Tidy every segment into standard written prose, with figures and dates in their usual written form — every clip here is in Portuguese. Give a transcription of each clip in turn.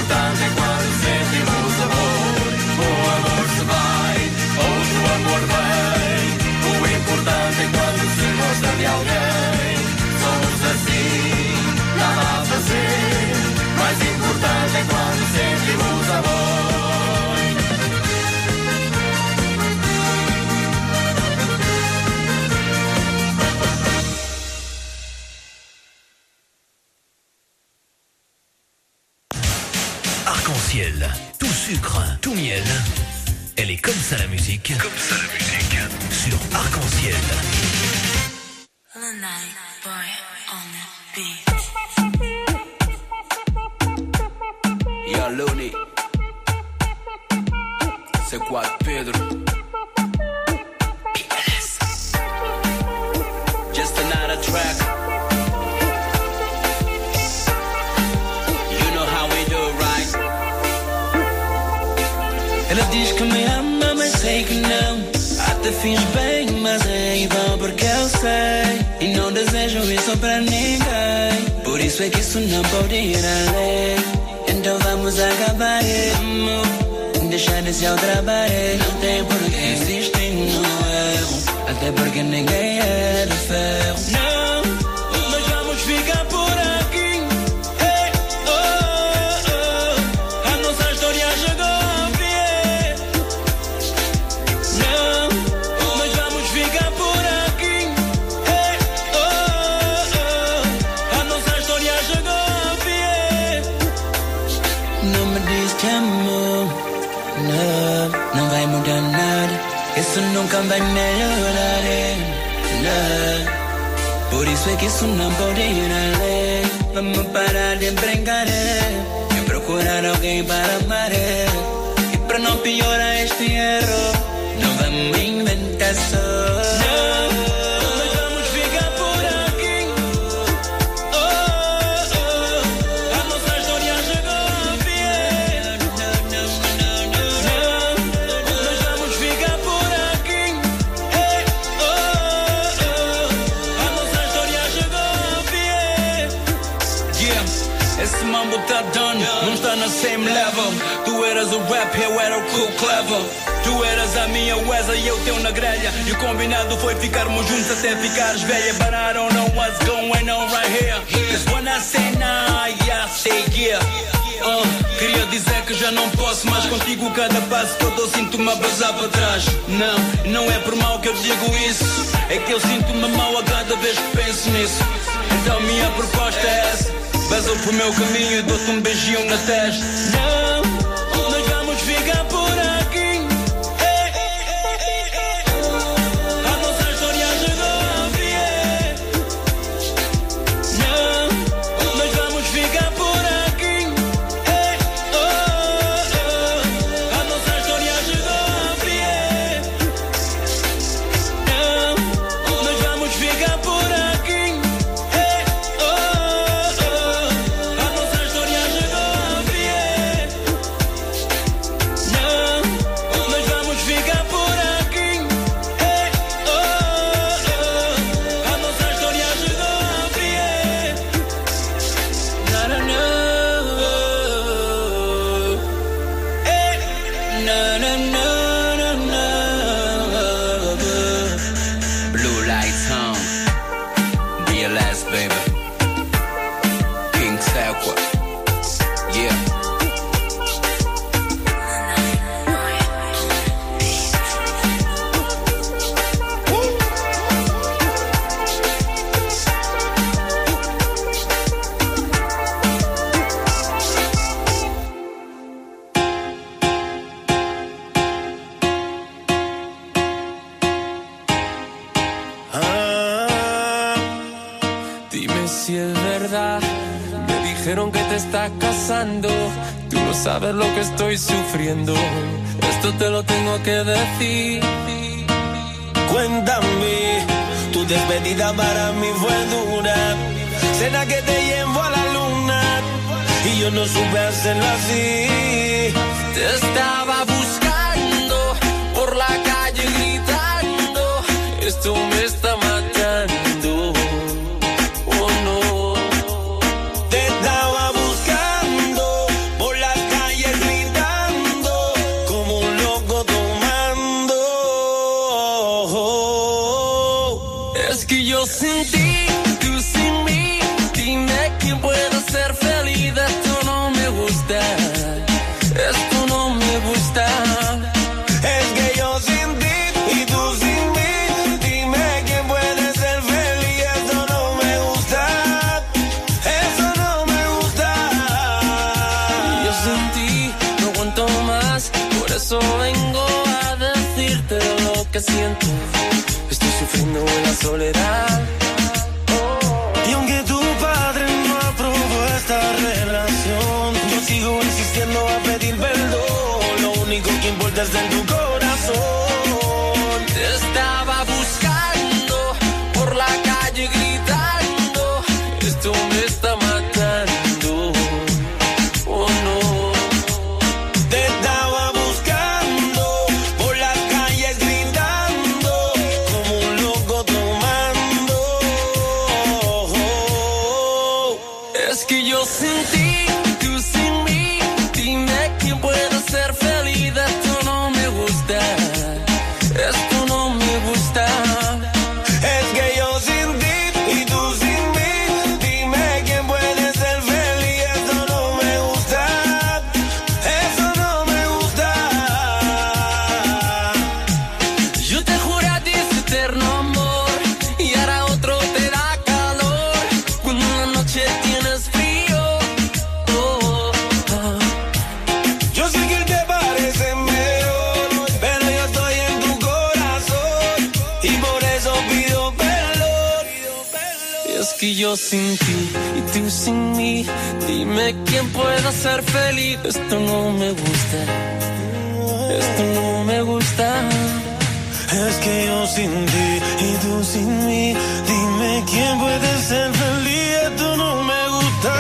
importante é quando sentimos amor. O amor se vai, outro amor vem. O importante é quando se gosta de alguém. Somos assim, nada a fazer. Mais importante é quando sentimos amor. Arc-en-ciel, tout sucre, tout miel. Elle est comme ça la musique. Comme ça la musique. Sur Arc-en-ciel. The night boy on the beat. Yo, Looney. C'est quoi Pedro? Just another track. You know how we do, right? Ela diz que me ama, mas sei que não. Até fiz bem, mas é em vão porque eu sei. E não desejo isso pra ninguém. Por isso é que isso não pode ir além. Então vamos acabar, amor. Deixar esse ao trabalho. Não tem por que insistir no erro. Até porque ninguém é de ferro. Não, mas vamos ficar por aqui. Hey, oh, oh. A nossa história chegou ao fim. Não, mas vamos ficar por aqui. Hey, oh, oh. A nossa história chegou ao fim. Não me diz que amor. Não vai mudar nada. Isso nunca vai melhorar. Não. Por isso é que isso não pode ir além. Vamos parar de brincar e procurar alguém para amar. E para não piorar este erro, não vamos inventar só. Não, mas vamos ficar por aqui. Oh, oh. A nossa história chegou ao fim. Esse mambo tá done, não está na same level. Tu eras o rap, eu era o cool clever. Tu eras a minha Wesa e eu teu na grelha. E o combinado foi ficarmos juntos até ficares velha. But I don't know what's going on right here. Cause when I say nah, yeah, I say yeah. Queria dizer que já não posso mais contigo. Cada passo que eu dou sinto-me a basar para trás. Não é por mal que eu digo isso. É que eu sinto-me mal a cada vez que penso nisso. Então minha proposta é essa. Vaza pro meu caminho e dou-te um beijinho na testa. Não, nós vamos ficar por aqui. A nossa história chegou ao fim. Não, nós vamos ficar por aqui. A nossa história chegou ao fim. Não, nós vamos ficar por aqui. Está casando, tú no sabes lo que estoy sufriendo. Esto te lo tengo que decir. Cuéntame, tu despedida para mí fue dura. Cena que te llevo a la luna y yo no supe hacerlo así. Te estaba buscando por la calle gritando. Esto me está matando. Oh no. Te estaba buscando por las eso vengo a decirte lo que siento. Estoy sufriendo en la soledad. Y aunque tu padre no aprobó esta relación, yo sigo insistiendo a pedir perdón. Lo único que importa es en tu corazón. Te estaba buscando por la calle gritando, esto me está matando. Oh no. Te estaba buscando por las calles gritando, como un loco tomando. Es que yo sin ti, tú sin mí, dime quién puede ser feliz. Esto no me gusta, esto no me gusta. Es que yo sin ti y tú sin mí, dime quién puede ser feliz. Eso no me gusta, eso no me gusta. Yo te juré a ti ese eterno amor y ahora otro te da calor cuando en la noche tienes frío. Oh, oh. Yo sé que él te parece mejor, pero yo estoy en tu corazón y por eso pido perdón. Y es que yo sin ti y tú sin mí, dime quién pueda ser feliz. Esto no me gusta, esto no me gusta. Es que yo sin ti y tú sin mí, dime quién puede ser feliz. Esto no me gusta.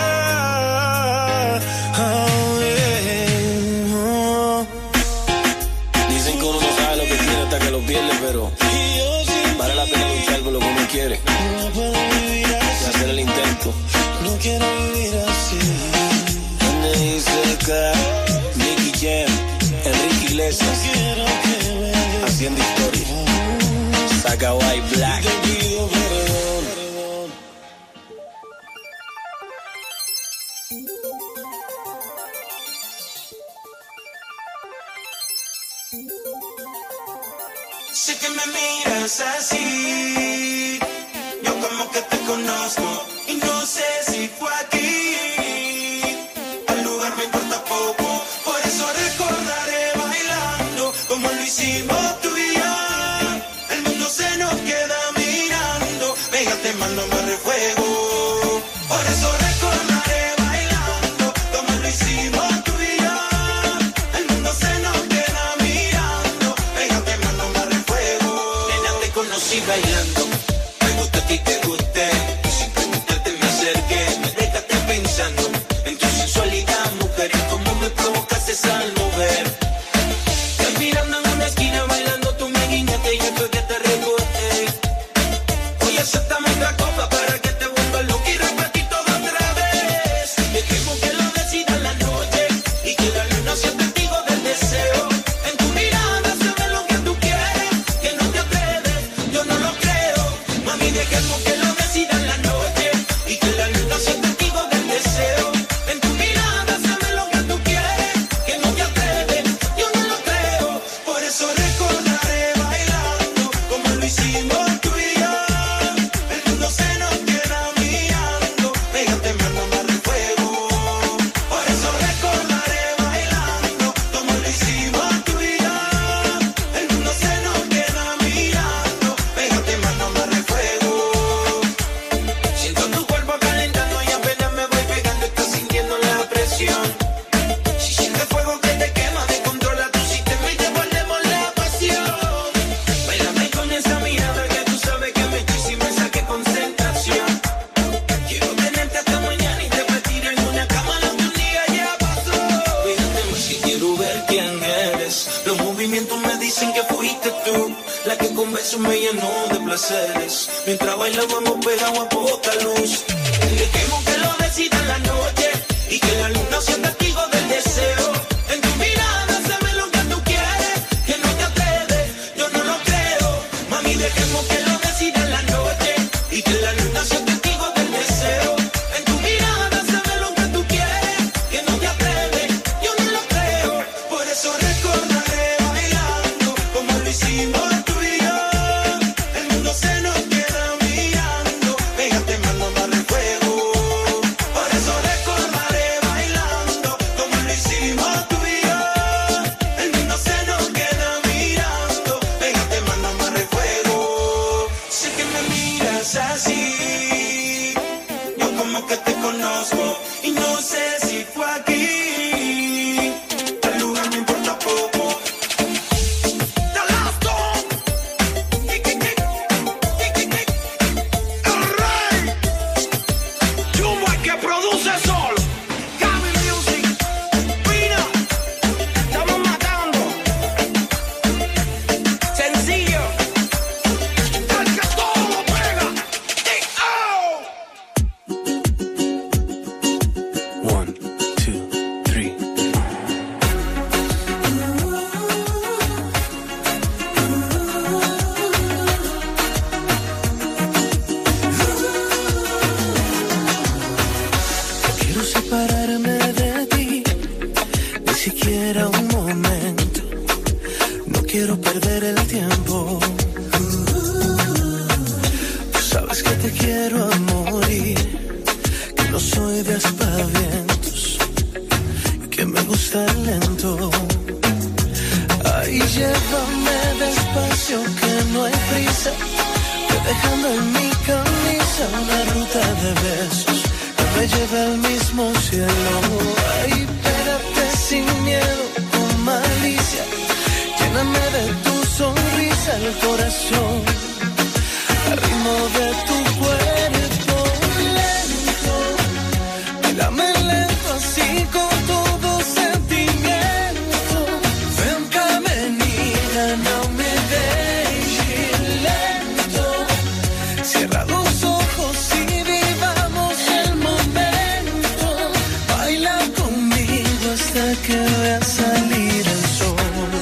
Oh, yeah. Oh. Dicen que uno no sabe lo que tiene hasta que lo pierde, pero vale la pena luchar por lo que uno quiere y hacer el intento. No quiero vivir así. Donde dice que Nicky Jam, Enrique Iglesias, haciendo historia. Saca White Black. Sé que me miras así, yo como que te conozco y no sé si fue aquí. Al lugar me importa poco, por eso recordaré bailando como lo hicimos tú y yo. El mundo se nos queda mirando, pégate, mando más refuego. Por eso recordaré bailando como lo hicimos tú y yo. El mundo se nos queda mirando, pégate, mando más refuego. Nena, te conocí bailando, me gusta a ti, te gusté. Sin preguntarte me acerqué, me dejaste pensando en tu sensualidad, mujer, y cómo me provocaste al mover. Estoy mirando en una esquina bailando, tú me guiñaste y después que te recordé. Hoy aceptamos la copa para que te vuelva loca y repetir todo otra vez. Dejemos que lo decida la noche y que la luna sea testigo del deseo. En tu mirada se ve lo que tú quieres, que no te atreves, yo no lo creo. Mami, dejemos que lo decida la noche y que la luna sea testigo del deseo. En tu mirada se ve lo que tú quieres, que no te atreves, yo no lo creo. Por eso recordaré bailando como lo hicimos tú y yo. El mundo se nos queda mirando, pégate, mando más refuego. Por eso recordaré bailando como lo hicimos tú y yo. El mundo se nos queda mirando, pégate, mando más refuego. Siento tu cuerpo calentando y apenas me voy pegando, estás sintiendo la presión. Si sientes fuego que te quema, descontrola tu sistema y devolvemos la pasión. Bailame con esa mirada que tú sabes que me hizo y me saque concentración. Quiero tenerte hasta mañana y repetir en una cama lo que un día ya pasó. Fíjate más si quiero ver quién eres. Los movimientos me dicen que fuiste tú la que con besos me llenó de placeres. Mientras bailábamos pegados a poca luz. Dejemos que lo decida la noche y que la luna sea testigo del deseo. En tu mirada se ve lo que tú quieres, que no te atreves, yo no lo creo. Mami, dejemos que lo decida la noche y que la luna sea testigo del deseo. En tu mirada se ve lo que tú quieres, que no te atreves, yo no lo creo. Por eso recordaré bailando como lo hicimos tú y yo. El mundo se nos queda mirando, pégate, mando más refuego. Por eso recordaré bailando siquiera un momento. No quiero perder el tiempo. Tú sabes que te quiero a morir, que no soy de aspavientos, que me gusta lento. Ay, llévame despacio, que no hay prisa, voy dejando en mi camisa una ruta de besos que me lleve al mismo cielo. Ay, pégate sin miedo, con malicia, lléname de tu sonrisa el corazón, al ritmo de tu cuerpo lento, bailame lento así con todo sentimiento. Ven caminina, no me dejes lento, cierra los ojos y vivamos el momento. Baila conmigo hasta que vea salir el sol.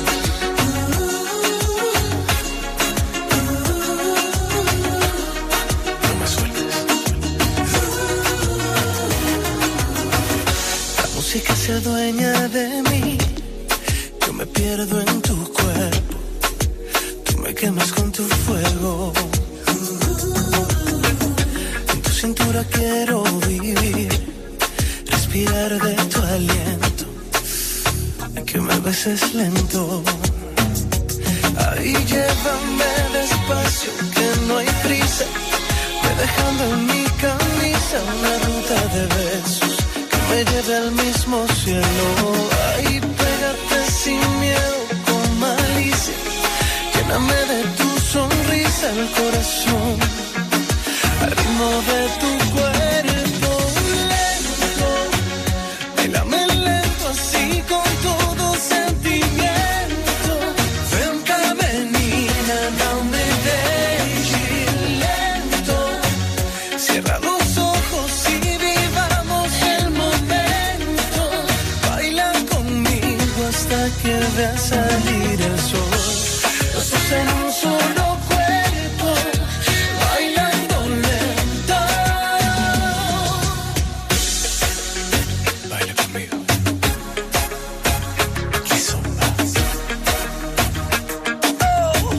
Que se adueña de mí, yo me pierdo en tu cuerpo, tú me quemas con tu fuego. En tu cintura quiero vivir, respirar de tu aliento, que me beses lento. Ahí llévame despacio, que no hay prisa, voy dejando en mi camisa una ruta de besos me lleve al mismo cielo. Ay, pégate sin miedo, con malicia, lléname de tu sonrisa el corazón, al ritmo de tu cuerpo lento, bailame lento así con todo sentimiento. Ven caminina, no me dejes lento, cierra los ojos y hasta que vea salir el sol. Los dos en un solo cuerpo, bailando lento. Baila conmigo. Kizomba. Oh.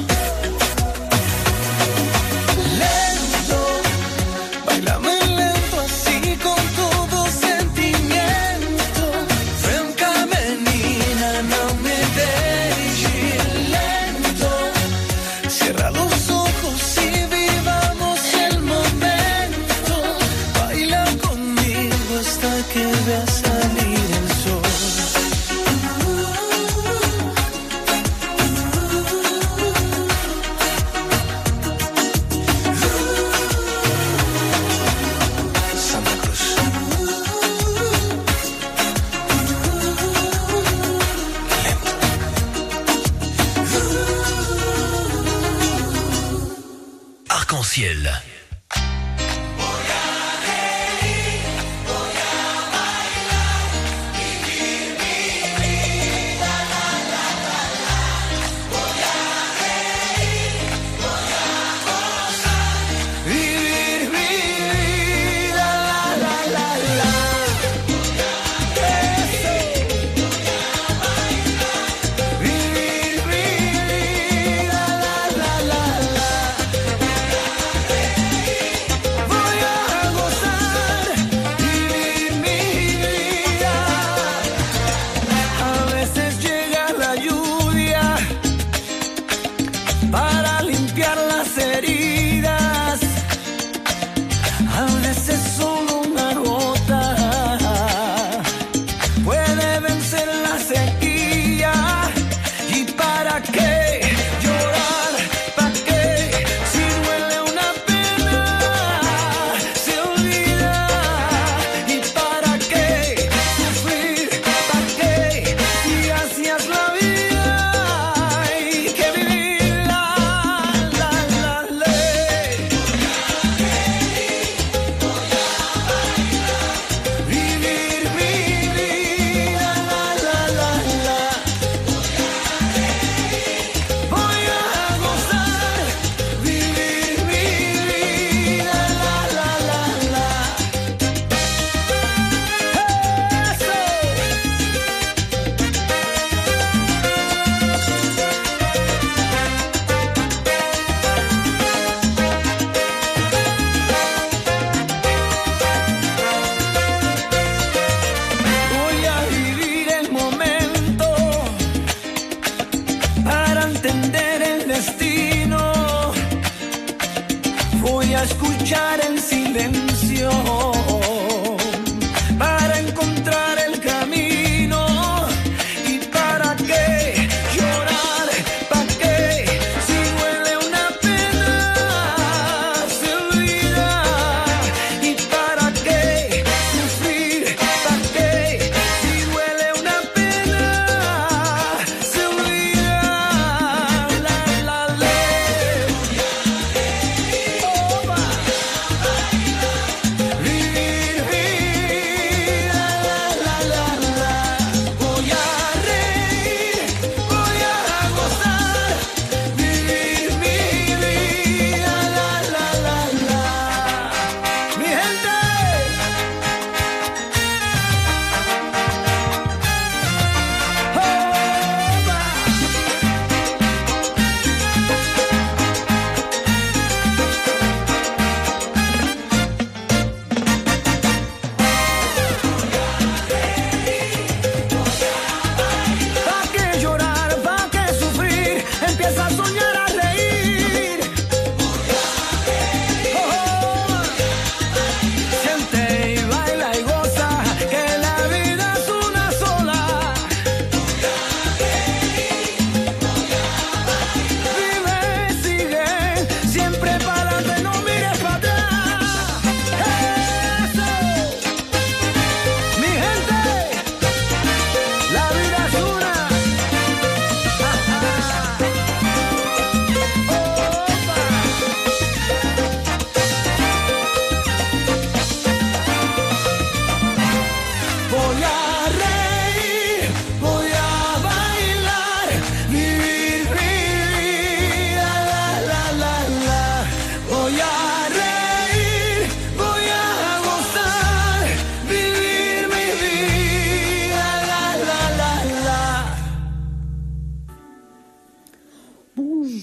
Lento, bailame lento así con todo sentimiento. Ven caminina, no me dejes lento, cierra los ojos y vivamos el momento. Baila conmigo hasta que vea salir el sol. Santa Cruz. Arc-en-ciel. Vivir mi vida, la, la, la. Eso. Vivir mi vida, la, la, la, la.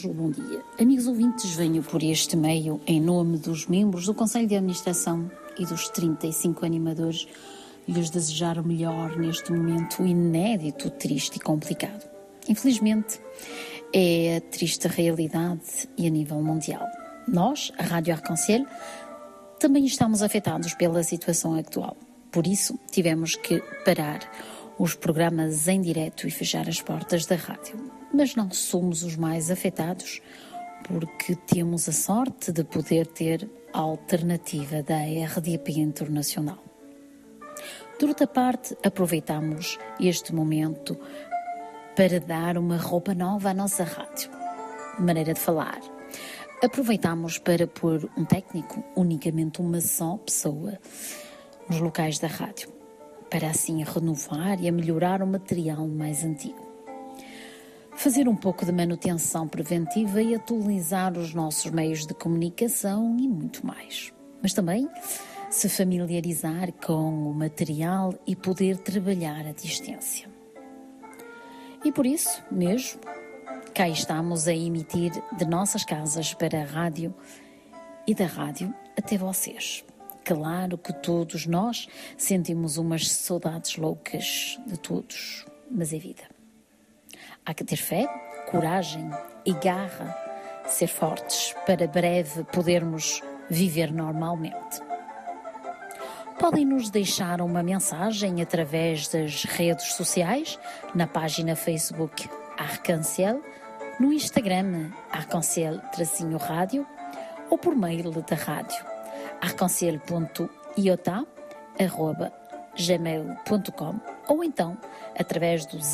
Bonjour, bom dia. Amigos ouvintes, venho por este meio, em nome dos membros do Conselho de Administração e dos 35 animadores, lhes desejar o melhor neste momento inédito, triste e complicado. Infelizmente, é a triste realidade e a nível mundial. Nós, a Rádio Arc-en-Ciel, também estamos afetados pela situação atual. Por isso, tivemos que parar os programas em direto e fechar as portas da rádio. Mas não somos os mais afetados, porque temos a sorte de poder ter a alternativa da RDP Internacional. De outra parte, aproveitamos este momento para dar uma roupa nova à nossa rádio. Maneira de falar. Aproveitamos para pôr um técnico, unicamente uma só pessoa, nos locais da rádio, para assim renovar e a melhorar o material mais antigo. Fazer um pouco de manutenção preventiva e atualizar os nossos meios de comunicação e muito mais. Mas também se familiarizar com o material e poder trabalhar à distância. E por isso mesmo, cá estamos a emitir de nossas casas para a rádio e da rádio até vocês. Claro que todos nós sentimos umas saudades loucas de todos, mas é vida. Há que ter fé, coragem e garra, ser fortes para breve podermos viver normalmente. Podem nos deixar uma mensagem através das redes sociais, na página Facebook Arc-en-Ciel, no Instagram Arc-en-Ciel-rádio ou por mail da rádio arcanciel.iota@gmail.com ou então através do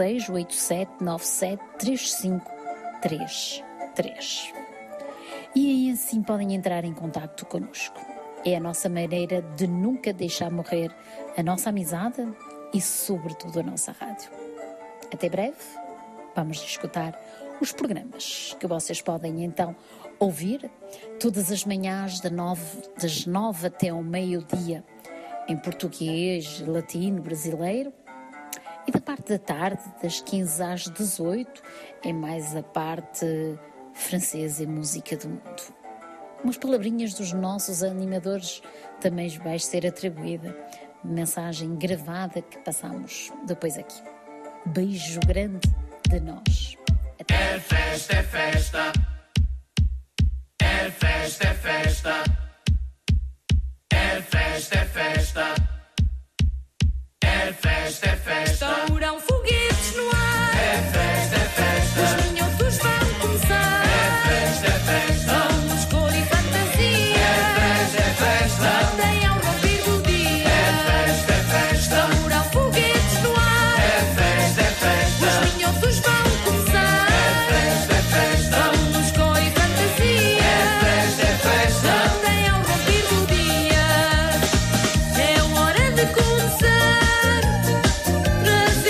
0687973533. E aí assim podem entrar em contato connosco. É a nossa maneira de nunca deixar morrer a nossa amizade e sobretudo a nossa rádio. Até breve, vamos escutar os programas que vocês podem então ouvir todas as manhãs das 9 até ao meio-dia em português, latino, brasileiro, e da parte da tarde das 15 às 18 é mais a parte francesa e música do mundo. Umas palavrinhas dos nossos animadores também vai ser atribuída, mensagem gravada que passamos depois aqui. Beijo grande de nós. Até. É festa, é festa. É festa, é festa. É festa, é festa. É festa, é festa. Estouram foguetes no ar. É festa, é festa. Os minhotos vão começar. É festa, é festa. Vamos cor e fantasia. É festa, é festa. Até ao romper do dia. É festa, é festa. Estouram foguetes no ar. É festa, é festa. Os minhotos vão começar. É festa, é festa. Vamos cor e fantasia. É festa, é festa. Até ao romper do dia. É hora de começar. Para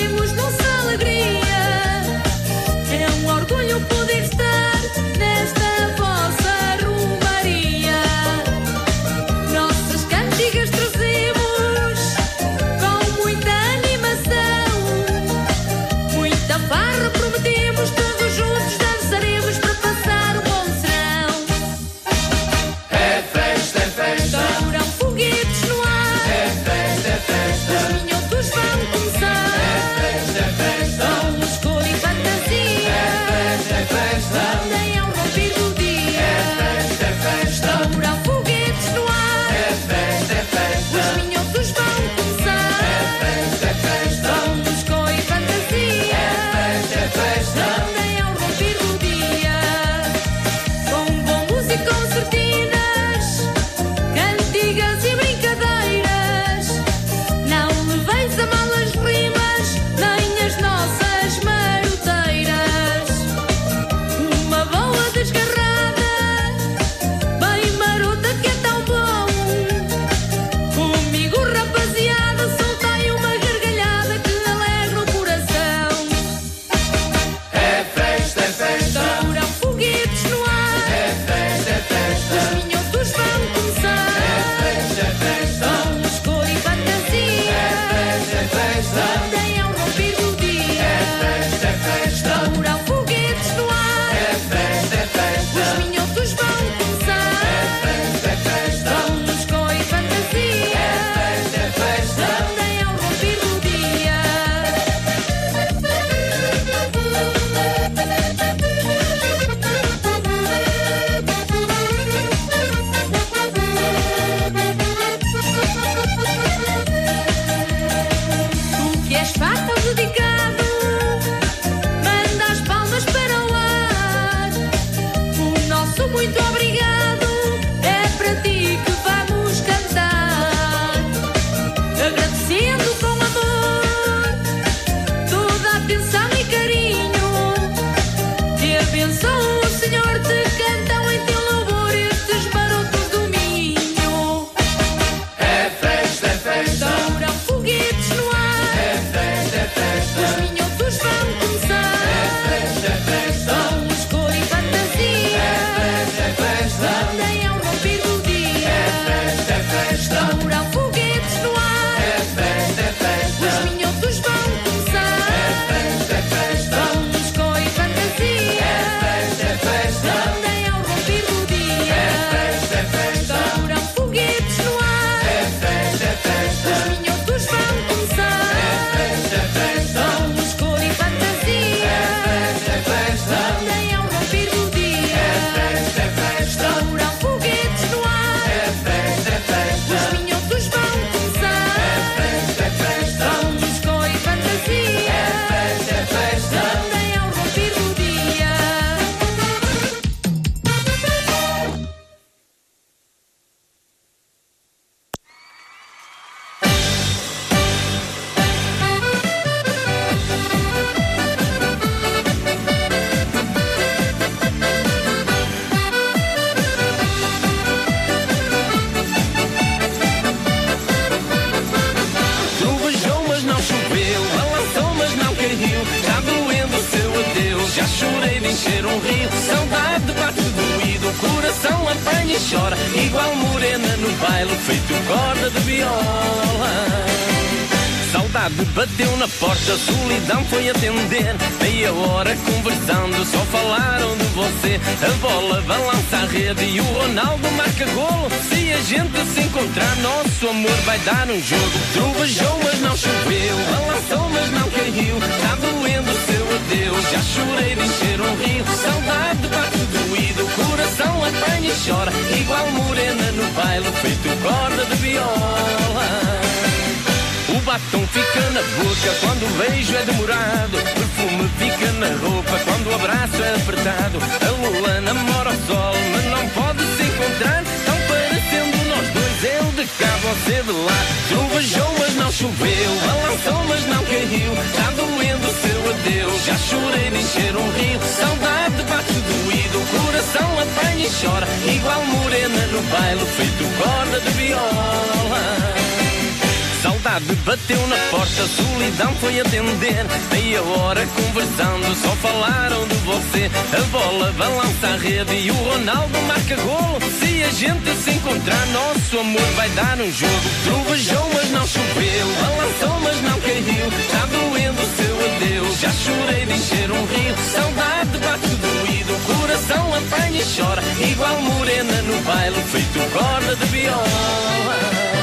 Já chorei de encher um rio, saudade bate doído, o coração apanha e chora, igual morena no baile, feito corda de viola. Saudade bateu na porta, solidão foi atender. Meia hora conversando, só falaram de você. A bola balança a rede e o Ronaldo marca golo. Se a gente se encontrar, nosso amor vai dar um jogo. Trovejou, mas não choveu, balançou, mas não caiu. Está doendo o seu adeus, já chorei de encher um rio. Saudade bate doído, o coração apanha e chora, igual morena no baile, feito corda de viola. O batom fica na boca quando o beijo é demorado. O perfume fica na roupa quando o abraço é apertado. A lua namora o sol, mas não pode se encontrar. Tão parecendo nós dois, eu de cá, você de lá. Trovejou, mas não choveu, balançou, mas não caiu. Está doendo o seu adeus, já chorei de encher um rio. Saudade bate doído, o coração apanha e chora, igual morena no baile, feito corda de viola. Saudade bateu na porta, solidão foi atender. Meia hora conversando, só falaram de você. A bola balança a rede e o Ronaldo marca golo. Se a gente se encontrar, nosso amor vai dar um jogo. Trovejou, mas não choveu, balançou, mas não caiu. Está doendo o seu adeus, já chorei de encher um rio. Saudade bate doído, o coração apanha e chora, igual morena no baile, feito corda de viola.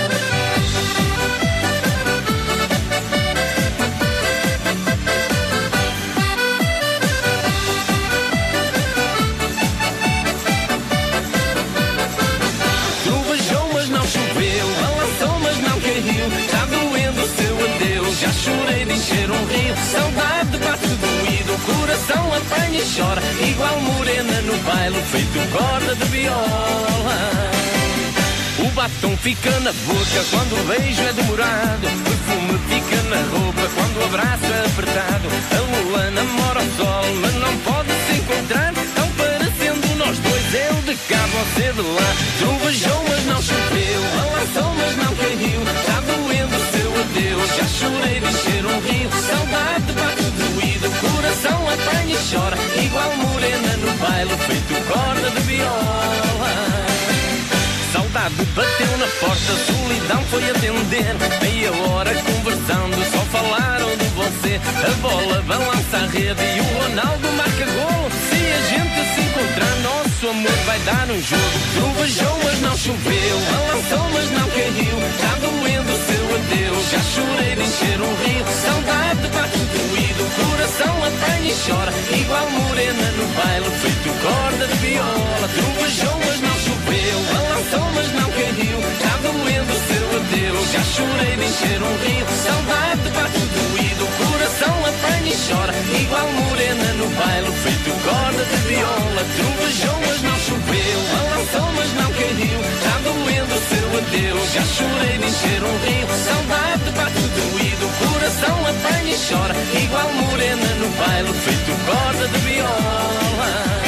Está doendo o seu adeus, já chorei de encher um rio. Saudade bate doído, o coração apanha e chora, igual morena no baile, feito corda de viola. O batom fica na boca quando o beijo é demorado. O perfume fica na roupa quando o abraço é apertado. A lua namora o sol, mas não pode se encontrar. Tão parecendo nós dois, eu de cá, você de lá. Trovejou, mas não choveu, balançou, mas não caiu. Está doendo o seu adeus, já chorei de encher um rio. Saudade bate doído, o coração apanha e chora, igual morena no baile, feito corda de viola. Saudade bateu na porta, solidão foi atender. Meia hora conversando, só falaram de você. A bola balança a rede e o Ronaldo marca golo. Se a gente se encontrar, nosso amor vai dar um jogo. Trovejou, mas não choveu, balançou, mas não caiu. Está doendo o seu adeus, já chorei de encher um rio. Saudade bate doído, o coração apanha e chora, igual morena no baile, feito corda de viola. Trovejou, mas não choveu, balançou, mas não caiu. Está doendo o seu adeus, já chorei de encher um rio. Saudade bate doído, o coração apanha e chora, igual morena no baile, feito corda de viola. Trovejou, mas não choveu, balançou, mas não caiu. Está doendo o seu adeus, já chorei de encher um rio. Saudade bate doído, o coração apanha e chora, igual morena no baile, feito corda de viola.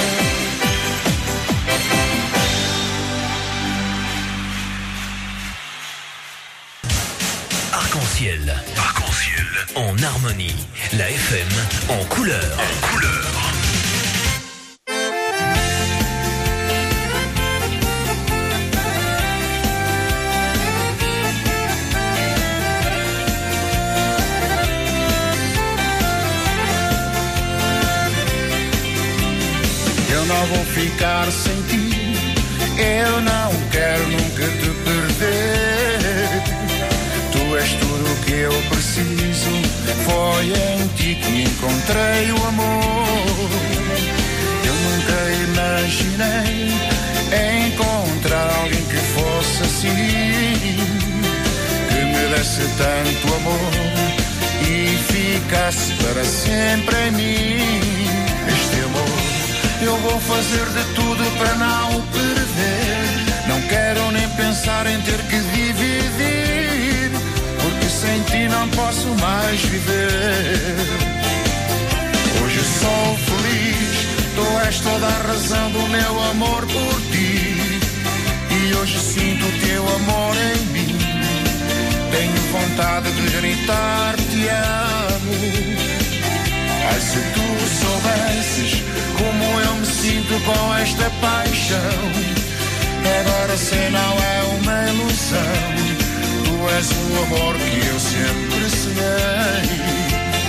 Arc-en-ciel. Arc-en-ciel. En harmonie. La FM en couleur. En couleur. Eu não vou ficar sem ti, eu não quero nunca te perder. Tu és tudo o que eu preciso, foi em ti que encontrei o amor. Eu nunca imaginei encontrar alguém que fosse assim, que me desse tanto amor e ficasse para sempre em mim. Este amor eu vou fazer de tudo para não o perder. Não quero nem pensar em ter que dividir, porque sem ti não posso mais viver. Hoje sou feliz, tu és toda a razão do meu amor por ti. E hoje sinto o teu amor em mim. Tenho vontade de gritar te amo. Ai, se tu soubesses com esta paixão. Agora sei, não é uma ilusão. Tu és o amor que eu sempre sonhei.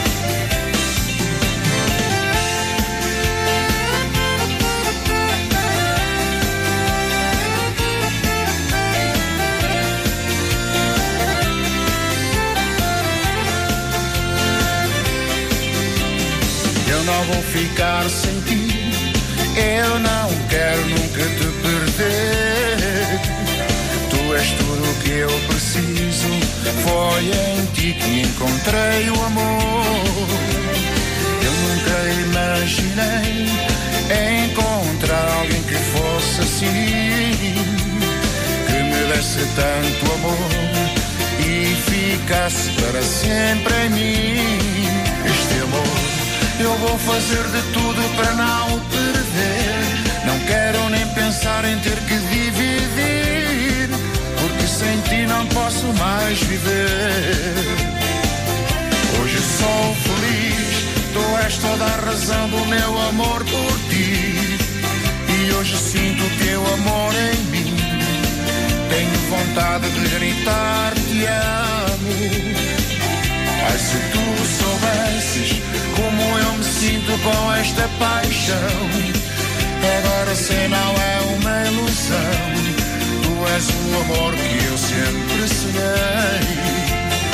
Eu não vou ficar sem ti, eu não quero nunca te perder. Tu és tudo o que eu preciso, foi em ti que encontrei o amor. Eu nunca imaginei encontrar alguém que fosse assim, que me desse tanto amor e ficasse para sempre em mim. Este amor eu vou fazer de tudo para não perder. Não quero nem pensar em ter que dividir, porque sem ti não posso mais viver. Hoje sou feliz, tu és toda a razão do meu amor por ti. E hoje sinto o teu amor em mim. Tenho vontade de gritar te amo. Ai, se tu soubesses como eu me sinto com esta paixão. Agora sei, não é uma ilusão. Tu és o amor que eu sempre sonhei.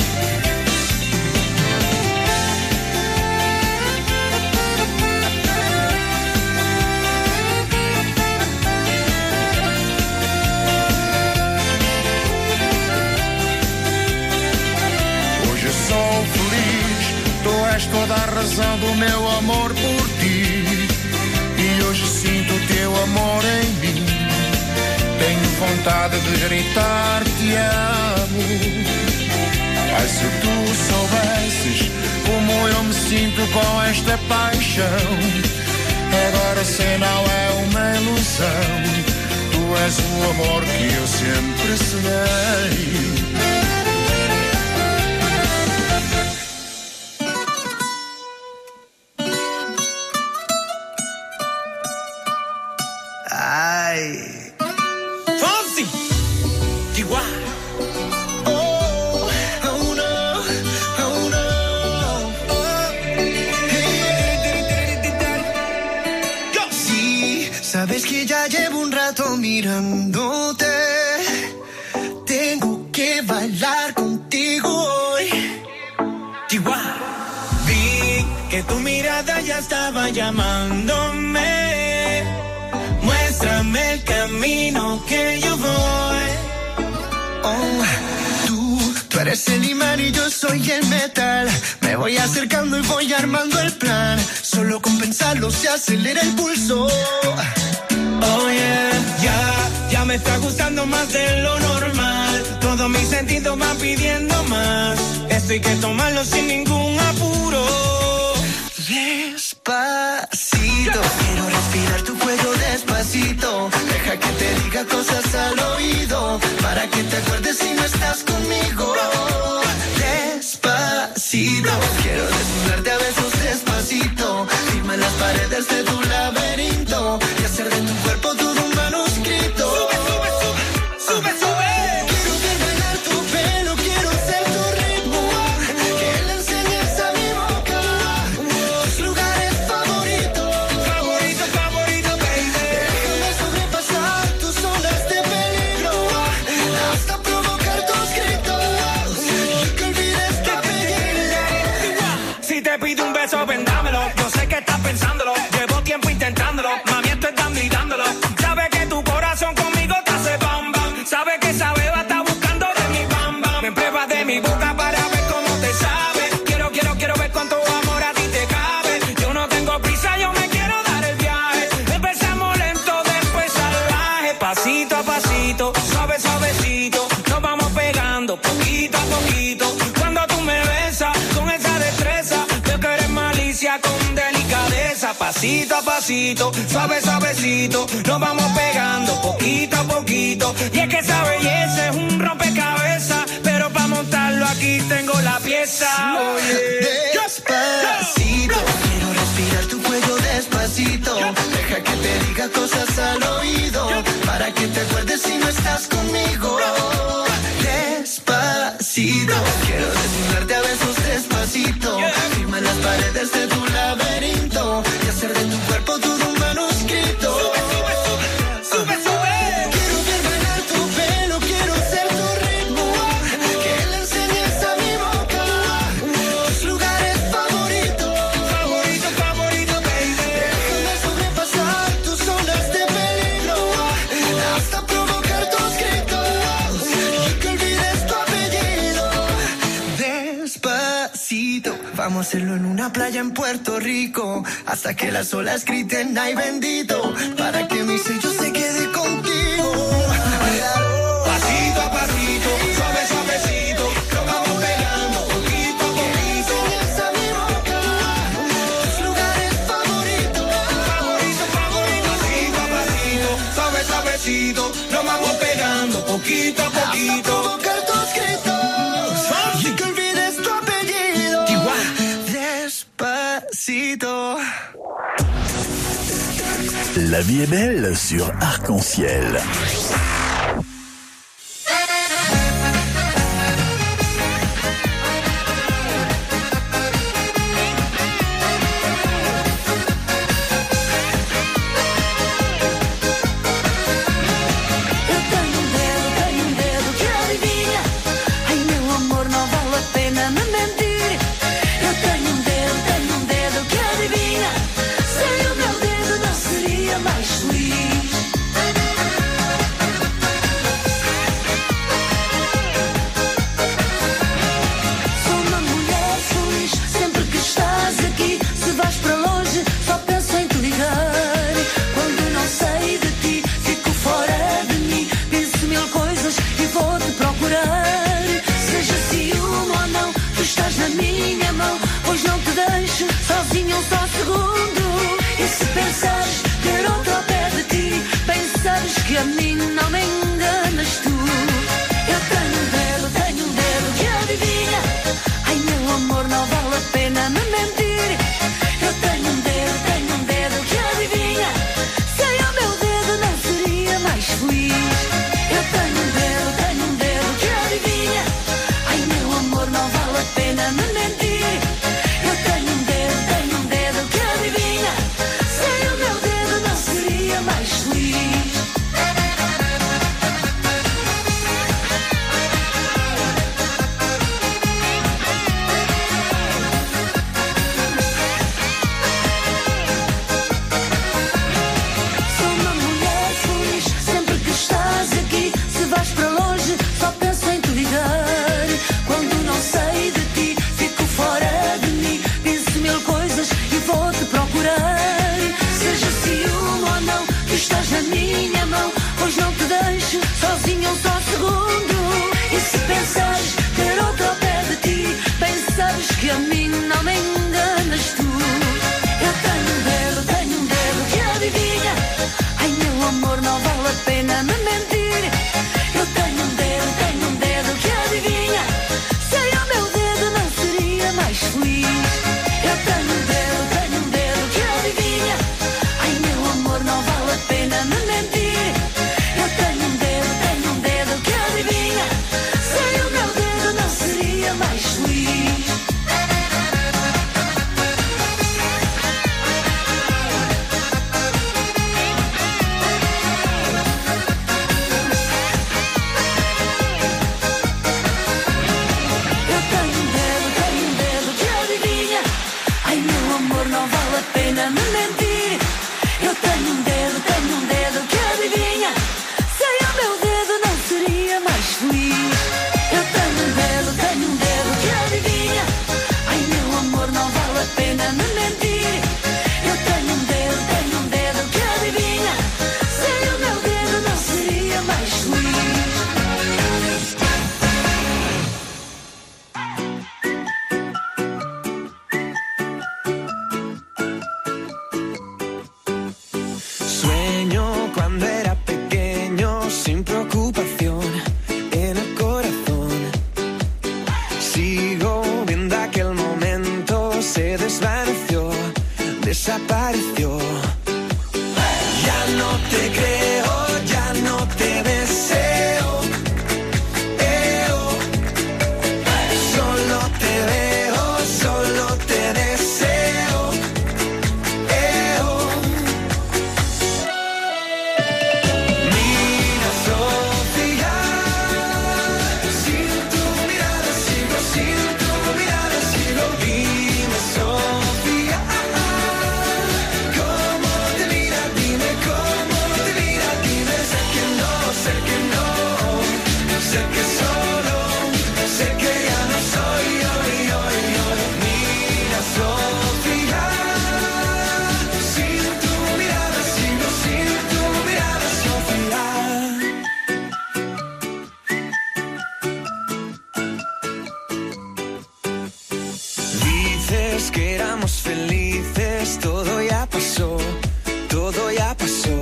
Hoje sou feliz, tu és toda a razão do meu amor por ti. E hoje sinto o teu amor em mim. Tenho vontade de gritar te amo. Ai, se tu soubesses como eu me sinto com esta paixão. Agora sei, não é uma ilusão. Tu és o amor que eu sempre sonhei. Fonsi, Chihuahua. Sí, sabes que ya llevo un rato mirándote. Tengo que bailar contigo hoy. Chihuahua. Vi que tu mirada ya estaba llamándome. Muéstrame el camino que yo voy. Oh, tú eres el imán y yo soy el metal. Me voy acercando y voy armando el plan. Solo con pensarlo se acelera el pulso. Oh yeah, ya me está gustando más de lo normal. Todos mis sentidos van pidiendo más. Esto hay que tomarlo sin ningún apuro. Despacito, quiero respirar tu cuello despacito. Deja que te diga cosas al oído, para que te acuerdes si no estás conmigo. Despacito, quiero desnudarte a besos despacito. Firma las paredes de tu laberinto y hacer de tu cuerpo todo un manuscrito. Sube, sube, sube, sube, sube. Quiero ver bailar tu pelo, quiero ser tu ritmo. Que le enseñes a mi boca tus lugares favoritos. Favorito, favorito, baby. Déjame sobrepasar tus zonas de peligro hasta provocar tus gritos y que olvides tu apellido. Si te pido un beso, vendámelo. Yo sé que estás pensándolo. Llevo tiempo intentándolo. Mami, esto es dando y dándolo. Sabes que tu corazón conmigo te hace bam bam. Sabes que esa beba está buscando de mi bam bam. Me pruebas de mi boca para ver cómo te sabe. Quiero ver cuánto amor a ti te cabe. Yo no tengo prisa, yo me quiero dar el viaje. Empezamos lento, después salvaje. Pasito a pasito, suave, suavecito. Nos vamos pegando poquito a poquito. Cuando tú me besas con esa destreza, veo que eres malicia con delicadeza. Pasito a pasito, suave, suavecito. Nos vamos pegando poquito a poquito. Y es que esa belleza es un rompecabezas, pero para montarlo aquí tengo la pieza. Despacito, quiero respirar tu cuello despacito. Deja que te diga estás conmigo. Despacito, quiero desnudarte a besos despacito. Firma las paredes de tu laberinto y hacer de tu cuerpo todo un manuscrito. Sube, sube. Quiero ver bailar tu pelo, quiero ser tu ritmo. Que le enseñes a mi boca tus lugares favoritos. Favorito, favorito, baby. Déjame sobrepasar tus zonas de peligro hasta provocar tus gritos y que olvides tu apellido. Despacito, vamos a hacerlo en una playa en Puerto Rico hasta que las olas griten ay bendito, para que mi sello se quede contigo. Pasito a pasito, suave suavecito, lo vamos pegando poquito a poquito. Enseñas a mi boca tus lugares favoritos. Favorito, favorito. Pasito a pasito, suave suavecito, lo vamos pegando poquito a poquito. Hasta provocar tus gritos y que olvides tu apellido. Despacito. La vie est belle sur Arc-en-Ciel. Eu tenho um dedo que adivinha. Ai meu amor, não vale a pena me mentir. Eu tenho um dedo que adivinha. Sem o meu dedo não seria mais feliz. Sou uma mulher feliz sempre que estás aqui. Se vais para longe, só penso em te ligar. Quando não sei de ti, fico fora de mim. Penso mil coisas e vou te procurar. Seja ciúme ou não, tu estás na minha mão. Pois não te deixo sozinho um só segundo. E se pensares ter outro ao pé de ti, bem sabes que a mim não me enganas tu. Eu tenho um dedo que adivinha. Ai meu amor, não vale a pena me mentir. Eu tenho um dedo que adivinha. Sem o meu dedo não seria mais feliz. Eu tenho um dedo que adivinha. Ai meu amor, não vale a pena me mentir. Eu tenho um dedo que adivinha. Sem o meu dedo não seria mais feliz. Sou uma mulher feliz sempre que estás aqui. Se vais para longe, só penso em te ligar. Quando não sei de ti, fico fora de mim. Penso mil coisas e vou te procurar. Seja ciúme ou não, tu estás na minha mão. Pois não te deixo sozinho um só segundo. E se pensares ter outro ao pé de ti, bem sabes que a mim não me enganas tu. Eu tenho um dedo que adivinha. Ai meu amor, não vale a pena me mentir. Eu tenho um dedo que adivinha. Sem o meu dedo não seria mais feliz. Eu tenho um dedo que adivinha. Ai meu amor, não vale a pena me mentir. Eu tenho um dedo que adivinha. Sem o meu dedo não seria mais feliz. Eu tenho um dedo que adivinha. Ai meu amor, não vale a pena me mentir. Eu tenho um dedo que adivinha. Sem o meu dedo não seria mais feliz. Eu tenho um dedo que adivinha. Ai meu amor, não vale a pena me mentir. Eu tenho um dedo que adivinha. Sem o meu dedo não seria mais feliz. Sueño cuando era pequeño, sin preocupación en el corazón. Sigo viendo aquel momento, se desvaneció, desapareció. Ya no te creo, ya no te deseo. creas, todo ya pasó, todo ya pasó.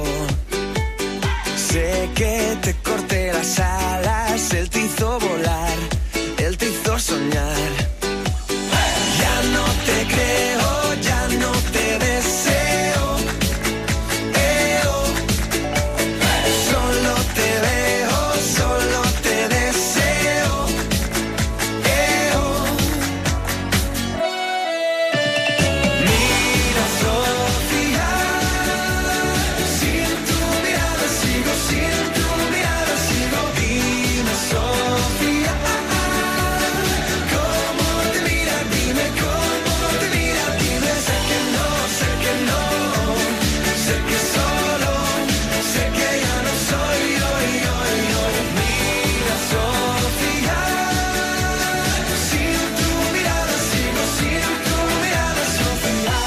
Sé que te corté las alas, él te hizo volar, él te hizo soñar. Ya no te creo, ya no te deseo. Solo te veo, solo te deseo. Mira, Sofía, sin tu mirada sigo, sin tu mirada sigo. Dime, Sofía, ¿cómo te mira? Dime cómo te mira. Dime, sé que no, sé que no, sé que solo, sé que ya no soy yo. Mira, Sofía, sin tu mirada sigo, sin tu mirada, Sofía.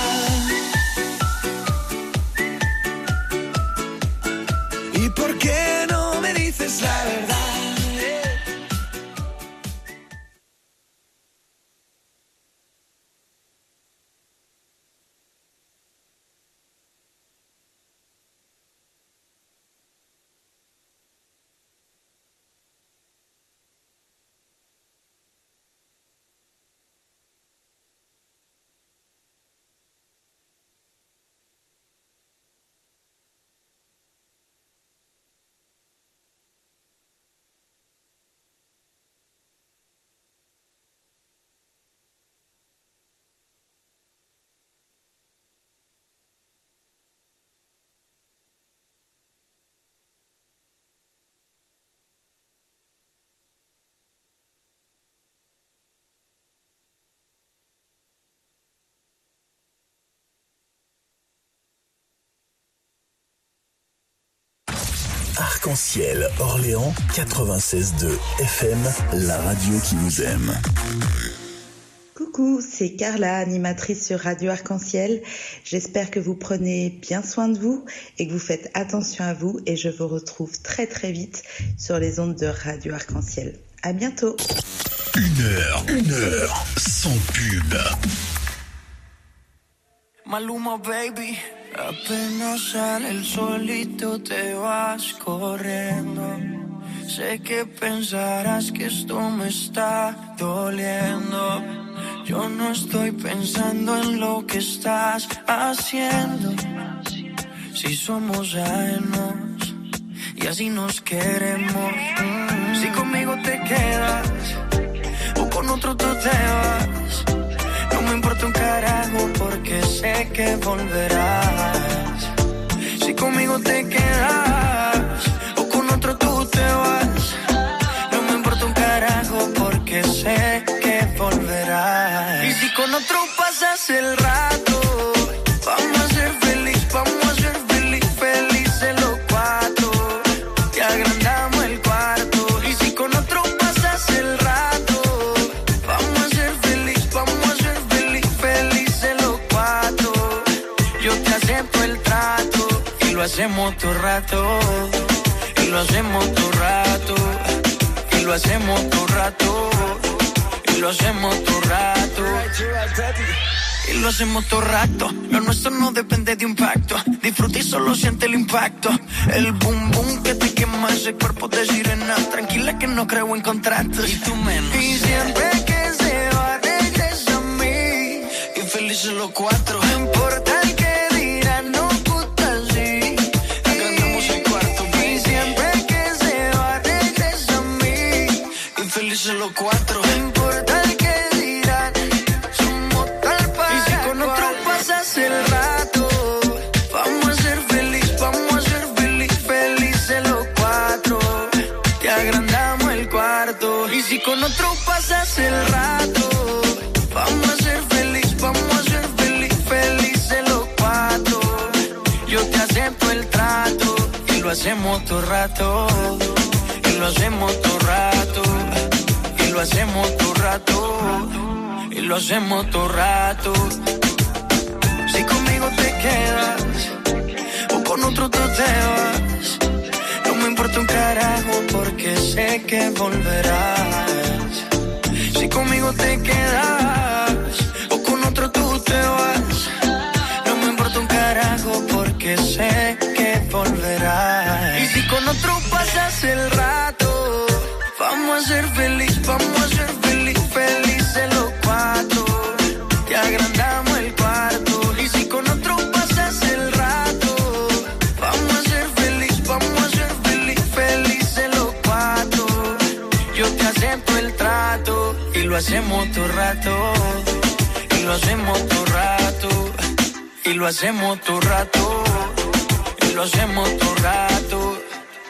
¿Y por qué no me dices la verdad? Arc-en-Ciel, Orléans, 96.2 FM, la radio qui vous aime. Coucou, c'est Carla, animatrice sur Radio Arc-en-Ciel. J'espère que vous prenez bien soin de vous et que vous faites attention à vous, et je vous retrouve très très vite sur les ondes de Radio Arc-en-Ciel. À bientôt. Une heure sans pub. Maluma, baby. Apenas sale el solito te vas corriendo. Sé que pensarás que esto me está doliendo. Yo no estoy pensando en lo que estás haciendo. Si somos ajenos y así nos queremos. Si conmigo te quedas o con otro tú te vas, no me importa un carajo porque sé que volverás. Si conmigo te quedas o con otro tú te vas, no me importa un carajo porque sé que volverás. Y si con otro pasas el rato, vamos a ser feliz, vamos a ser felices los cuatro. Te agrandamos el cuarto. Y si con otro pasas el rato, vamos a ser feliz, vamos a ser felices los cuatro. Yo te acepto el trato y lo hacemos todo rato. Y lo hacemos todo rato. Y lo hacemos todo rato. Y lo hacemos todo rato. Y lo hacemos todo rato. Lo nuestro no depende de un pacto. Disfruta y solo siente el impacto. El boom boom que te quema ese cuerpo de sirena. Tranquila que no creo en contratos. Y tú menos. Y siempre que se va regresa a mí. Y felices los cuatro. No importa el que dirán, no gusta así. Agrandamos el cuarto. Y siempre que se va regresa a mí. Y felices los cuatro. No importa el que dirán, somos tal para. Y si con otro pasas el rato, vamos a ser felices los cuatro. Te agrandamos el cuarto. Y si con otro pasas el rato, vamos a ser felices los cuatro. Yo te acepto el trato y lo hacemos todo rato. Y lo hacemos todo rato. Y lo hacemos todo rato. Y lo hacemos todo rato. Si conmigo te quedas o con otro tú te vas, no me importa un carajo porque sé que volverás. Si conmigo te quedas o con otro tú te vas, no hago porque sé que volverás. Y si con otro pasas el rato, vamos a ser felices los cuatro. Te agrandamos el cuarto. Y si con otro pasas el rato, vamos a ser felices los cuatro. Yo te acepto el trato y lo hacemos todo rato. Y lo hacemos todo rato. Y lo hacemos todo rato. Y lo hacemos todo rato.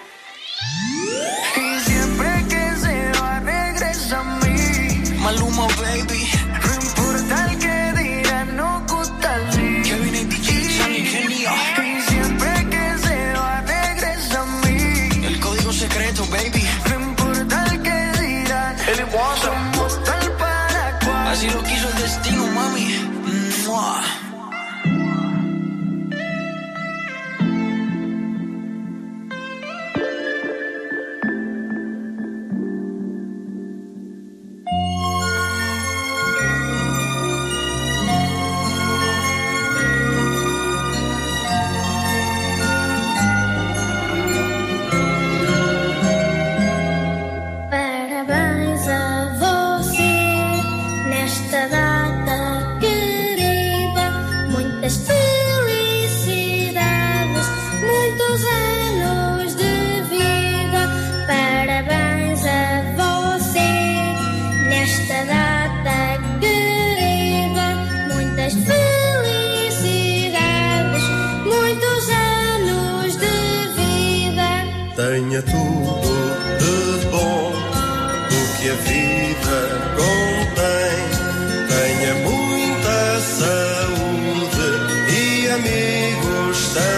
Y siempre que se va regresa a mí. Maluma baby. No importa el que diga, no gusta así. Kevin y DJ, Sunny Genio. Y siempre que se va regresa a mí. El código secreto baby. No importa el que diga, somos tal para cual. Así lo quiso el destino mami. ¡Mua! Parabéns a você nesta data querida, muitas felicidades, muitos anos de vida. Parabéns a você nesta data querida, muitas felicidades, muitos anos de vida. Tenha tudo de bom do que a vida contém. Tenha muita saúde e amigos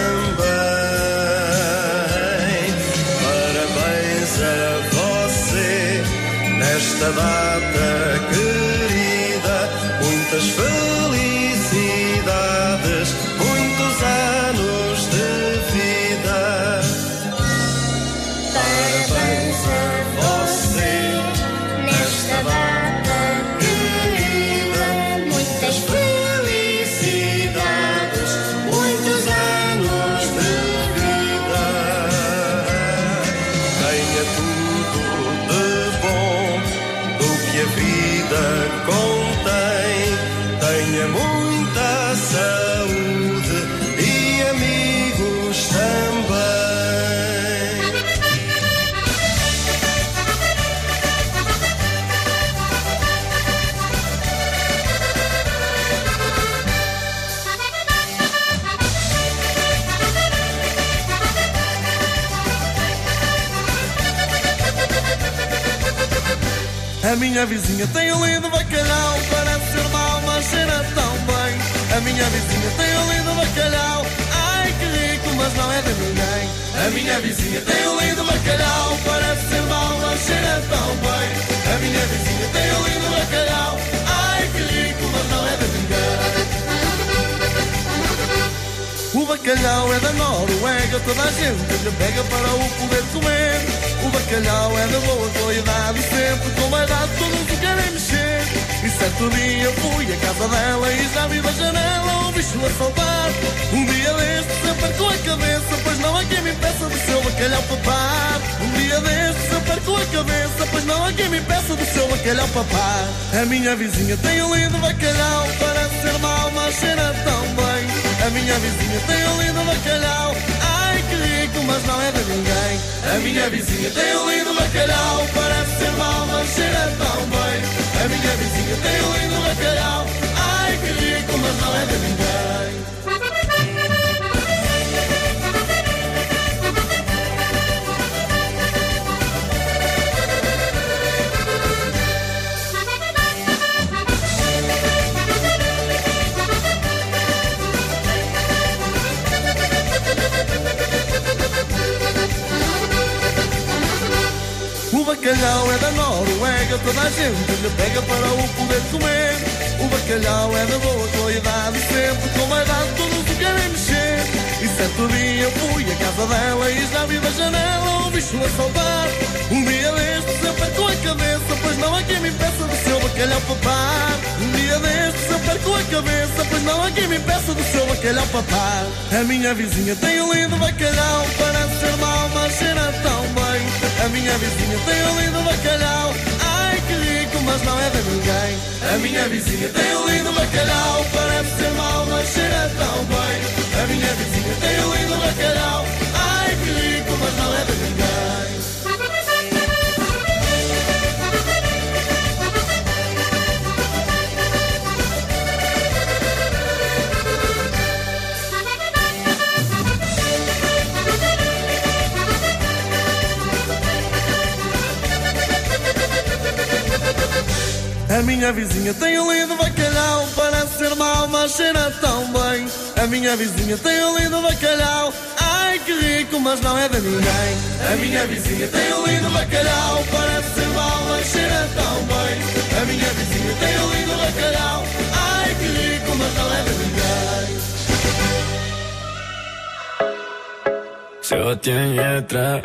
também. Parabéns a você nesta data querida, muitas felicidades, muitos anos de vida. Parabéns a você nesta data querida, muitas felicidades, muitos anos de vida. Tenha tudo de bom do que a vida contém. Tenha muita saúde e amigos também. A minha vizinha tem um lindo bacalhau, parece ser mau, mas cheira tão bem. A minha vizinha tem um lindo bacalhau, ai que rico, mas não é de ninguém. A minha vizinha tem um lindo bacalhau, parece ser mau, mas cheira tão bem. A minha vizinha tem um lindo bacalhau, ai que rico, mas não é de ninguém. O bacalhau é da Noruega, toda a gente lhe pega para o poder comer. O bacalhau é de boa qualidade, sempre com vaidade todos o querem mexer. E certo dia fui à casa dela e já vi da janela o bicho a saltar. Um dia destes eu perco a cabeça, pois não há quem me impeça do seu bacalhau papar. Um dia destes eu perco a cabeça, pois não há quem me impeça do seu bacalhau papar. A minha vizinha tem um lindo bacalhau, parece ser mau, mas cheira tão bem. A minha vizinha tem um lindo bacalhau, ai que rico, mas não é de ninguém. A minha vizinha tem um lindo bacalhau, parece ser mau, mas cheira tão bem. A minha vizinha tem um lindo bacalhau, ai que rico, mas não é de ninguém. O bacalhau é da Noruega, toda a gente lhe pega para o poder comer. O bacalhau é de boa qualidade, sempre com vaidade todos o querem mexer. E certo dia fui à casa dela e já vi da janela o bicho a saltar. Um dia destes eu perco a cabeça, pois não há quem me impeça do seu bacalhau bacalhau papar. Um dia destes eu perco a cabeça, pois não há quem me impeça do seu bacalhau papar. A minha vizinha tem um lindo bacalhau, parece ser mau, mas cheira tão bem. A minha vizinha tem um lindo bacalhau, ai que rico, mas não é de ninguém. A minha vizinha tem um lindo bacalhau, parece ser mau, mas cheira tão bem. A minha vizinha tem um lindo bacalhau, ai que rico, mas não é de ninguém. A minha vizinha tem um lindo bacalhau, parece ser mau, mas cheira tão bem. A minha vizinha tem um lindo bacalhau, ai que rico, mas não é de ninguém. A minha vizinha tem um lindo bacalhau, parece ser mau, mas cheira tão bem. A minha vizinha tem um lindo bacalhau, ai que rico, mas não é de ninguém. Sebastián Yatra.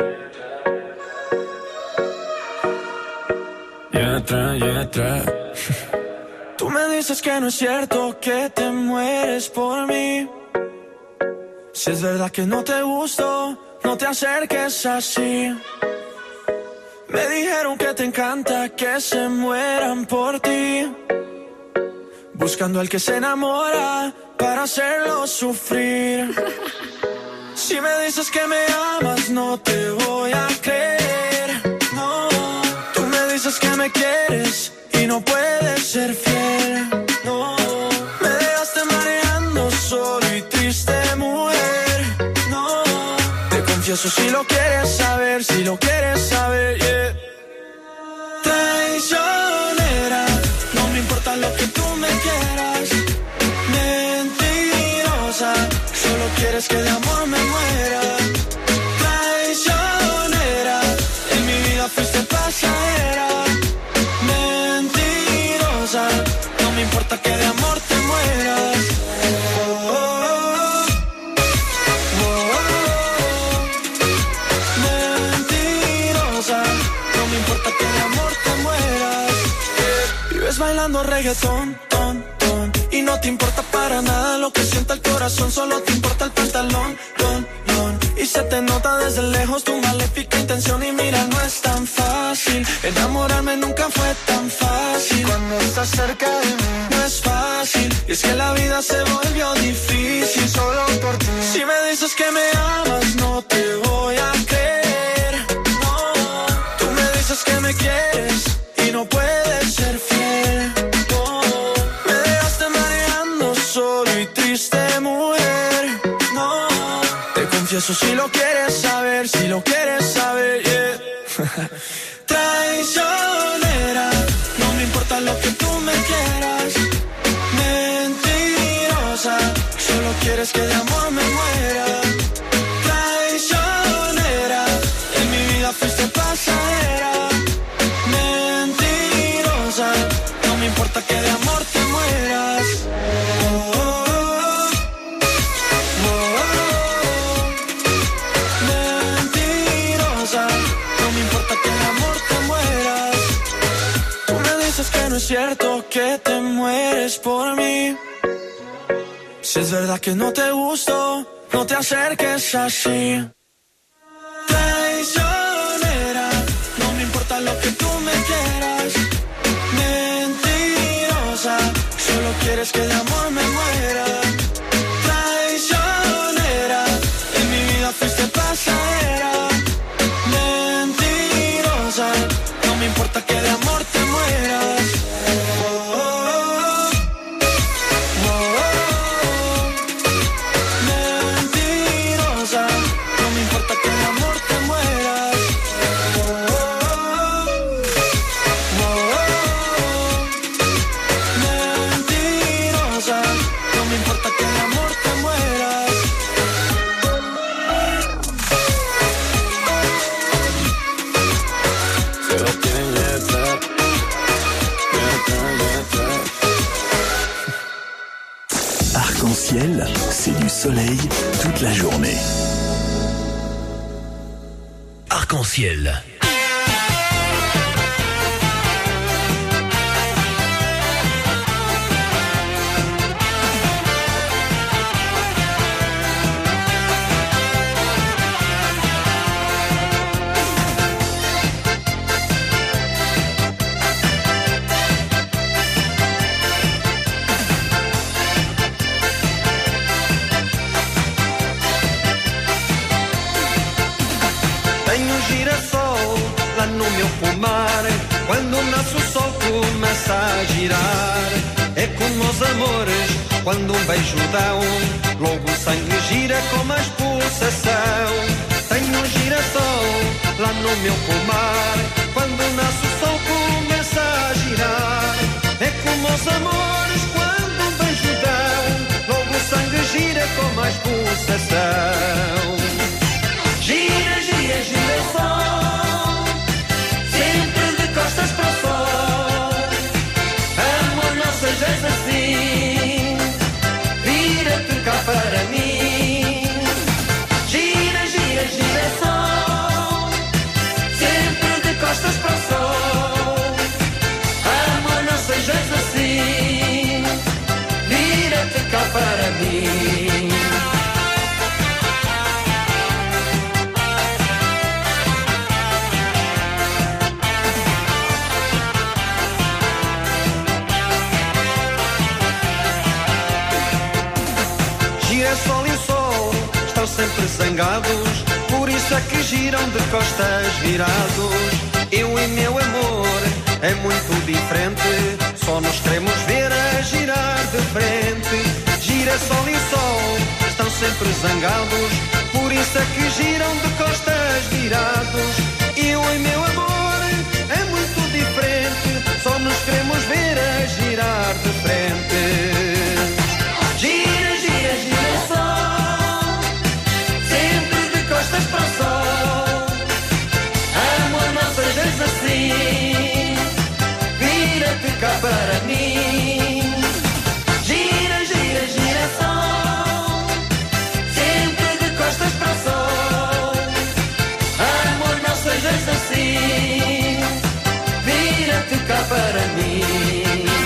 Tú me dices que no es cierto que te mueres por mí. Si es verdad que no te gusto, no te acerques así. Me dijeron que te encanta que se mueran por ti, buscando al que se enamora para hacerlo sufrir. Si me dices que me amas, no te voy a creer. No, tú me dices que me quieres y no puedes ser fiel. No, me dejaste mareando solo y triste, mujer. No, te confieso si lo quieres saber, si lo quieres saber, yeah. Traicionera, no me importa lo que tú me quieras. Mentirosa, solo quieres que de amor me muera. Traicionera, en mi vida fuiste pasajera. Mentirosa, no me importa que de amor te mueras. Mentirosa, no me importa que de amor te mueras. Vives bailando reggaetón, ton, ton, y no te importa para nada lo que sienta el corazón, solo te importa el pantalón, don, don. Y se te nota desde lejos tu maléfica intención. Y mira, no es tan fácil, enamorarme nunca fue tan fácil. Cuando estás cerca de mí no es fácil, y es que la vida se volvió difícil solo por ti. Si me dices que me amas, no te voy a creer. No, tú me dices que me quieres y no puedes ser fiel. No, me dejaste mareando solo y triste, mujer. No, te confieso si lo quieres saber, si lo quieres saber, yeah. Traicionera, no me importa lo que tú me quieras. Mentirosa, solo quieres que de amor me muera. Traicionera, en mi vida fuiste pasajera. Mentirosa, no me importa que de amor te mueras. Mentirosa, no me importa que de amor te mueras. Tú me dices que no es cierto que te mueres por mí. Si es verdad que no te gusto, no te acerques así. Traicionera, no me importa lo que tú me quieras. Mentirosa, solo quieres que de amor me muera. Traicionera, en mi vida fuiste pasajera. Mentirosa, no me importa que de amor te mueras. Mentirosa, no me importa que de amor te mueras. Mentirosa, no me importa que de amor te mueras. Sebastián Yatra, Arc-en-ciel, c'est du soleil toute la journée. Arc-en-ciel. a girar. É como os amores, quando um beijo dão, logo o sangue gira como a expulsação. Tenho um girassol lá no meu pomar, quando nasce o sol começa a girar. É como os amores, quando um beijo dão, logo o sangue gira como a expulsação. Gira, gira, gira sol, sempre de costas para o sol. Amor, não sejas assim, vira-te cá para mim. Gira, gira, gira sol, sempre de costas para o sol. Amor, não sejas assim, vira-te cá para mim. Girassol e o sol estão sempre zangados, por isso é que giram de costas virados. Eu e meu amor é muito diferente, só nos queremos ver a girar de frente. Girassol e o sol estão sempre zangados, por isso é que giram de costas virados. Eu e meu amor é muito diferente, só nos queremos ver a girar de frente. Gira, gira, gira sol, sempre de costas para o sol. Amor, não sejas assim, vira-te cá para mim. Gira, gira, gira sol, sempre de costas para o sol. Amor, não sejas assim, vira-te cá para mim.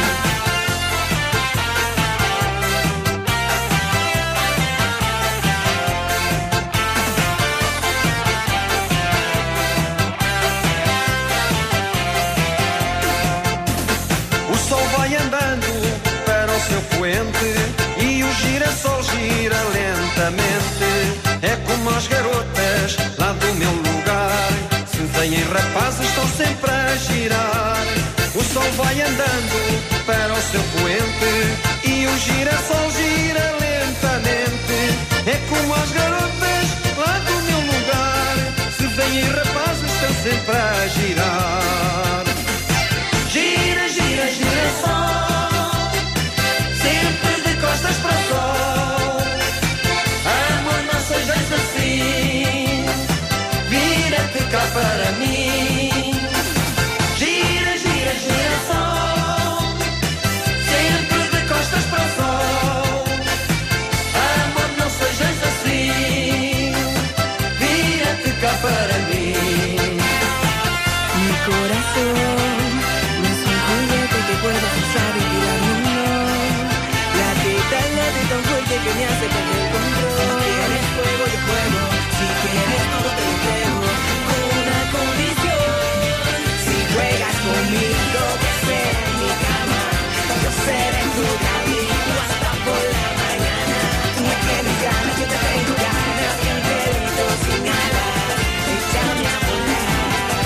E o girassol gira lentamente. É como as garotas lá do meu lugar, se vêm rapazes estão sempre a girar. O sol vai andando para o seu poente e o girassol gira lentamente. É como as garotas lá do meu lugar, se vêm rapazes estão sempre a girar. Gira, gira, girassol, sempre de costas para o sol. Amor, não sejas assim, vira-te cá para mim. Gira, gira, girassol, sempre de costas para o sol. Amor, não sejas assim, vira-te cá para mí. Mi corazón no es un juguete que puedas usar y tirarme un no. Late tan fuerte que me hace perder el control. Si quieres fuego, yo juego. Si quieres todo te lo entrego, con una condición. Si juegas conmigo, que sea en mi cama, yo seré tu cabrito hasta por la mañana. Tú me tienes ganas, yo te tengo ganas, mi angelito sin alas, échame a volar.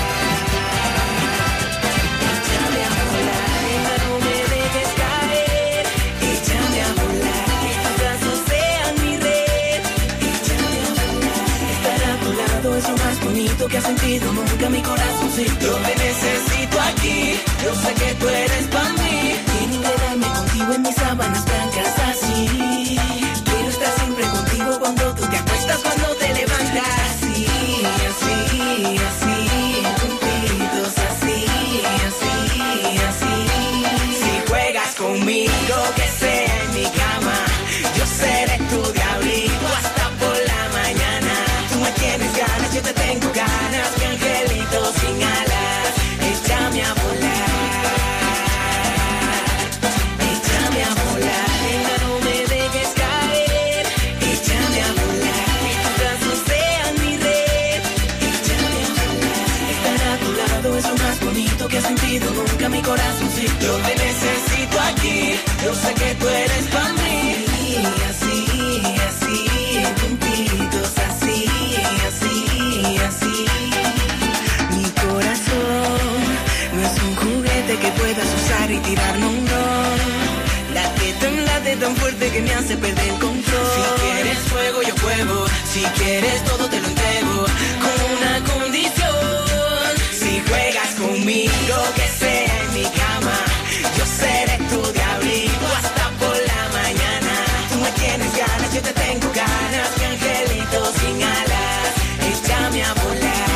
Échame a volar, nena, no me dejes caer. Échame a volar, que tus brazos sean mi red. Échame a volar, estar a tu lado es lo más bonito que ha sentido nunca mi corazoncito. Yo te necesito aquí, yo sé que tú eres para mí. Quiero quedarme contigo en mis sábanas blancas así. Quiero estar siempre contigo cuando tú te acuestas, cuando te levantas. Así, así, así, juntitos, así, así, así. Si juegas conmigo, que sea en mi cama, yo seré tu diablito hasta por la mañana. Tú me tienes ganas, yo te tengo ganas, mi angelito sin alas, échame a volar. Échame a volar, nena, no me dejes caer. Échame a volar, que tus brazos sean mi red. Échame a volar, estar a tu lado es lo más bonito que ha sentido nunca mi corazoncito. Yo te necesito aquí, yo sé que tú eres para mí. Así, así, juntitos, así, así, así. Mi corazón no es un juguete que puedas usar y tirar. fuerte que me hace perder el control. Si quieres fuego, yo juego. Si quieres todo, te lo entrego. Con una condición. Si juegas conmigo, que sea en mi cama. Yo seré tu diablito hasta por la mañana. Tú me tienes ganas, yo te tengo ganas. Mi angelito sin alas, échame a volar.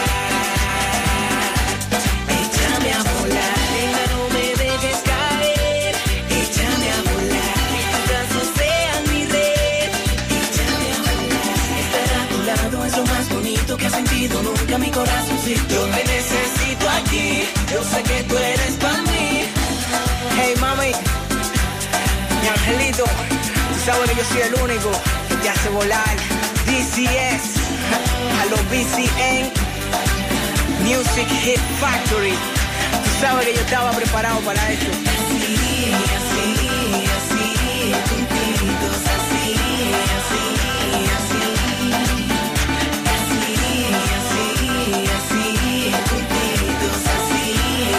Échame a volar, venga, no me dejes caer. Échame a volar, tus brazos sean mi red. Échame a volar, estar a tu lado es lo más bonito que ha sentido nunca mi corazoncito. Yo te necesito aquí, yo sé que tú eres para mí. Hey mami, mi angelito, tú sabes que yo soy el único que te hace volar. DCS, a los BCN, Music Hit Factory. Tú sabes que yo estaba preparado para esto. Así, así, así, juntitos, así, así, así. Así, así, así, juntitos, así,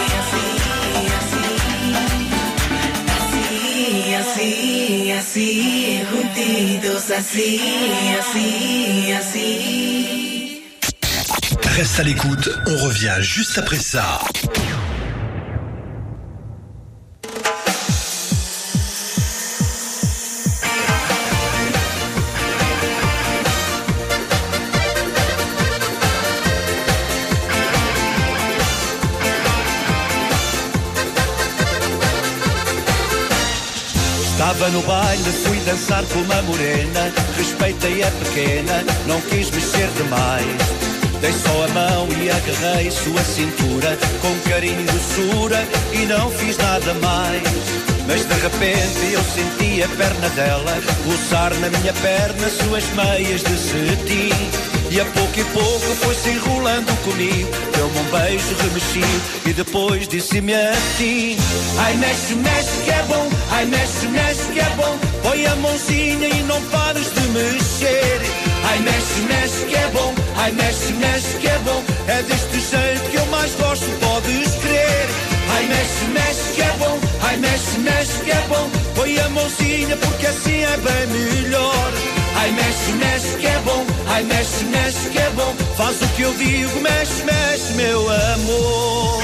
así, así. Así, así, juntitos, así, así, así. Reste à l'écoute, on revient juste après ça. Estava no baile, fui dançar com uma morena. Respeitei a pequena, não quis mexer demais. Dei só a mão e agarrei sua cintura com carinho e doçura e não fiz nada mais. Mas de repente eu senti a perna dela pulsar na minha perna suas meias de cetim. E a pouco foi-se enrolando comigo. Deu-me um beijo remexido e depois disse-me assim: ai, mexe, mexe que é bom. Ai, mexe, mexe que é bom. Põe a mãozinha e não pares de mexer. Ai, mexe, mexe que é bom. Ai, mexe, mexe que é bom. É deste jeito que eu mais gosto, podes crer. Ai, mexe, mexe que é bom. Ai, mexe, mexe que é bom. Põe a mãozinha porque assim é bem melhor. Ai, mexe, mexe que é bom. Ai, mexe, mexe que é bom. Faz o que eu digo, mexe, mexe, meu amor.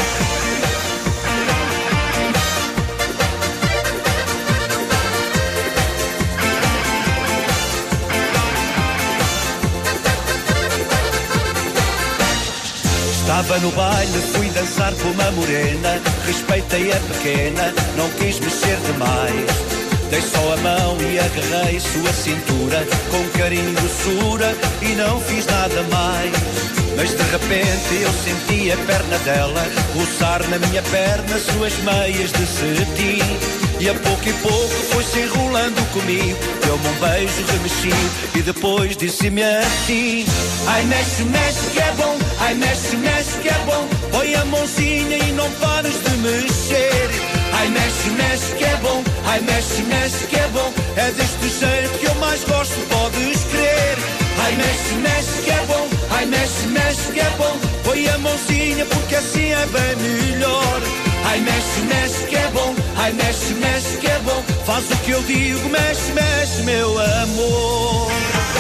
Estava no baile, fui dançar com uma morena. Respeitei a pequena, não quis mexer demais. Dei só a mão e agarrei sua cintura com carinho e doçura e não fiz nada mais. Mas de repente eu senti a perna dela pulsar na minha perna suas meias de cetim. E a pouco foi-se enrolando comigo. Deu-me um beijo remexido e depois disse-me assim: ai, mexe, mexe que é bom. Ai, mexe, mexe que é bom. Põe a mãozinha e não pares de mexer. Ai, mexe, mexe que é bom. Ai, mexe, mexe que é bom. É deste jeito que eu mais gosto, podes crer. Ai, mexe, mexe que é bom. Ai, mexe, mexe que é bom. Põe a mãozinha porque assim é bem melhor. Ai, mexe, mexe que é bom. Ai, mexe, mexe que é bom. Faz o que eu digo, mexe, mexe, meu amor.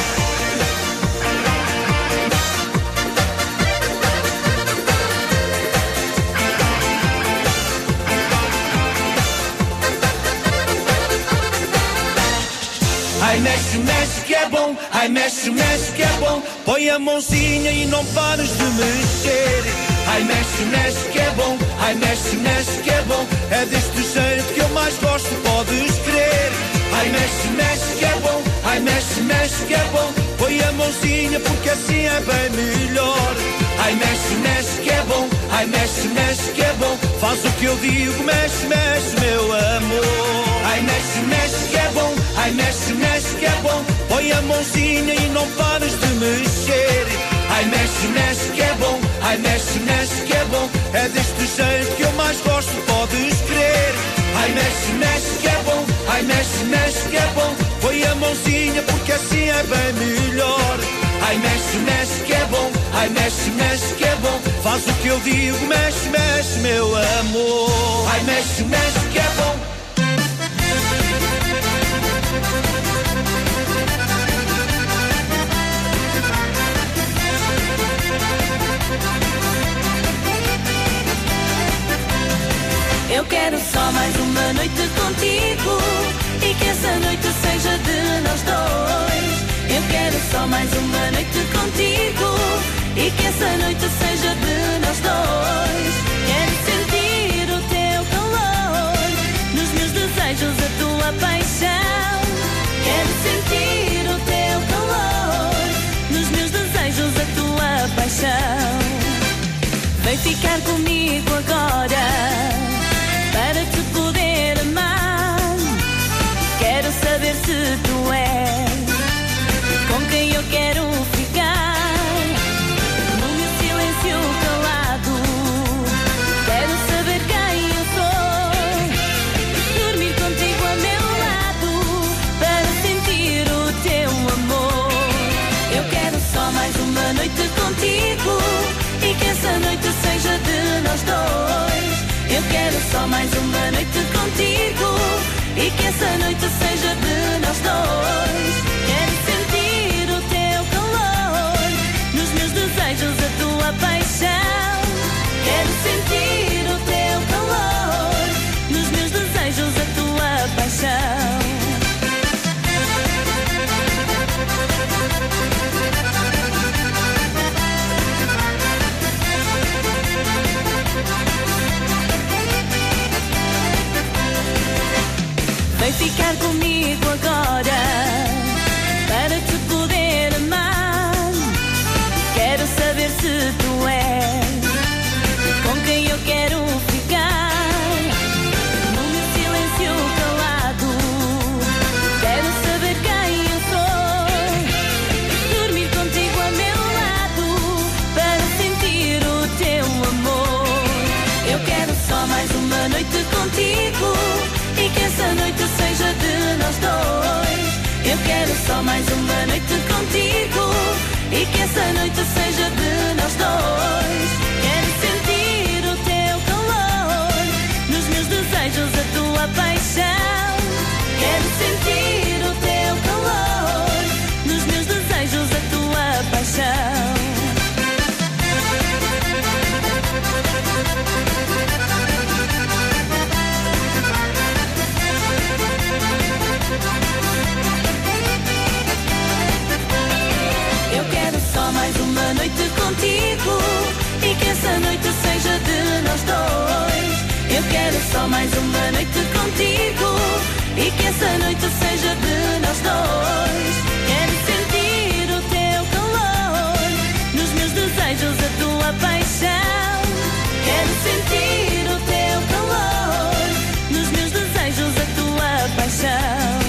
Ai, mexe, mexe que é bom. Ai, mexe, mexe que é bom. Põe a mãozinha e não pares de mexer. Ai, mexe, mexe que é bom. Ai, mexe, mexe que é bom. É deste jeito que eu mais gosto, podes crer. Ai, mexe, mexe que é bom. Ai, mexe, mexe que é bom. Põe a mãozinha porque assim é bem melhor. Ai, mexe, mexe que é bom. Ai, mexe, mexe que é bom. Faz o que eu digo, mexe, mexe, meu amor. Ai, mexe, mexe que é bom. Ai, mexe, mexe que é bom. Põe a mãozinha e não pares de mexer. Ai, mexe, mexe que é bom. Ai, mexe, mexe que é bom. É deste jeito que eu mais gosto, podes crer. Ai, mexe, mexe que é bom. Ai, mexe, mexe que é bom. Põe a mãozinha porque assim é bem melhor. Ai, mexe, mexe que é bom. Ai, mexe, mexe que é bom. Faz o que eu digo, mexe, mexe, meu amor. Ai, mexe, mexe que é bom. Eu quero só mais uma noite contigo e que essa noite seja de nós dois. Eu quero só mais uma noite contigo e que essa noite seja de nós dois. Quero sentir o teu calor nos meus desejos, a tua paixão. Quero sentir o teu calor nos meus desejos, a tua paixão. Vem ficar comigo agora para te poder amar. Quero saber se tu és com quem eu quero ficar. No meu silêncio calado, quero saber quem eu sou. Dormir contigo a meu lado para sentir o teu amor. Eu quero só mais uma noite contigo e que essa noite seja de nós dois. Eu quero só mais uma noite contigo e que essa noite seja de nós dois. Quero sentir o teu calor nos meus desejos, a tua paixão. Quero sentir o teu calor nos meus desejos, a tua paixão. Vem ficar comigo agora para te poder amar. Quero saber se tu és com quem eu quero ficar. No meu silêncio calado, quero saber quem eu sou. Dormir contigo a meu lado para sentir o teu amor. Eu quero só mais uma noite contigo e que essa noite seja de nós dois. Eu quero só mais uma noite contigo e que essa noite seja de nós dois. Quero sentir o teu calor nos meus desejos, a tua paixão. Quero sentir o teu calor nos meus desejos, a tua paixão. Eu quero só mais uma noite contigo e que essa noite seja de nós dois. Eu quero só mais uma noite contigo e que essa noite seja de nós dois. Quero sentir o teu calor nos meus desejos, a tua paixão. Quero sentir o teu calor nos meus desejos, a tua paixão.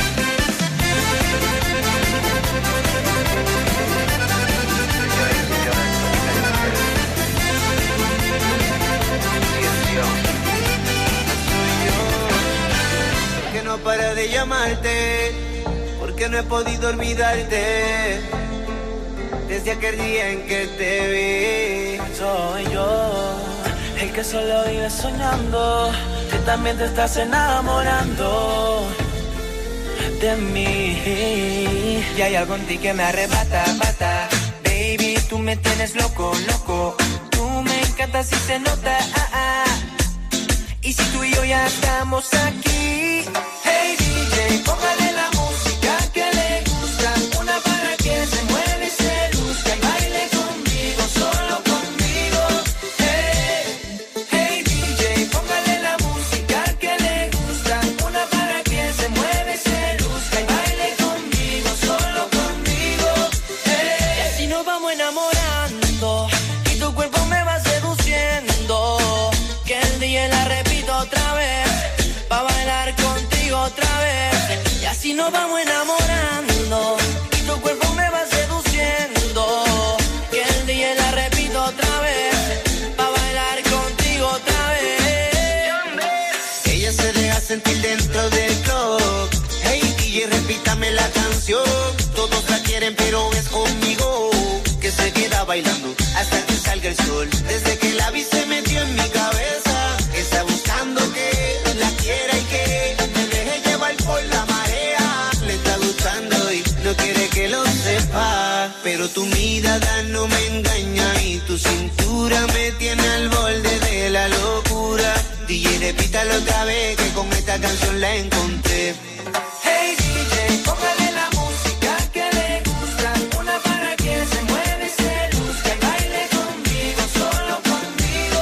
Que no para de llamarte, porque no he podido olvidarte desde aquel día en que te vi. Soy yo, el que solo vive soñando, que también te estás enamorando de mí. Y hay algo en ti que me arrebata, bata. Baby, tú me tienes loco, loco. Tú me encantas y se nota, Y si tú y yo ya estamos aquí, hey DJ, póngale la música que le gusta, una para que se mueva y se luzca y baile conmigo, solo conmigo. Hey DJ, póngale la música que le gusta, una para que se mueva y se luzca y baile conmigo, solo conmigo. Y así nos vamos enamorando y tu cuerpo me va seduciendo, que el día la repito otra vez, pa' bailar contigo otra vez. Y así nos vamos enamorando y tu cuerpo me va seduciendo, que el día la repito otra vez, pa' bailar contigo otra vez. Ella se deja sentir dentro del club. Hey DJ, repítame la canción. Todos la quieren pero es conmigo que se queda bailando hasta que salga el sol. Desde que la vi se metió en mi cabeza. Está buscando que la quiera y que me deje llevar por la marea. pero tu mirada no me engaña y tu cintura me tiene al borde de la locura. DJ, repítalo otra vez que con esta canción la encontré. Hey DJ, póngale la música que le gusta, una para que se mueve, se luzca y baile conmigo, solo conmigo.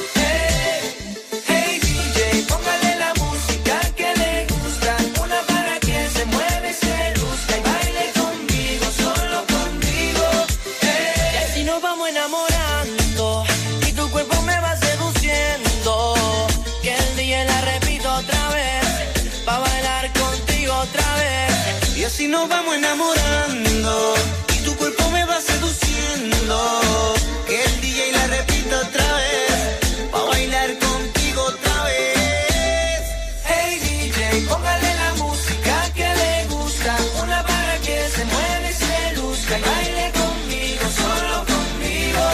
Hey DJ, póngale la música que le gusta, una para que se mueve, se luzca y baile conmigo, solo conmigo. Y así nos vamos enamorando y tu cuerpo me va seduciendo, que el día la repito otra vez, pa' bailar contigo otra vez. Y así nos vamos enamorando y tu cuerpo me va seduciendo, que el DJ la repita otra vez, pa' bailar contigo otra vez. Hey DJ, póngale la música que le gusta, una para que se mueve, se luzca y baile conmigo, solo conmigo.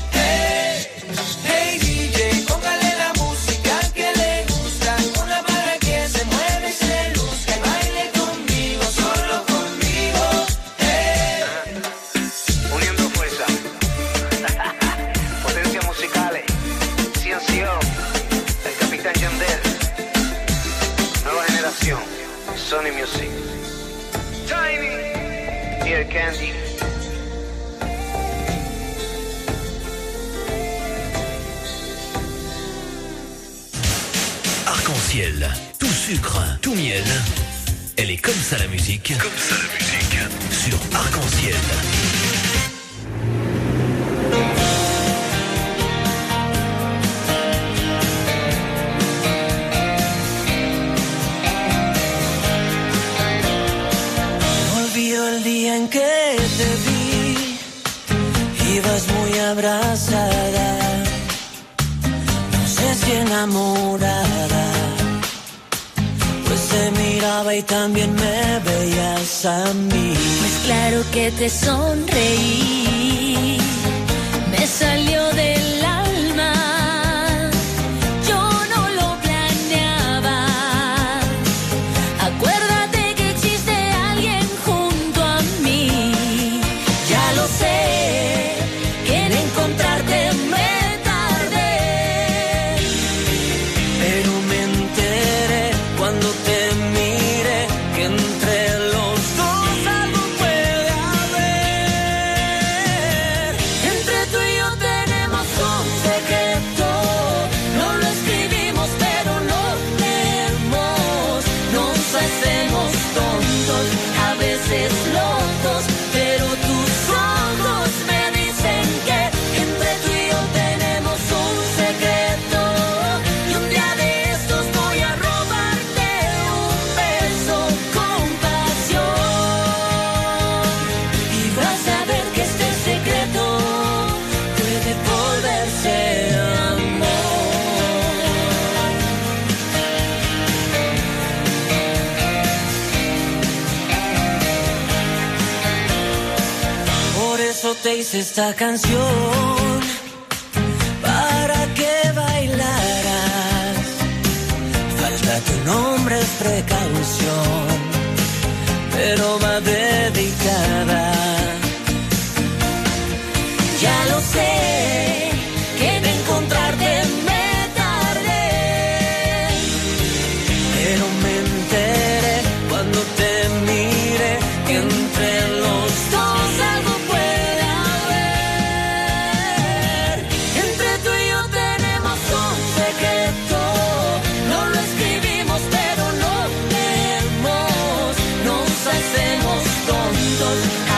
Hey DJ, póngale la música que le gusta, una para que se mueve, se luzca y baile conmigo, solo conmigo. Uniendo fuerza, potencia musicales, Ciencio, el Capitán Yandel, nueva generación, Sony Music, Tiny, Ear Candy. Arc-en-ciel, tout sucre, tout miel. Elle est comme ça la musique. Comme ça la musique. Sur Arc-en-ciel. No olvido el día en que te vi, ibas muy abrazada, no sé si enamorada, pues te miraba y también me veías a mí. Pues claro que te sonreí, me salió del alma, yo no lo planeaba. Acuérdate que existe alguien junto a mí. Ya lo sé, que en encontrarte me tardé, Pero me enteré cuando te miré que entre los dos algo puede haber. entre tú y yo tenemos un secreto, no lo escribimos pero lo leemos, nos hacemos tontos, a veces locos, pero tus ojos me dicen que entre tú y yo tenemos un secreto, y un día de estos voy a robarte un beso con pasión, y vas a ver que este secreto puede volverse amor. Por eso te hice esta canción, para que bailaras. Falta tu nombre, es precaución, pero va dedicada. Ya lo sé, que en encontrarte me tardé, Pero me enteré cuando te miré que entre los dos algo puede haber. Entre tú y yo tenemos un secreto, no lo escribimos pero lo leemos, nos hacemos tontos, a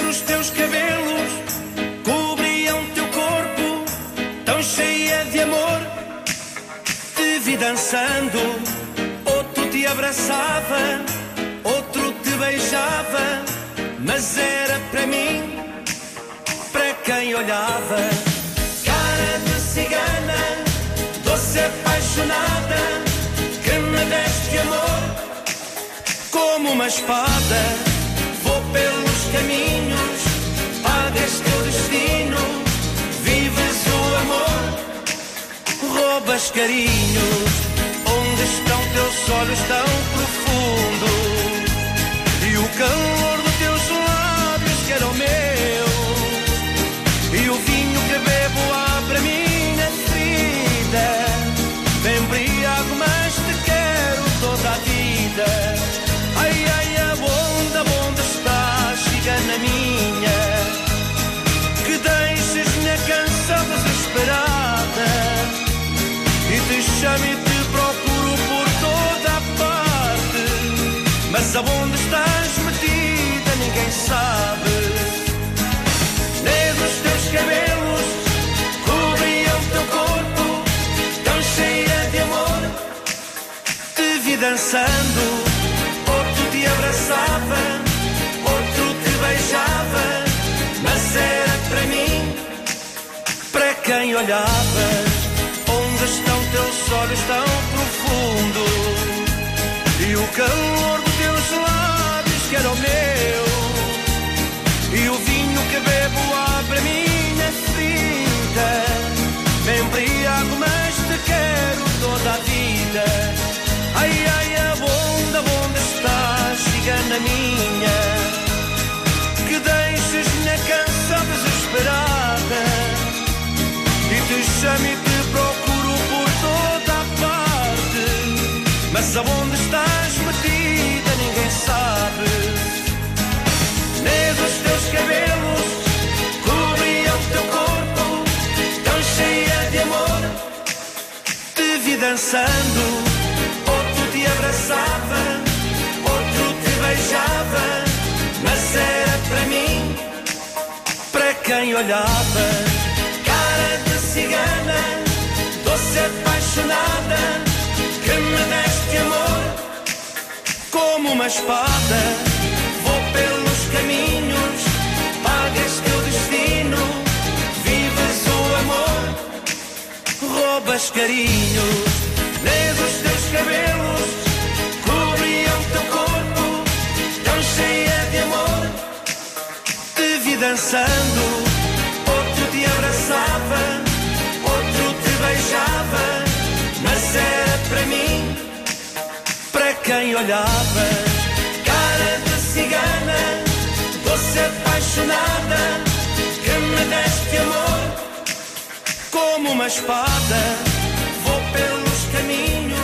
Negros teus cabelos cobriam teu corpo, tão cheia de amor. Te vi dançando, outro te abraçava, outro te beijava, mas era para mim, para quem olhava. Cara de cigana, doce apaixonada, que me deste amor como uma espada. Vou pelos caminhos, pagas teu destino, vives o amor, roubas carinhos. Onde estão teus olhos tão profundos e o calor dos teus lábios que eram meus, e o vinho que bebo abre a minha ferida. Te embriago, mas te quero toda a vida. Ai, ai, aonde estás, cigana minha, que deixes minha canção desesperada e te chamo e te procuro por toda a parte, mas aonde estás metida ninguém sabe. Negros teus cabelos cobriam teu corpo, tão cheia de amor. Te vi dançando, outro te abraçava, outro te beijava, mas era para mim, para quem olhava. Onde estão teus olhos tão profundos e o calor dos teus lábios que era o meu, e o vinho que bebo abre a minha ferida. Me embriago, mas te quero toda a vida. Ai, ai, aonde estás, cigana minha, que deixes minha canção desesperada e te chamo e te procuro por toda a parte, mas aonde estás metida ninguém sabe. Negros teus cabelos cobriam teu corpo, tão cheia de amor. Te vi dançando, outro te abraçava, outro te beijava, mas era para mim, para quem olhava. Cara de cigana, doce apaixonada, que me deste amor como uma espada. Vou pelos caminhos, pagas teu destino, vives o amor, roubas carinhos. Negros teus cabelos cobriam teu corpo, tão cheia de amor. Te vi dançando, outro te abraçava, outro te beijava, mas era para mim, para quem olhava. Cara de cigana, doce apaixonada, que me deste amor como uma espada. Vou pelos caminhos.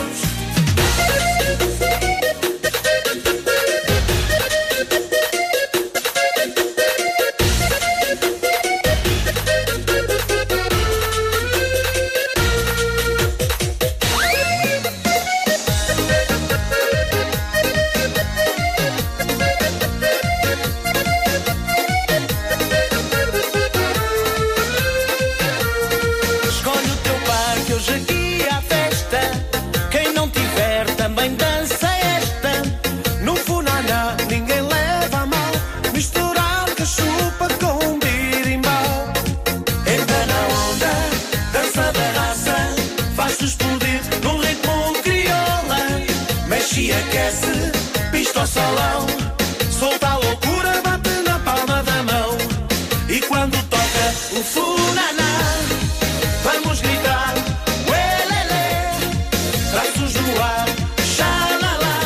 Escolhe o teu par que hoje aqui há festa. Quem não tiver também dança esta. No funaná ninguém leva a mal, misturar cachupa com birimbau. Entra na onda, dança da raça, faz-se explodir num ritmo crioula. Mexe e aquece, pista ao salão, solta a loucura, bate na palma da mão. E quando toca o funaná, vamos gritar, uelele, braços no ar, xalala,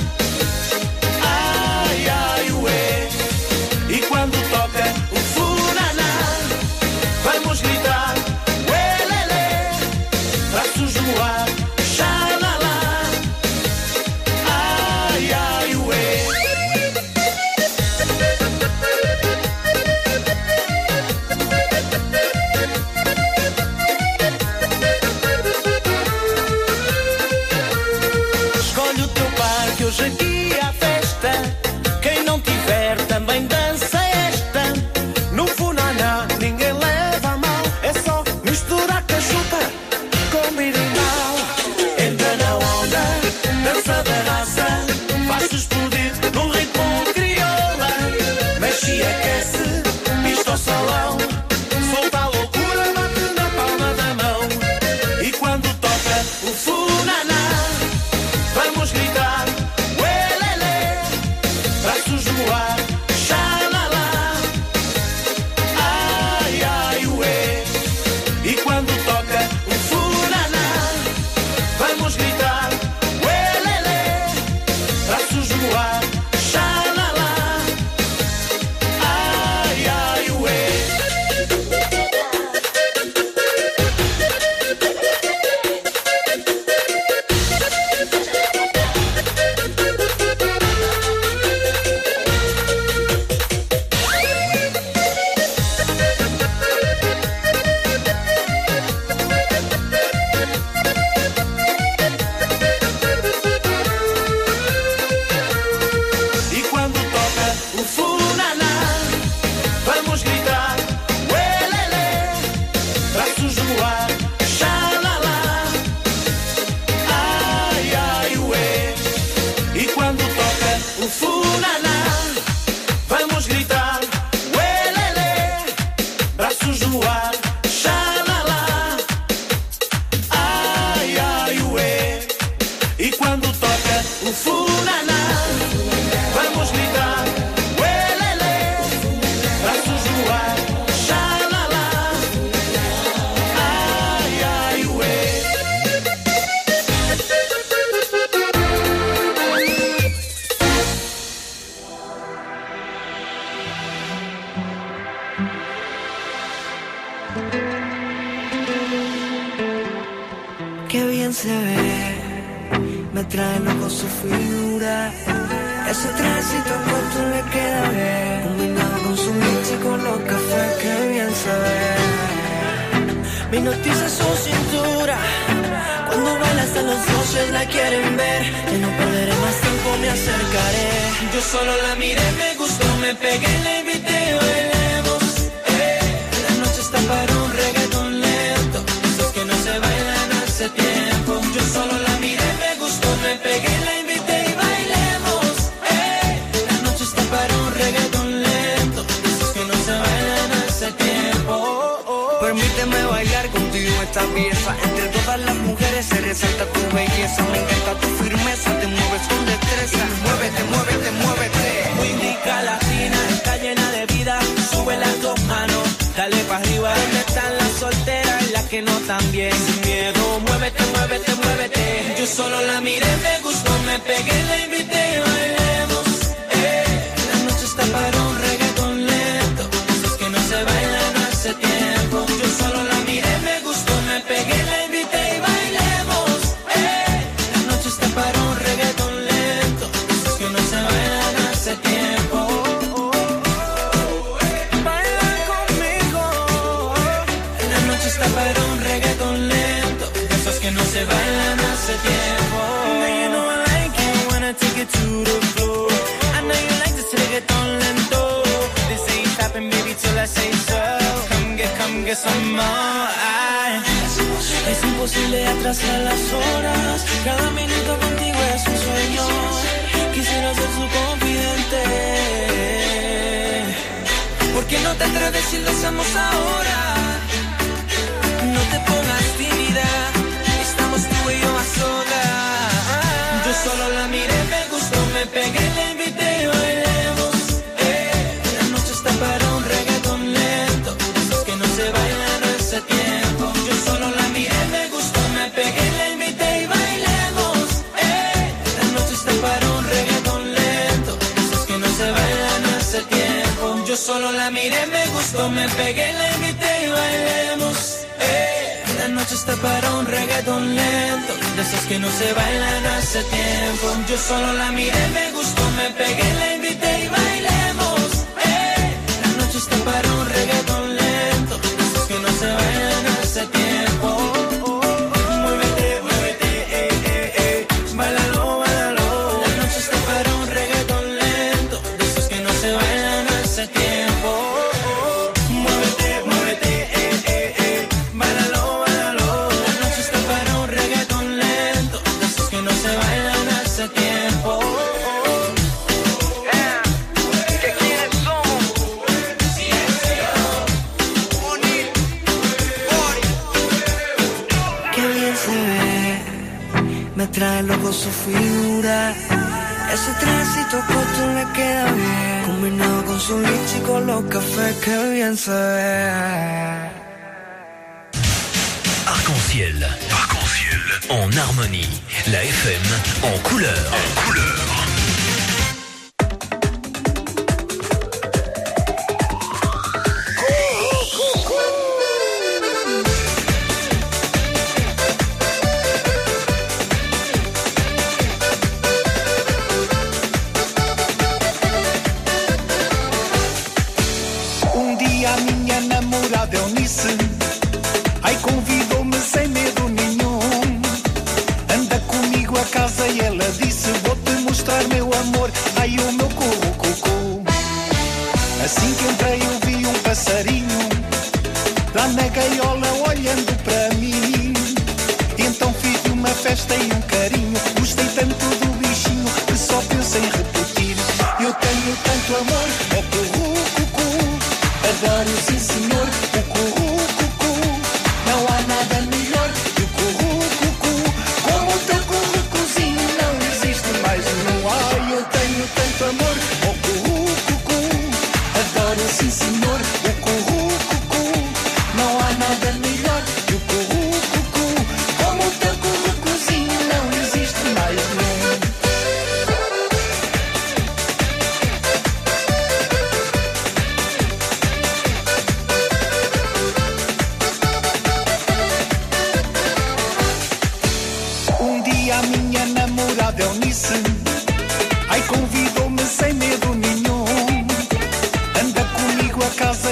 ai, ai, ué. E quando toca o funaná, vamos gritar, uelele, braços no ar, xalala, ai, ai, ué. Escolhe o teu par que hoje aqui há festa. Quem não tiver também dança esta. se ve, me trae loco su figura. Ese trajecito corto le queda bien, combinado con su leche y con los cafés que bien se ve. Me hipnotiza su cintura, cuando baila hasta los dioses la quieren ver. Y no perderé más tiempo, me acercaré. Yo solo la miré, me gustó, me pegué, la invité y bailemos. La noche está para un reggaetón lento, esos que no se bailan hace tiempo. Yo solo la miré, me gustó, me pegué, la invité y bailemos. La noche está para un reggaetón lento, esos que no se bailan hace tiempo. Permíteme bailar contigo esta pieza. Entre todas las mujeres se resalta tu belleza. Me encanta tu firmeza, te mueves con destreza. Muévete, muévete, muévete. Muy rica latina, está llena de vida. Sube las dos manos, dale pa' arriba. ¿Dónde están las solteras y las que no están bien? Sin miedo, muévete, muévete, muévete. Yo solo la miré, me gustó, me pegué, la invité y bailemos. La noche está para un reggaetón lento, esos que no se bailan hace tiempo. Yo solo la miré, me gustó, me pegué, la invité y bailemos. La noche está para un reggaetón lento, esos que no se bailan hace tiempo. Baila conmigo. La noche está para un reggaetón lento, esos que no se bailan hace tiempo. You know I like it when I take it to the floor. I know you like this reggaetón lento. This ain't stopping, baby, till I say so. Come get some more. Es imposible atrasar las horas. Cada minuto contigo es un sueño. Quisiera ser su confidente. ¿Por qué no te atreves si lo hacemos ahora? No te pongas tímida, estamos tú y yo a solas. Yo solo la miré, me gustó, me pegué, la invité y bailemos. La noche está para un reggaetón lento, esos que no se bailan hace tiempo. Yo solo la miré, me gustó, me pegué, la invité y bailemos. La noche está para un reggaetón lento, esos que no se bailan hace tiempo. Yo solo la miré, me gustó, me pegué, la invité y bailemos. La noche está para un reggaetón lento, de esos que no se bailan hace tiempo. Yo solo la miré, me gustó, me pegué, la invité y bailemos. La noche está para un reggaetón lento, de esos que no se bailan hace tiempo. Muévete, muévete, bailalo, bailalo. La noche está para un reggaetón lento, de esos que no se bailan hace tiempo. Muévete, muévete, bailalo, bailalo. La noche está para un reggaetón lento, de esos que no se bailan hace tiempo. Qué bien se ve, me trae loco su figura. Ese trajecito corto le queda bien, combinado con su leche y con los cafés, que bien se ve. Arc-en-ciel. Arc-en-ciel. En harmonie. La FM en couleur. En couleur. Um dia a minha namorada Eunice, ai, convidou-me sem medo nenhum. Anda comigo a casa e ela disse: vou-te mostrar meu amor, ai, o meu cu. Assim que entrei eu vi um passarinho lá na gaiola olhando para mim. Então fiz uma festa e um carinho, gostei tanto do bichinho que só penso em repetir. Eu tenho tanto amor, é cu. Adoro, sim senhor, o cu. Não há nada melhor que o cu. Como o teu currucuzinho não existe mais nenhum. Ai, eu tenho tanto amor, oh cu. Adoro, sim senhor, o cu. Não há nada melhor que o cu. Como o teu currucuzinho não existe mais nenhum.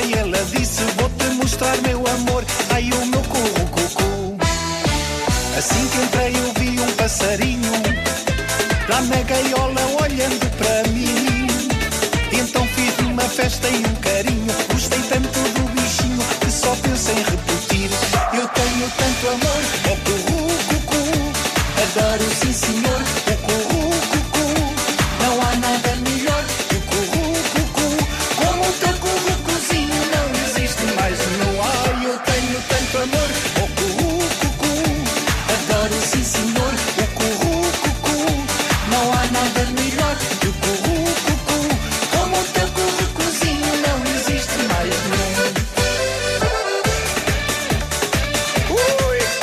e ela disse: vou-te mostrar meu amor, ai o meu cu. Assim que entrei eu vi um passarinho lá na gaiola olhando para mim. Então fiz uma festa e um carinho, gostei tanto do bichinho que só penso em repetir. Eu tenho tanto amor ao curru-cucu, adoro sim senhor o curru-cucu. Não há nada melhor que o curru-cucu, como o teu curru-cuzinho não existe mais nenhum. Ai, eu tenho tanto amor ao curru-cucu, adoro sim senhor o curru-cucu. Não há nada melhor que o curru-cucu, como o teu curru-cuzinho não existe mais nenhum. Ui!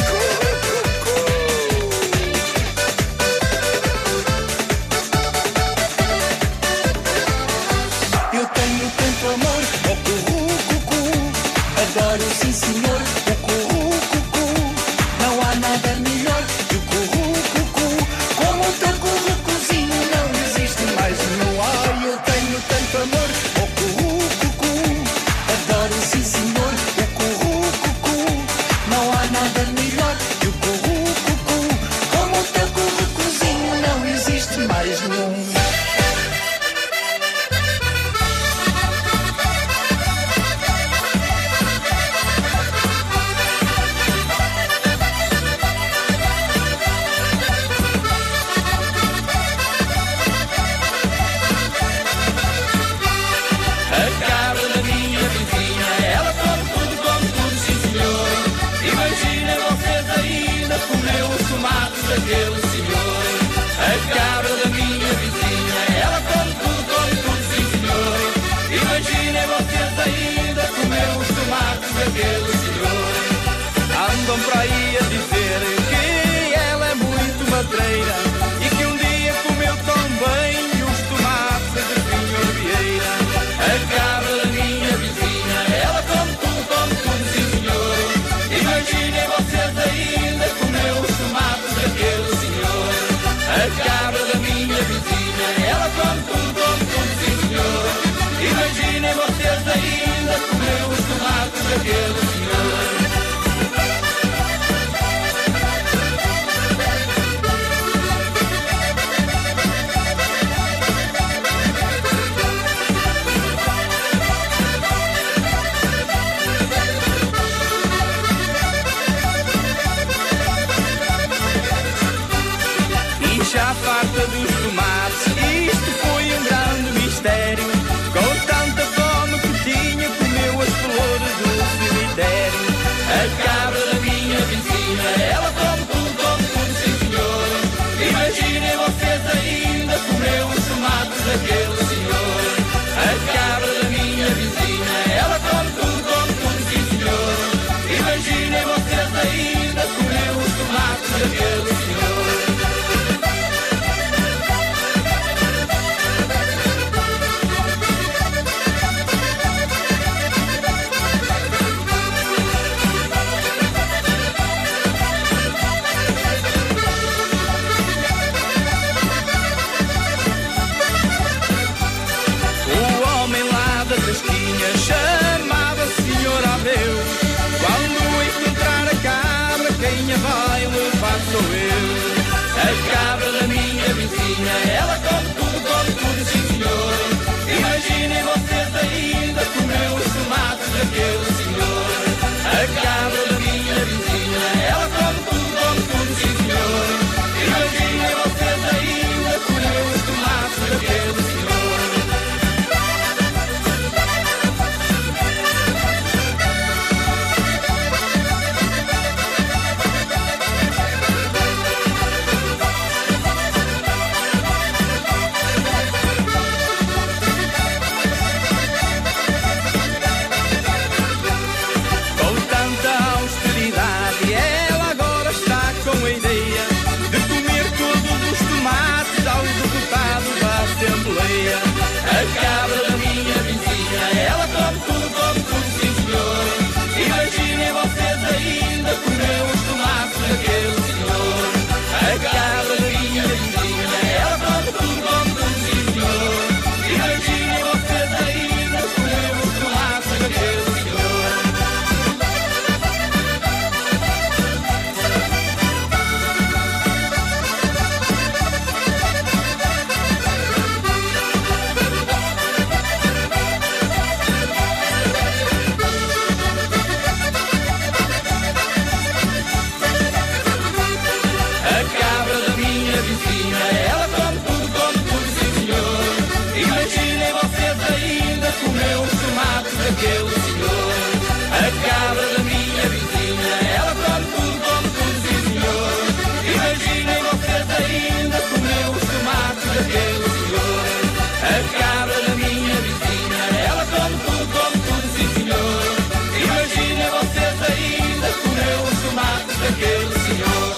daquele senhor. A cabra da minha vizinha, ela come tudo, sim senhor. Imaginem vocês ainda comer os tomates daquele senhor. A cabra da minha vizinha, ela come tudo, sim senhor. Imaginem vocês ainda comer os tomates daquele senhor.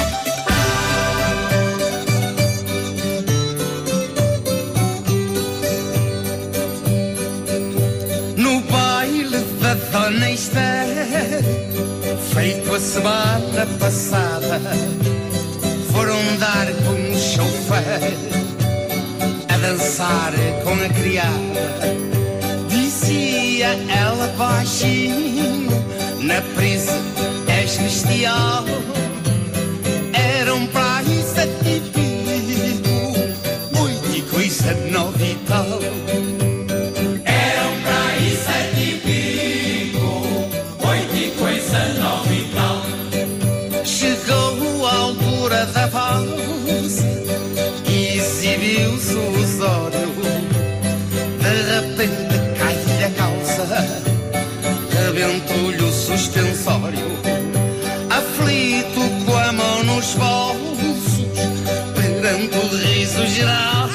No baile da Dona Esther, feito a semana passada, foram dar com o chofer a dançar com a criada. Dizia ela baixinho, na prisa és bestial. Eram pra isso atípico, ui que coisa nova e tal. Eram pra isso atípico, oi que coisa nova e tal. Chegou a altura da pausa e exibiu-se o osório. De repente cai-lhe a calça, rebentou-lhe o suspensório. Aflito com a mão nos bolsos, perante o riso geral.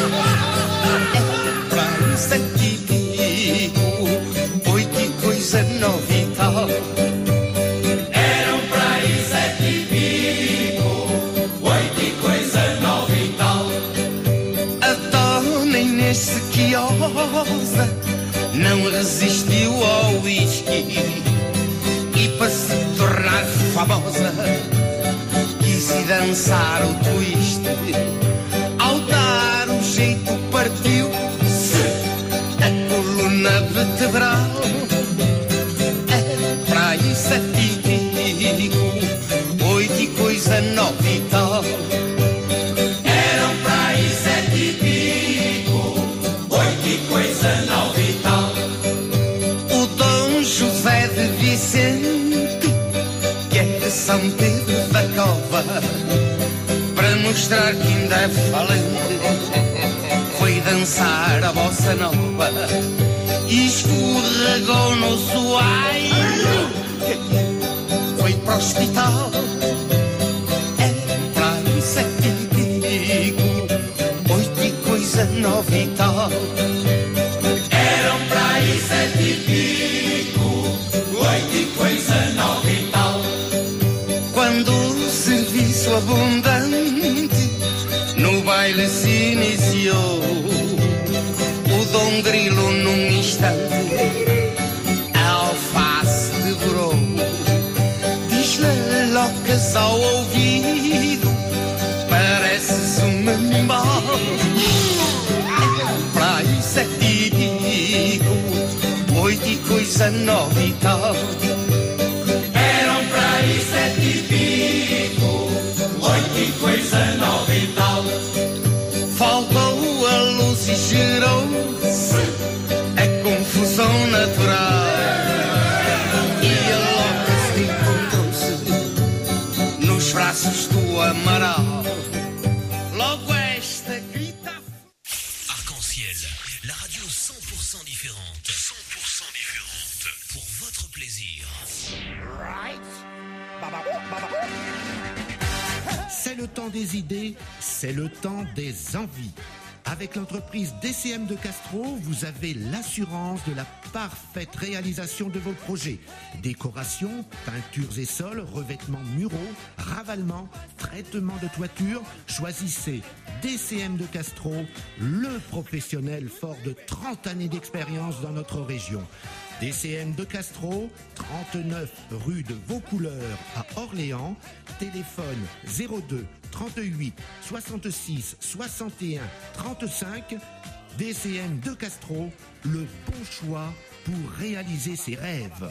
Pra isso atípico, oi que coisa nova e tal. Eram pra isso atípico, oi que coisa nova e tal. A Dona Inês Sequiosa não resistiu ao whisky e para se tornar famosa quis ir dançar o twist. Ao dar o jeito partiu-se a coluna vertebral. É pra isso atípico, oi que coisa nova e tal. Eram pra isso atípico, oi que coisa nova e tal. O Dom José de Vicente, que é de São Pedro da Cova, para mostrar que ainda é valente, foi dançar a bossa nova e escorregou no soalho, foi para o hospital. É pra isso atípico, oi que coisa nova e tal. Eram pra isso atípico, oi que coisa nova e tal. Quando o serviço abundante no baile se iniciou, o Dom Grilo num instante a alface devorou. Diz-lhe locas ao ouvido, pareces um animal. Pra isso é típico, oi que coisa nova e tal. Eram pra isso atípico, oi que coisa nova e tal. Faltou a luz e gerou-se a confusão natural. E a loca se encontrou-se nos braços do Amaral. Logo esta grita. Arc-en-ciel, la radio 100% différente. 100% différente. Pour votre plaisir. C'est le temps des idées, c'est le temps des envies. Avec l'entreprise DCM de Castro, vous avez l'assurance de la parfaite réalisation de vos projets. Décoration, peintures et sols, revêtements muraux, ravalement, traitement de toiture. Choisissez DCM de Castro, le professionnel fort de 30 années d'expérience dans notre région. DCM de Castro, 39 rue de Vaucouleurs à Orléans. Téléphone 02 38 66 61 35. DCM de Castro, le bon choix pour réaliser ses rêves.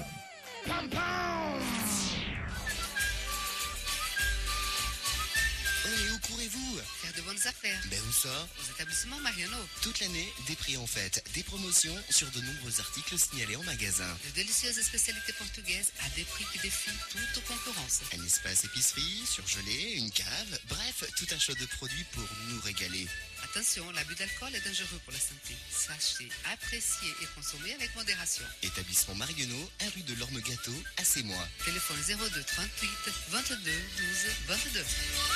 On est où, pourrez-vous Faire de bonnes affaires. Ben où ça? Aux établissements Mariano. Toute l'année, des prix en fête, des promotions sur de nombreux articles signalés en magasin. De délicieuses spécialités portugaises à des prix qui défient toute concurrence. Un espace épicerie, surgelé, une cave, bref, tout un choix de produits pour nous régaler. Attention, l'abus d'alcool est dangereux pour la santé. Sachez apprécier et consommer avec modération. Établissement Mariano, 1 rue de l'Orme Gâteau, à Sémois. Téléphone 02 38 22 12 22.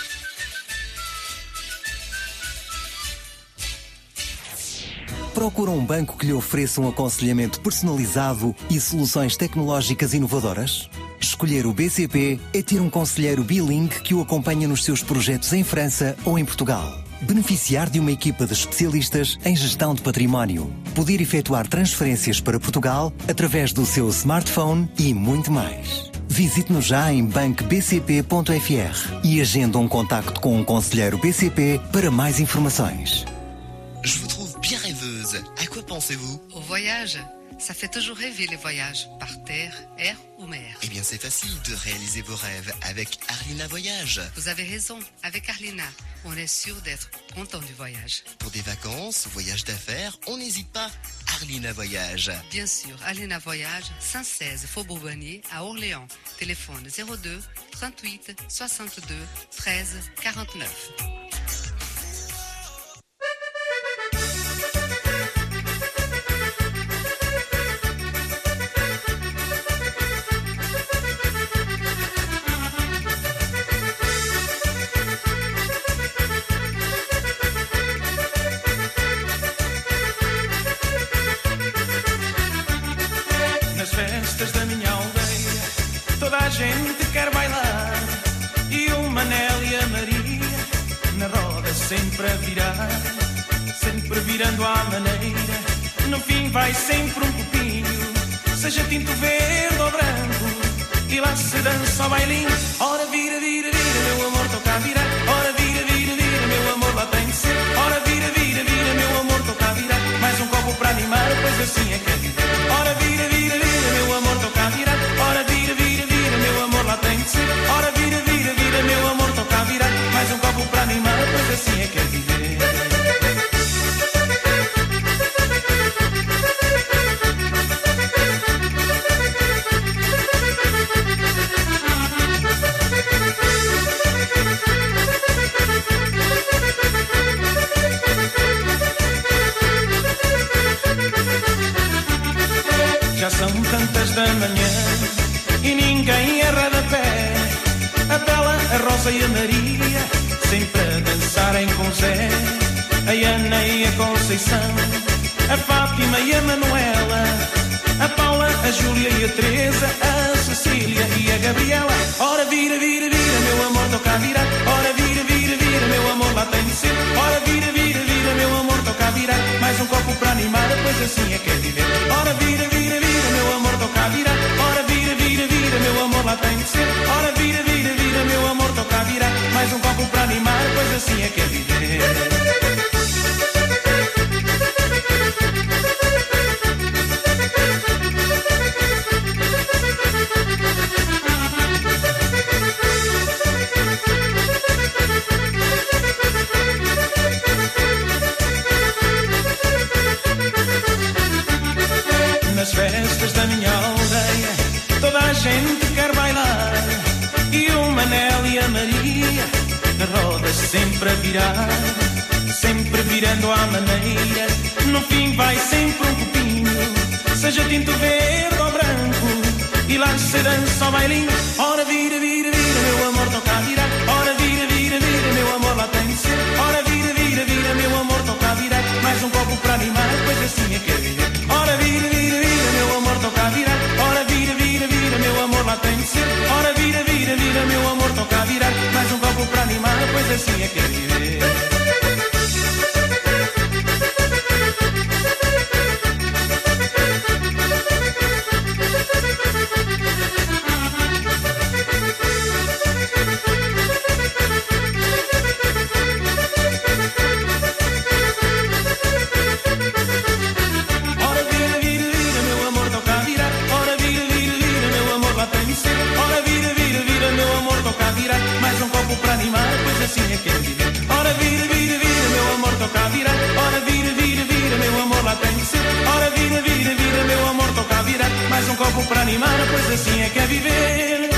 Procura um banco que lhe ofereça um aconselhamento personalizado e soluções tecnológicas inovadoras? Escolher o BCP é ter um conselheiro bilingue que o acompanha nos seus projetos em França ou em Portugal. Beneficiar de uma equipa de especialistas em gestão de património. Poder efetuar transferências para Portugal através do seu smartphone e muito mais. Visite-nos já em bancobcp.fr e agenda um contacto com um conselheiro BCP para mais informações. Je vous trouve bien rêveuse. À quoi pensez-vous? Au voyage. Ça fait toujours rêver les voyages, par terre, air ou mer. Eh bien, c'est facile de réaliser vos rêves avec Arlina Voyage. Vous avez raison, avec Arlina, on est sûr d'être content du voyage. Pour des vacances, voyages d'affaires, on n'hésite pas. Arlina Voyage. Bien sûr, Arlina Voyage, 116 Faubourg Bonnier à Orléans. Téléphone 02 38 62 13 49. Festas da minha aldeia, toda a gente quer bailar. E o Manel e a Maria, na roda sempre a virar, sempre virando à maneira. No fim vai sempre um copinho, seja tinto verde ou branco, e lá se dança ao bailinho. Ora vira, vira, vira, meu amor, toca a virar. Ora vira, vira, vira, meu amor, lá tem de ser. Ora vira, vira, vira, meu amor, toca a virar. Mais um copo para animar, pois assim é que é viver. Ora vira, vira, vira, meu amor, toca a virar. Ora vira, vira, vira, meu amor, lá tem de ser. Ora vira, vira, vira, meu amor, toca a virar. Mais um copo para animar, pois assim é que é viver. Já são tantas da manhã e ninguém arreda pé. A Bela, a Rosa e a Maria sempre a dançarem com Zé. A Ana e a Conceição, a Fátima e a Manuela, a Paula, a Júlia e a Teresa, a Cecília e a Gabriela. Ora vira, vira, vira, meu amor, toca a virar. Ora vira, vira, vira, meu amor, lá tem de ser. Ora vira, vira, vira, meu amor, toca a virar. Mais um copo para animar, pois assim é que é viver. Ora vira, vira, vira, meu amor, toca a virar. Ora vira, vira, vira, meu amor, lá tem de ser. Ora vira, vira, vira, meu amor, toca a virar. Mais um copo para animar, pois assim é que é viver. Nas festas da minha aldeia, toda a gente quer bailar. E o Manel e a Maria, na roda sempre a virar, sempre virando à maneira. No fim vai sempre um copinho, seja tinto verde ou branco, e lá se dança ao bailinho. Ora vira, vira, vira, meu amor, toca a virar. Ora vira, vira, vira, meu amor, lá tem de ser. Ora vira, vira, vira, meu amor, toca a virar. Mais um copo para animar, pois assim é que é viver. Ora vira, vira, vira, meu amor, toca a virar. Ora vira, vira, vira, meu amor, lá tem de ser. Ora vira, vira, vira, meu amor, toca a virar. Mais um copo para animar, pois assim é que é viver. Ora vira, vira, vira, meu amor, toca a virar. Mais um copo para animar, pois assim é que é viver. copo para animar, pois assim é que é viver.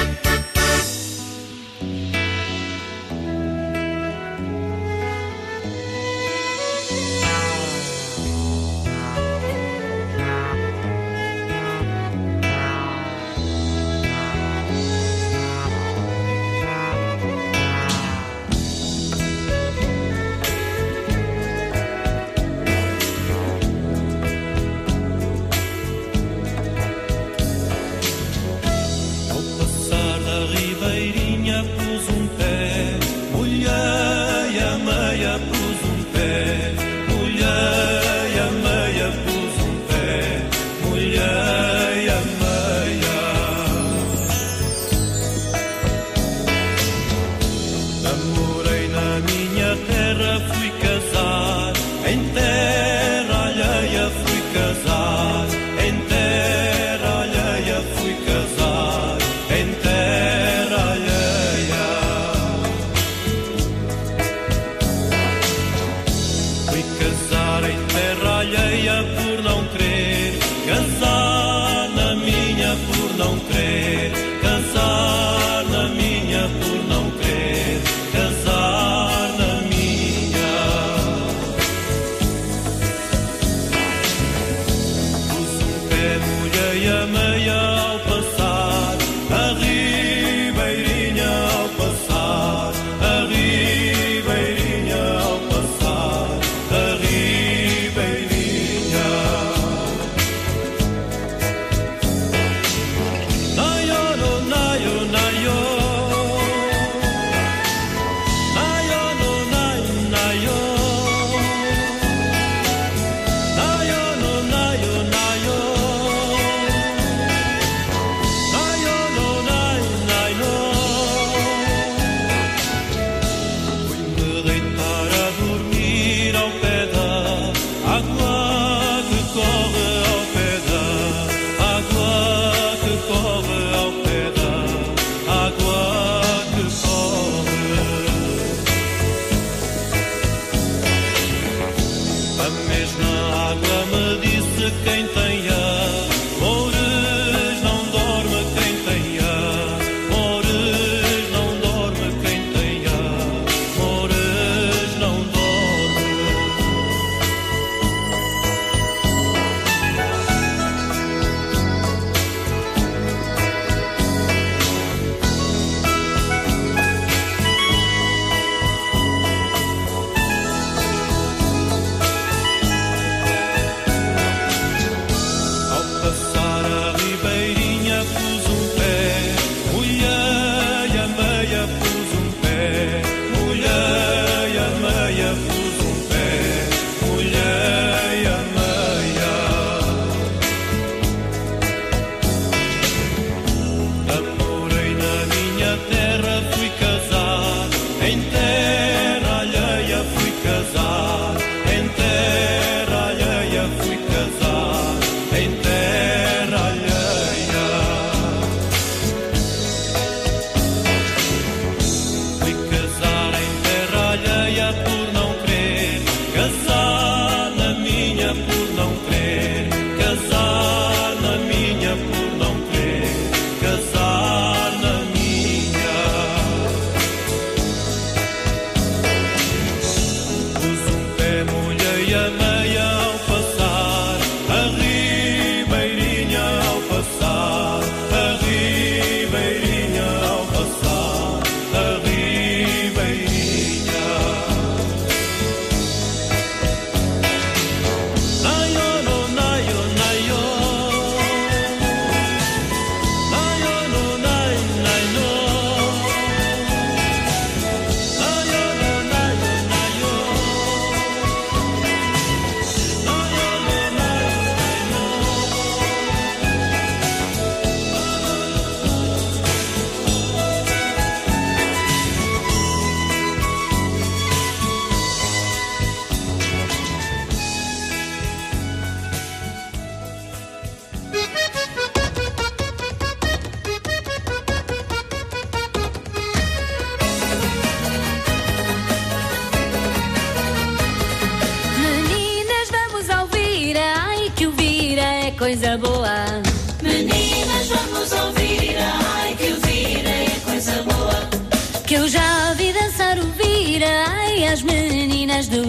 Coisa boa. Menina.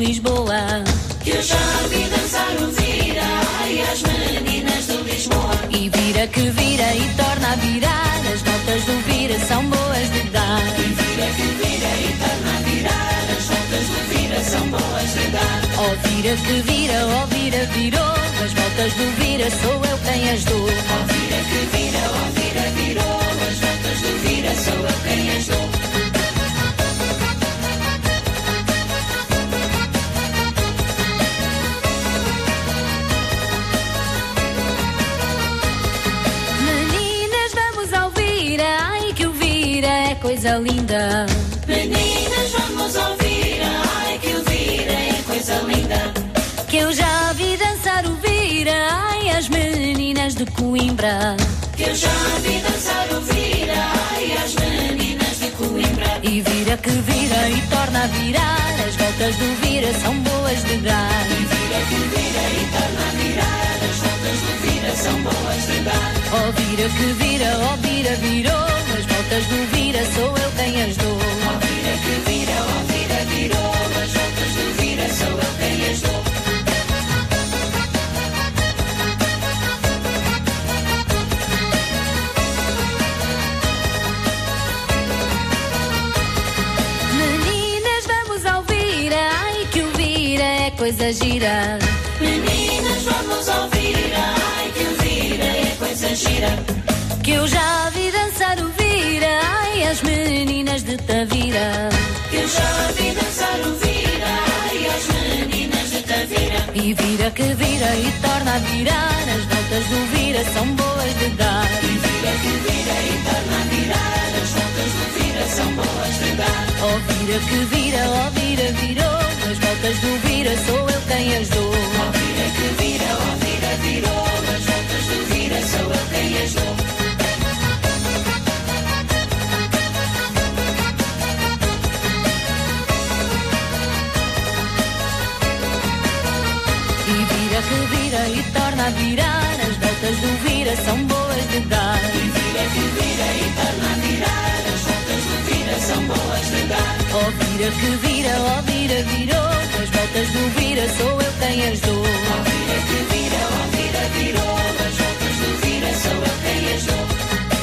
Lisboa. Que eu já vi dançar o vira, ai, as meninas de Lisboa. E vira que vira e torna a virar, as notas do vira são boas de dar. E vira que vira e torna a virar, as notas do vira são boas de dar. Ó vira que vira, ó vira virou, as voltas do vira sou eu quem as dou. Ó vira que vira, ó vira virou, as voltas do vira sou eu quem as dou. Coisa linda. Meninas, vamos ouvir, ai que o vira é coisa linda. Que eu já vi dançar o vira, ai as meninas de Coimbra. Que eu já vi dançar o vira, ai as meninas de Coimbra. E vira que vira e torna a virar, as voltas do vira são boas de dar. E vira que vira e torna a virar, as voltas do vira são boas de dar. Ó vira que vira, ó vira virou, as voltas do vira sou eu quem as dou. Ó vira que vira, ó vira virou, as voltas do vira sou eu quem as dou. Meninas, vamos ao vira, ai que o vira é coisa gira. Meninas, vamos ouvir, ai que o vira é coisa gira. Que eu já vi dançar o vira, ai as meninas de Tavira. Que eu já vi dançar o vira, ai as meninas de Tavira. E vira que vira e torna a virar, as voltas do vira são boas de dar. E vira que vira e torna a virar, as voltas do vira são boas de dar. Ó vira que vira, ó vira virou, as voltas do vira sou eu quem as dou. Ó vira que vira, ó vira virou, as voltas do vira sou eu quem as dou. Que vira e torna a virar, as voltas do vira são boas de dar. E vira que vira e torna a virar, as voltas do vira são boas de dar. Ó vira que vira, ó vira virou, as voltas do vira sou eu quem as dou. Ó vira que vira, ó vira virou, as voltas do vira sou eu quem as dou.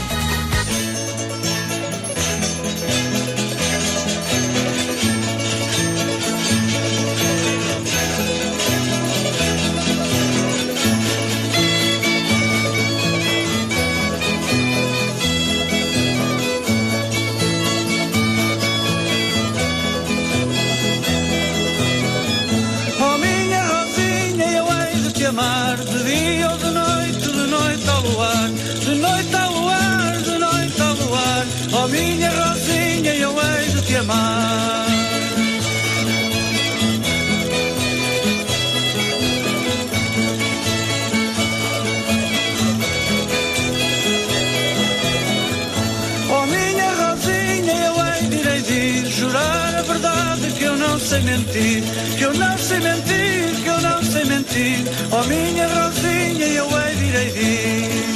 Amar de dia ou de noite ao luar, de noite ao luar, de noite ao luar. Oh minha Rosinha, eu hei de te amar. Oh minha Rosinha, eu hei de ir jurar a verdade, que eu não sei mentir, que eu não sei mentir, que eu não sei mentir. Oh minha Rosinha, eu hei de ir.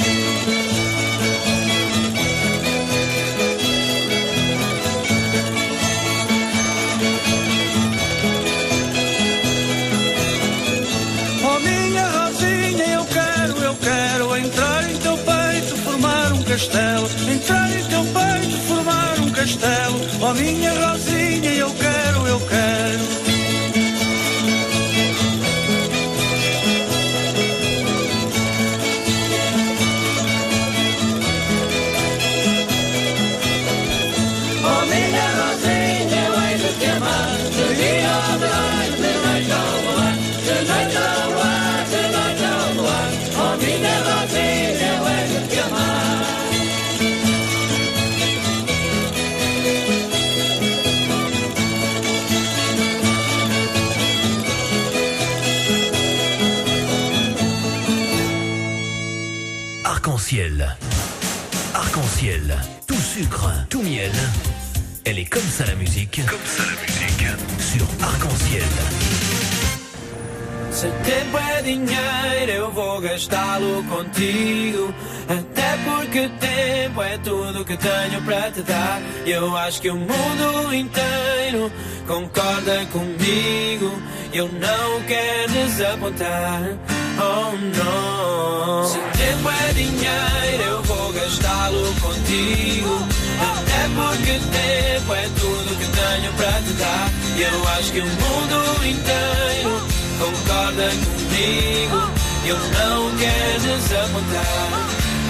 Oh minha Rosinha, eu quero entrar em teu peito, formar um castelo. Entrar em teu peito, formar um castelo. Oh minha Rosinha, eu quero, eu quero. Arc-en-ciel. Arc-en-ciel. Tout sucre, tout miel. Elle est comme ça la musique. Comme ça la musique. Sur Arc-en-ciel. Se tempo é dinheiro, eu vou gastá-lo contigo. Até porque tempo tempo é tudo que tenho para te dar. Eu acho que o mundo inteiro concorda comigo. Eu não quero desapontar. Oh não. Se tempo é dinheiro, eu vou gastá-lo contigo. Até porque tempo é tudo que tenho para te dar. Eu acho que o mundo inteiro concorda comigo. Eu não quero desapontar.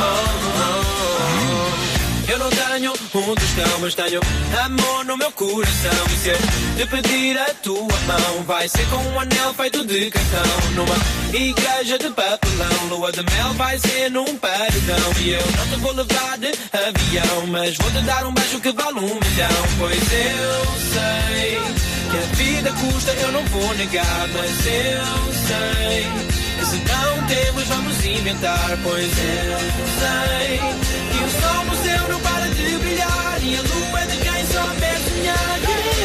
Eu não tenho um tostão, mas tenho amor no meu coração. E se eu te pedir a tua mão, vai ser com um anel feito de cartão. Numa igreja de papelão, lua de mel vai ser num paredão. E eu não te vou levar de avião, mas vou te dar um beijo que vale 1 milhão. Pois eu sei que a vida custa, eu não vou negar. Mas eu sei que se não temos vamos inventar. Pois eu sei que o sol no céu não para de brilhar e a lua é de quem souber sonhar.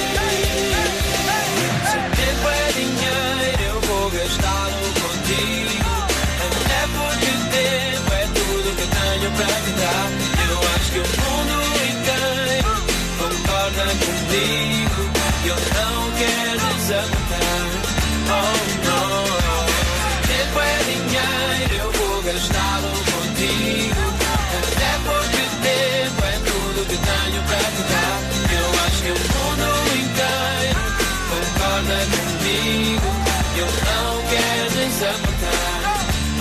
Se o tempo é dinheiro, eu vou gastá-lo contigo. Até porque tempo é tudo que tenho para te dar. Eu acho que o mundo inteiro concorda comigo. Eu não quero desapontar. Oh não. Tempo é dinheiro, eu vou gastá-lo contigo. Até porque tempo é tudo que tenho para te dar. Eu acho que o mundo inteiro concorda comigo. Eu não quero desapontar.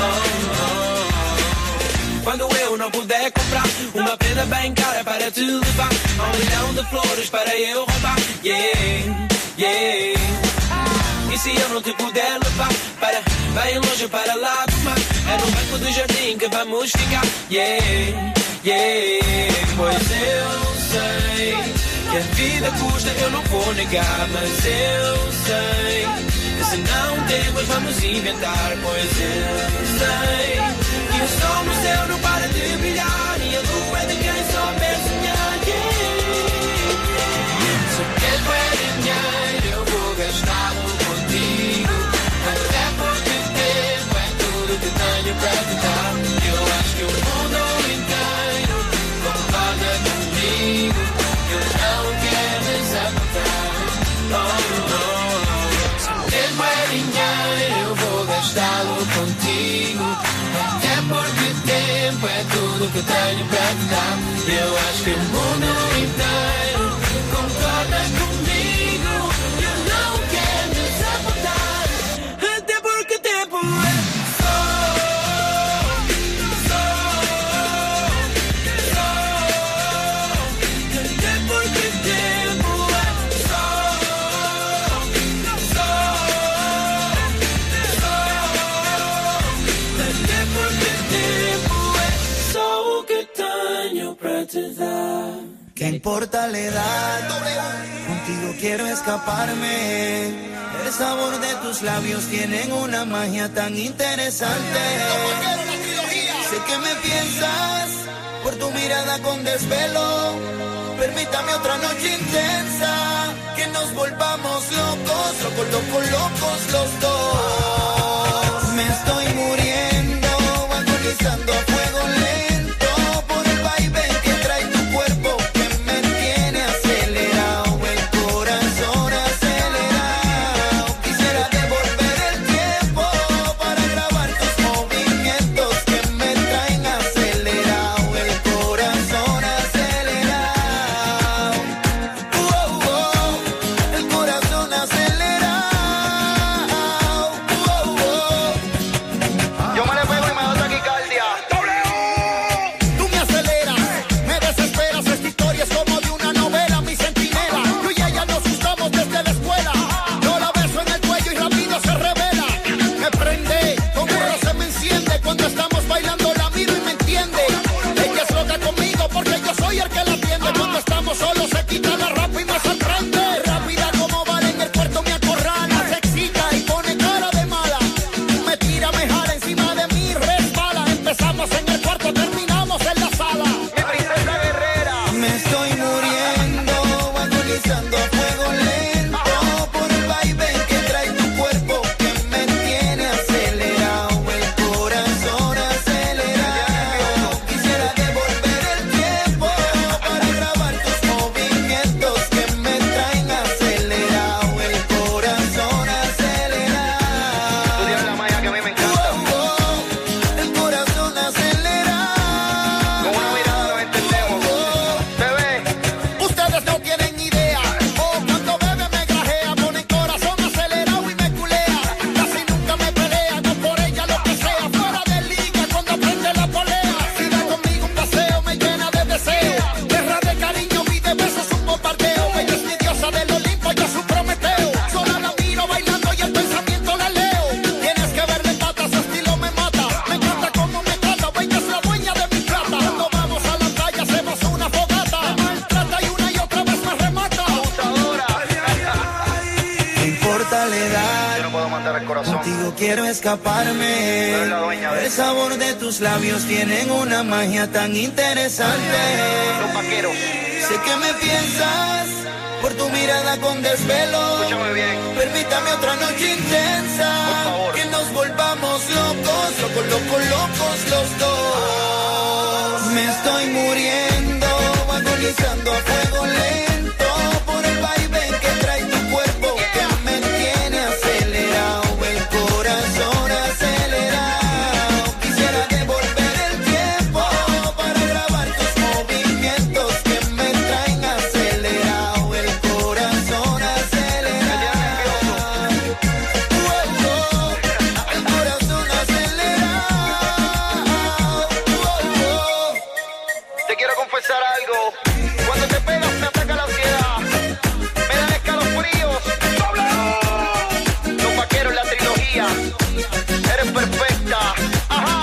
Quando eu não puder comprar uma prenda bem cara para te levar, 1 milhão de flores para eu roubar. Yeah, yeah. E se eu não te puder levar para bem longe, para lá do mar, é no banco do jardim que vamos ficar. Yeah, yeah. Pois eu sei que a vida custa, eu não vou negar. Mas eu sei que se não temos vamos inventar. Pois eu sei que o sol no céu não para de brilhar e a lua é de quem souber sonhar. Yeah. Se o tempo é dinheiro, eu vou gastá-lo contigo. Até porque tempo é tudo que tenho para te dar. Eu acho que o mundo inteiro concorda comigo. Eu não quero desapontar. Oh, oh. Se o tempo é dinheiro, eu vou gastá-lo contigo. Até porque tempo é tudo que tenho para te dar. Eu acho que o mundo inteiro concorda comigo. Eu não quero desapontar. Até porque tempo é ¿qué importa la edad? Contigo quiero escaparme. El sabor de tus labios tienen una magia tan interesante. Sé que me piensas por tu mirada con desvelo. Permítame otra noche intensa, que nos volvamos locos, locos, locos, locos los dos. Me estoy muriendo, agonizando a fuego lento por el vaivén que trae tu cuerpo, que me tiene acelerado, el corazón acelerado. Quisiera devolver el tiempo para grabar tus movimientos que me traen acelerado, el corazón acelerado. El corazón acelerado. Yo me le pego y me da taquicardia. Contigo quiero escaparme. El sabor de tus labios tienen una magia tan interesante. Sé que me piensas por tu mirada con desvelo. Escúchame bien. Permítame otra noche intensa. Que nos volvamos locos, locos, locos, locos los dos. Me estoy muriendo, agonizando a fuego lento por el vaivén que trae tu cuerpo que me tiene acelerado, el corazón acelerado. Quisiera devolver el tiempo para grabar tus movimientos que me traen acelerado, el corazón acelerado. El corazón acelerado. Te quiero confesar algo. Cuando te pegas me ataca la ansiedad. Me dan escalofríos. Los vaqueros, la trilogía. Eres perfecta. Ajá.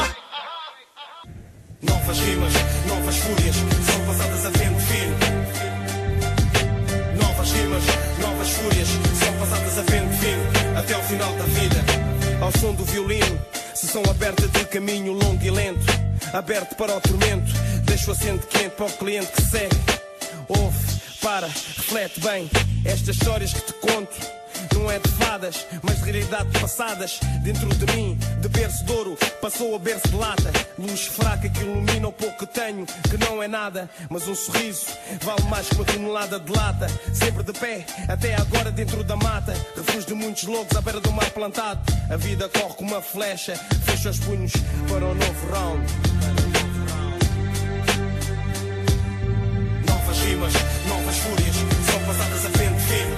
Novas rimas, novas fúrias, são passadas a vento fino. Novas rimas, novas fúrias, são passadas a vento fino. Até ao final da vida, ao som do violino, sessão aberta de caminho longo e lento. Aberto para o tormento, deixo o assento quente para o cliente que segue. Ouve, para, reflete bem. Estas histórias que te conto não é de fadas, mas de realidade passadas. Dentro de mim, de berço de ouro, passou a berço de lata. Luz fraca que ilumina o pouco que tenho, que não é nada. Mas um sorriso vale mais que uma tonelada de lata. Sempre de pé, até agora dentro da mata. Refúgio de muitos loucos à beira do mar plantado. A vida corre como uma flecha, fecha os punhos para o novo round. Novas rimas, novas fúrias, são passadas a vento fino.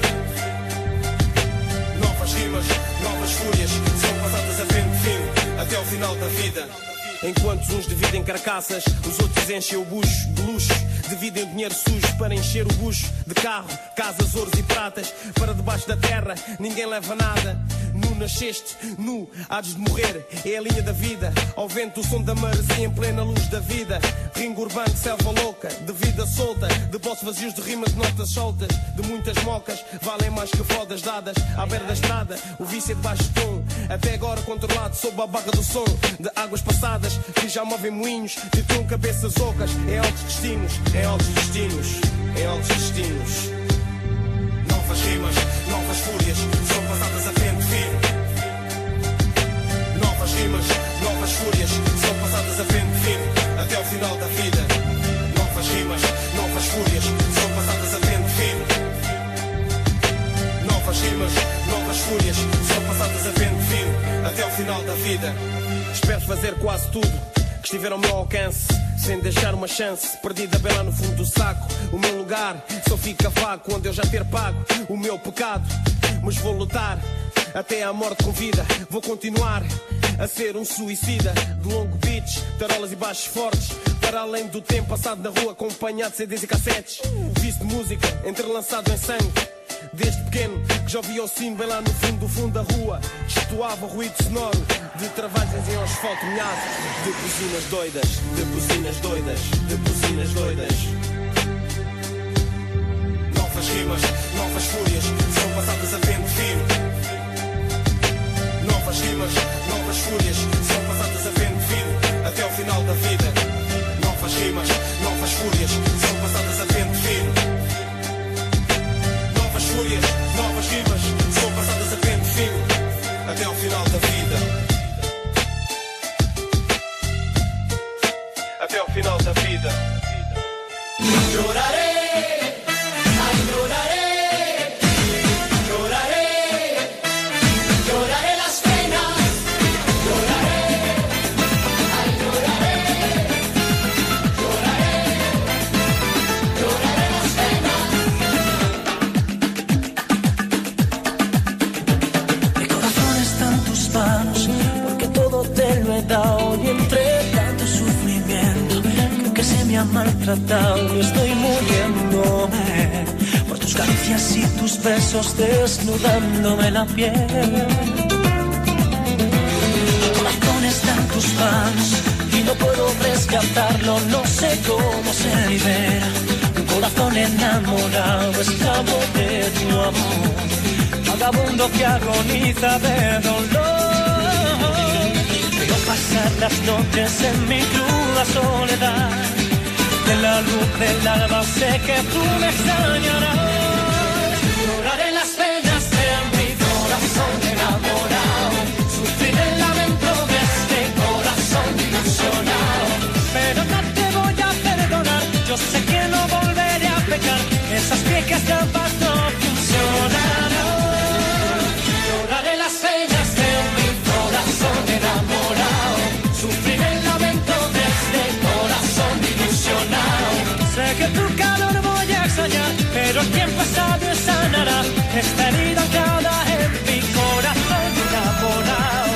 Novas rimas, novas fúrias, são passadas a vento fino. Até ao final da vida. Enquanto uns dividem carcaças, os outros enchem o bucho de luxo. Dividem o dinheiro sujo para encher o bucho de carro, casas, ouros e pratas. Para debaixo da terra, ninguém leva nada. Nu nasceste, nu hás de morrer. É a linha da vida, ao vento o som da maresia em plena luz da vida. Ringo urbano, selva louca, de vida solta. De bolsos vazios de rimas, de notas soltas. De muitas mocas, valem mais que fodas dadas. À beira da estrada, o vício é de baixo tom. Até agora controlado sob a barra do som. De águas passadas, que já movem moinhos. De tom cabeças ocas, em altos destinos. Em altos destinos, em altos destinos. Novas rimas, novas fúrias, são passadas a vento fino. Novas rimas, novas fúrias, são passadas a vento fino. Até ao final da vida. Novas rimas, novas fúrias, são passadas a vento fino. Novas rimas, novas fúrias, são passadas a vento fino. Até ao final da vida. Espero fazer quase tudo que estiver ao meu alcance, sem deixar uma chance perdida bem lá no fundo do saco. O meu lugar só fica vago quando eu já ter pago o meu pecado. Mas vou lutar até à morte com vida. Vou continuar a ser um suicida. De longo beats, tarolas e baixos fortes. Para além do tempo passado na rua acompanhado de CDs e cassetes. Vício de música entrelaçado em sangue. Desde pequeno que já ouvia o sino bem lá no fundo da rua. Estuava o ruído sonoro de travagens em asfalto molhado. De buzinas doidas, de buzinas doidas, de buzinas doidas. Novas rimas, novas fúrias, são passadas a vento fino. Novas rimas, novas fúrias, são passadas a vento fino. Até ao final da vida. Novas rimas, novas fúrias, são passadas a vento fino. Novas fúrias, novas rimas, são passadas a vento fino. Até ao final da vida. Até ao final da vida. Lloraré, ay lloraré, lloraré, lloraré las penas, lloraré, ay lloraré, lloraré, lloraré las penas. Mi corazón está en tus manos, porque todo te lo he dado y entre tanto sufrimiento creo que se me ha maltratado y estoy muriéndome por tus caricias y tus besos desnudándome la piel. Mi corazón está en tus manos y no puedo rescatarlo, no sé cómo se libera. Un corazón enamorado, esclavo de tu amor. vagabundo que agoniza de dolor. Veo pasar las noches en mi cruda soledad. De la luz del alba sé que tú me extrañarás. Lloraré las penas de mi corazón enamorado. Sufriré el lamento de este corazón ilusionado. Pero no te voy a perdonar, yo sé que no volveré a pecar. Esas viejas trampas no funcionarán. Lloraré las penas de mi corazón enamorado. Sufriré el lamento de este corazón ilusionado. Sé que tu calor voy a extrañar, pero el tiempo pasado sanará esta herida anclada en mi corazón enamorado.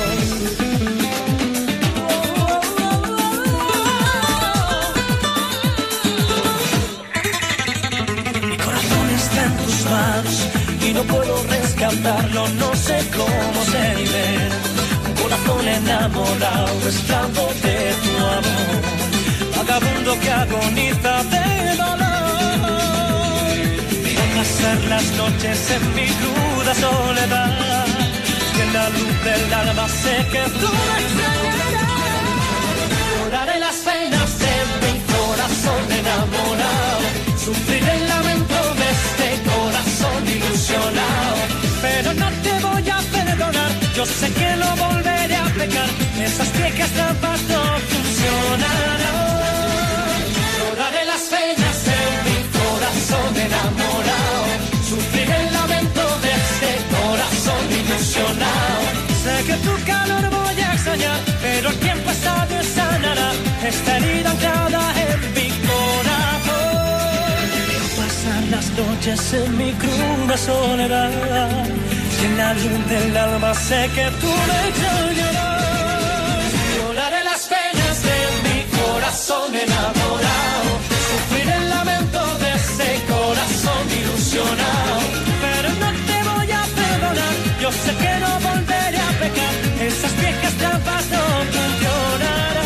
Mi corazón está en tus manos y no puedo rescatarlo, no sé cómo se libera. Un corazón enamorado, esclavo de tu amor. Vagabundo que agoniza de dolor. Veo pasar las noches en mi cruda soledad. Y en la luz del alba sé que tú me extrañarás. Lloraré las penas de mi corazón enamorado. Sufriré el lamento de este corazón ilusionado. Pero no te voy a perdonar, yo sé que no volveré a pecar. Esas viejas trampas no funcionarán. Lloraré las penas de mi corazón enamorado. Sufriré el lamento de este corazón ilusionado. Sé que tu calor voy a extrañar, pero el tiempo pasado sanará esta herida anclada en mi corazón. Veo pasar las noches en mi cruda soledad. Y en la luz del alma sé que tú me extrañarás. Lloraré las penas de mi corazón enamorado. Sufriré el lamento de ese corazón ilusionado. Pero no te voy a perdonar, yo sé que no volveré a pecar. Esas viejas trampas no funcionarán.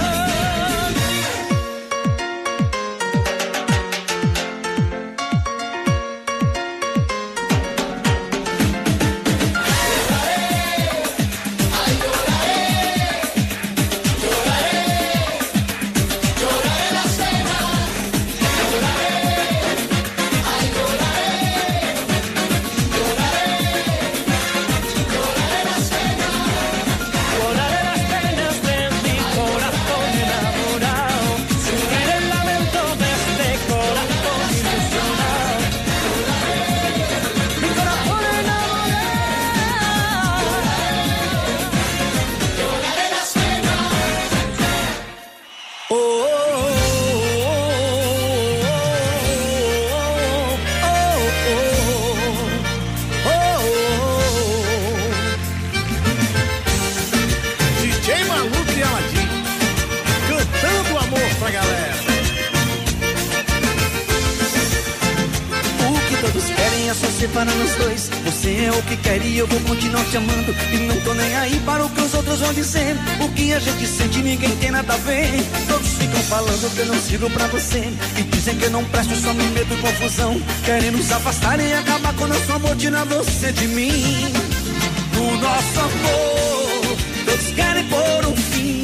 Para nós dois, você é o que quer e eu vou continuar te amando. E não tô nem aí para o que os outros vão dizer. O que a gente sente ninguém tem nada a ver. Todos ficam falando que eu não sirvo pra você. E dizem que eu não presto, só me medo e confusão. Querem nos afastar e acabar com nosso amor, tirar você de mim. No nosso amor, todos querem pôr um fim.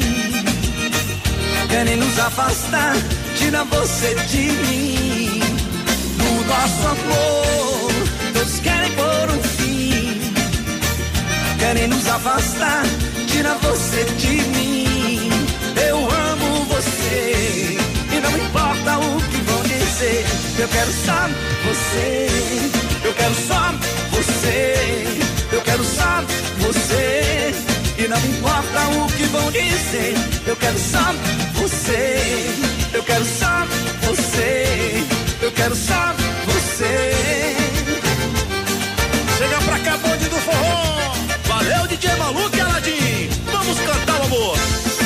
Querem nos afastar, tirar você de mim. No nosso amor, todos querem pôr um fim. Querem nos afastar, tira você de mim. Eu amo você e não importa o que vão dizer. Eu quero só você, eu quero só você. Eu quero só você e não importa o que vão dizer. Eu quero só você, eu quero só você. Eu quero só você. Chega pra cá, bonde do forró. Valeu, DJ Maluco e Aladim. Vamos cantar o amor.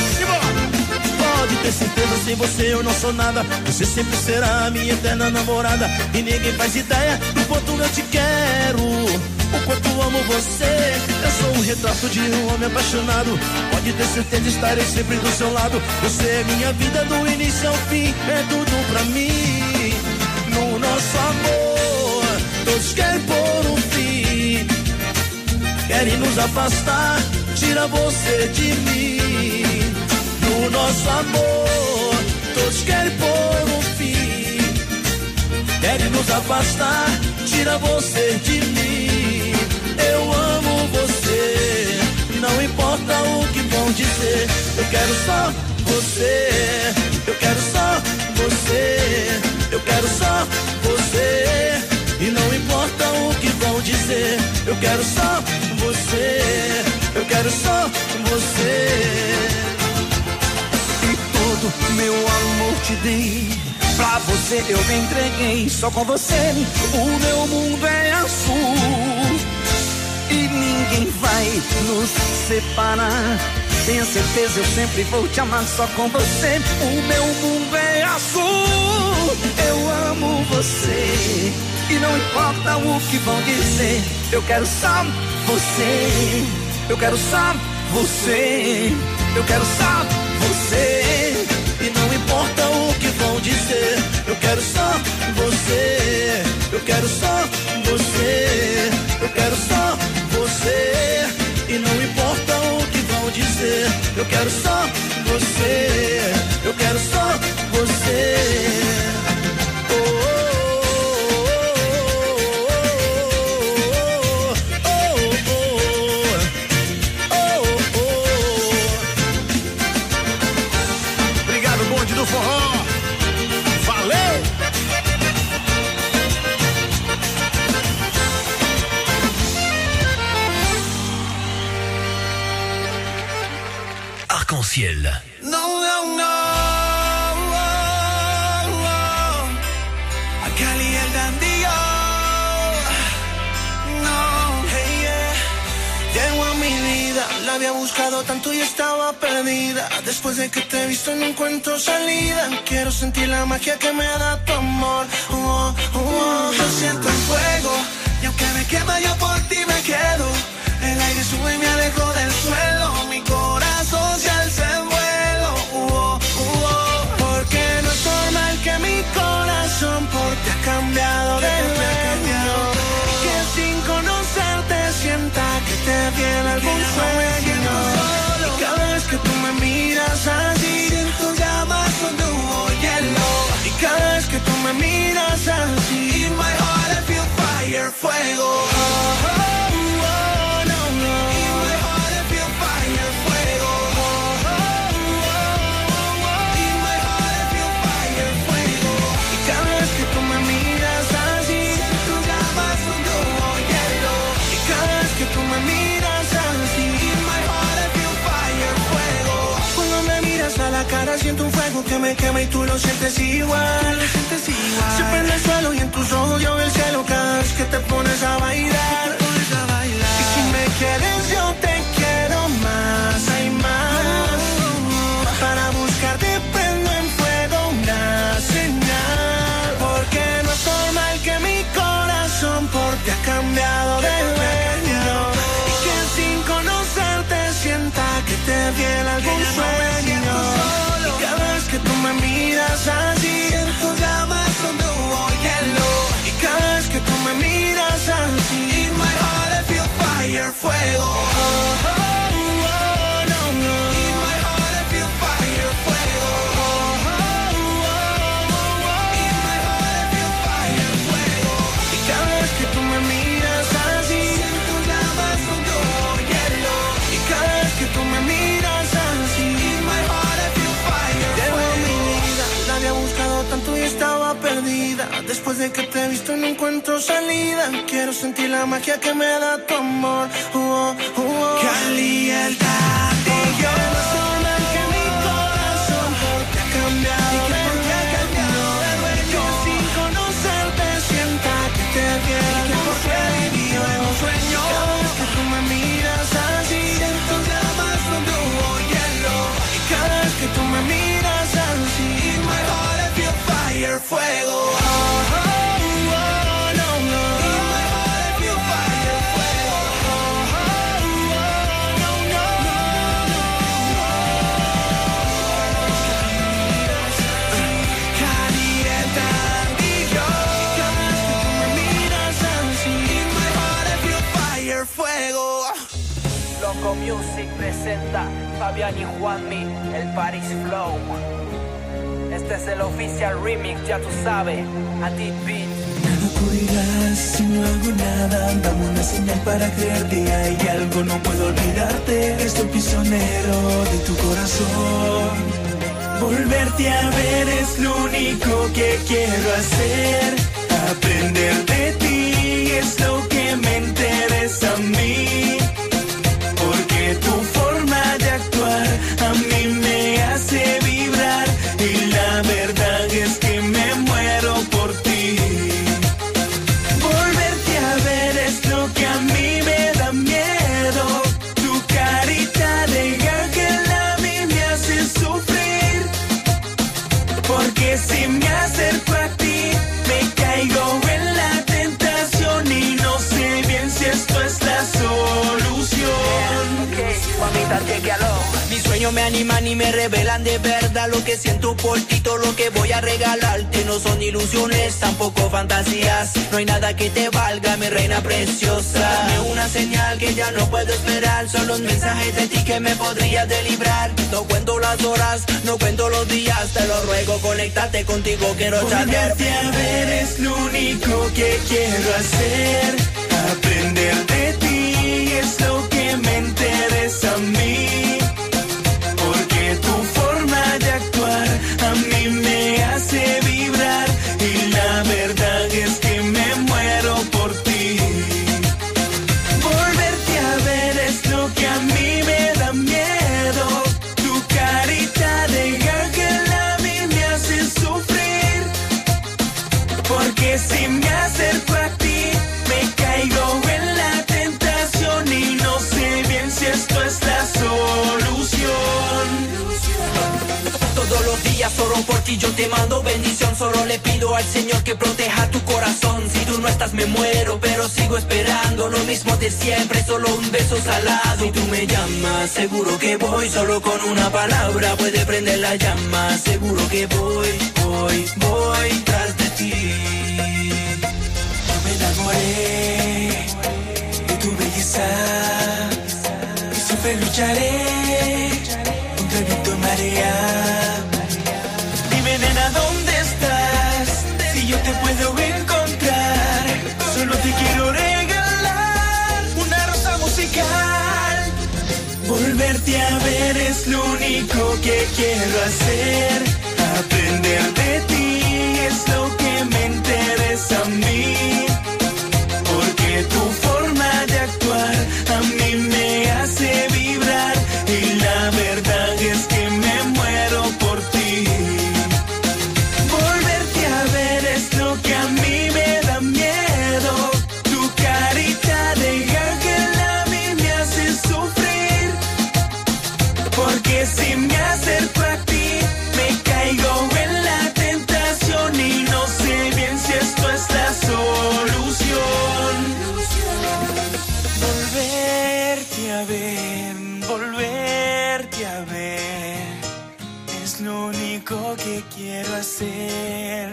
Pode ter certeza, sem você eu não sou nada. Você sempre será a minha eterna namorada. E ninguém faz ideia do quanto eu te quero, o quanto amo você. Eu sou um retrato de um homem apaixonado. Pode ter certeza, estarei sempre do seu lado. Você é minha vida do início ao fim. É tudo pra mim. No nosso amor, todos querem pôr um fim. afastar, tira você de mim. No nosso amor, todos querem pôr um fim. Querem nos afastar, tira você de mim. Eu amo você, não importa o que vão dizer. Eu quero só você, eu quero só você, eu quero só você. E não importa o que vão dizer. Eu quero só você, eu quero só você. E todo meu amor te dei, pra você eu me entreguei. Só com você o meu mundo é azul. E ninguém vai nos separar. Tenha certeza, eu sempre vou te amar. Só com você o meu mundo é azul. Eu amo você e não importa o que vão dizer. Eu quero só você, eu quero só você, eu quero só você. E não importa o que vão dizer. Eu quero só você, eu quero só você, eu quero só você. E não importa o que vão dizer. Eu quero só você, eu quero só você. Do forró, valeu! Arc-en-ciel. No, no, no, Cali el Dandillo. No, hey, yeah. Llegó a mi vida, la había buscado tanto y estaba perdida. Después de que te he visto no encuentro salida. Quiero sentir la magia que me da tu amor. Lo siento en fuego y aunque me quema yo por ti me quedo. El aire sube y me alejo del suelo. Mi corazón se alza en vuelo. Porque no es normal que mi corazón por ti ha cambiado de dueño. Que sin conocerte sienta que te viene algún sueño. Y cada vez que tú me miras así, siento llamas donde hubo hielo. Y cada vez que tú me miras así, in my heart I feel fire, fuego. Cara siento un fuego que me quema y tú lo sientes igual. Se prende el suelo y en tus ojos yo veo el cielo cada vez que te pones a bailar. Y si me quieres yo te quiero más, hay más. Para buscarte prendo en fuego una señal. Porque no es normal que mi corazón por ti ha cambiado de dueño. Y que sin conocerte sienta que te viene algún sueño. Que tú me miras así, siento llamas donde hubo hielo. Y cada vez que tú me miras así, in my heart I feel fire, fuego. Estaba perdida, después de que te he visto no encuentro salida. Quiero sentir la magia que me da tu amor. Cali el Dandillo. No es normal que mi corazón por ti ha cambiado de dueño. Sin conocerte sienta que te viene algún sueño. Cada vez que tú me miras así, siento llamas donde hubo hielo. Y cada vez que tú me miras así, in my heart I feel fire, fuego. Music presenta Fabián y Juanmi, el Paris Flow. Este es el oficial remix, ya tú sabes, a ti beat. Nada ocurrirá si no hago nada. Dame una señal para creerte. Hay algo, no puedo olvidarte. Estoy prisionero de tu corazón. Volverte a ver es lo único que quiero hacer. Aprender de ti es lo que me interesa a mí. Porque tu forma de actuar a mí me hace vibrar. Y la verdad es que me muero por ti. Volverte a ver es lo que a mí me da miedo. Tu carita de ángel a mí me hace sufrir. Porque si me acerco a ti, me caigo en la tentación. Y no sé bien si esto es la solución. Mamita, chequealo. Mis sueños me animan y me revelan de verdad lo que siento por ti, todo lo que voy a regalarte. No son ilusiones, tampoco fantasías. No hay nada que te valga, mi reina preciosa. Dame una señal que ya no puedo esperar. Son los mensajes de ti que me podrías de librar. No cuento las horas, no cuento los días. Te lo ruego, conectarte contigo, quiero chatear. Volverte a ver es lo único que quiero hacer. Aprender de ti es lo que me interesa a mí. Porque tu forma de actuar a mí me hace vibrar. Y la verdad es que me muero por ti. Volverte a ver es lo que a mí me da miedo. Tu carita de ángel a mí me hace sufrir. Porque si me acerco a ti, me caigo en la tentación. Y no sé bien si esto es la solución. Todos los días oro por ti, yo te mando bendición. Solo le pido al Señor que proteja tu corazón. Si tú no estás me muero, pero sigo esperando lo mismo de siempre, solo un beso salado. Si tú me llamas, seguro que voy. Solo con una palabra puede prender la llama. Seguro que voy tras de ti. Yo me enamoré de tu belleza y siempre lucharé contra el viento y marea. Dime, nena, ¿dónde estás? Si yo te puedo encontrar, solo te quiero regalar una rosa musical. Volverte a ver es lo único que quiero hacer. Aprender de ti es lo que me interesa a mí. Porque tu forma de actuar a mí me hace vibrar. Y la verdad es que me muero por ti. Volverte a ver es lo que a mí me da miedo. Tu carita de ángel a mí me hace sufrir. Porque si me acerco a ti, me caigo en la tentación. Y no sé bien si esto es la solución. Volverte a ver, es lo único que quiero hacer.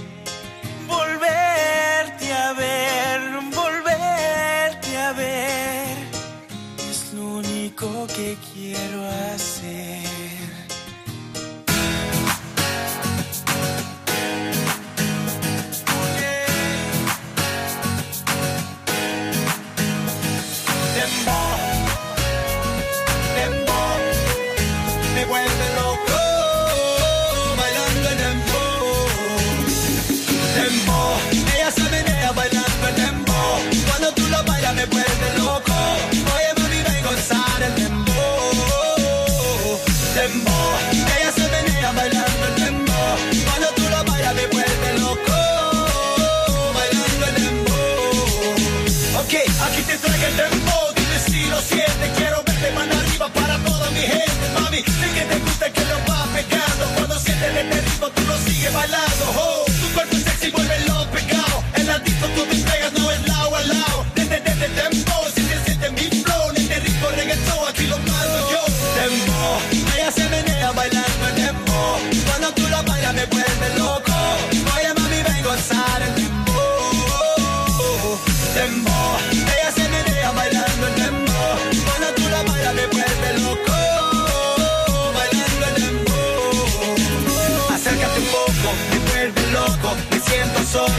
Volverte a ver, es lo único que quiero hacer. Me vuelve loco bailando el dembow. Dembow, ella se menea bailando el dembow. Cuando tú lo bailas me vuelve loco. Oye mami, ven a gozar el dembow. Dembow, ella se menea bailando el dembow. Cuando tú lo bailas me vuelve loco bailando el dembow. Ok, aquí te traigo el dembow. Dime si lo sientes, quiero verte mano arriba para toda mi gente, mami. Sé que te gusta que lo vas pegando. Cuando sientes este ritmo tú lo sigues bailando. Oh, tu cuerpo sexy vuelve lo pegado. En la disco tú te pegas, no es lado a lado. Desde tempo, si te sientes mi flow. Este ritmo reggaetón, aquí lo mando yo. Tempo, ella se menea bailando el tempo. Cuando tú lo bailas me vuelve loco. Oye mami, ven a gozar el tempo. Tempo, ella se menea bailando el tempo. Cuando tú lo bailas me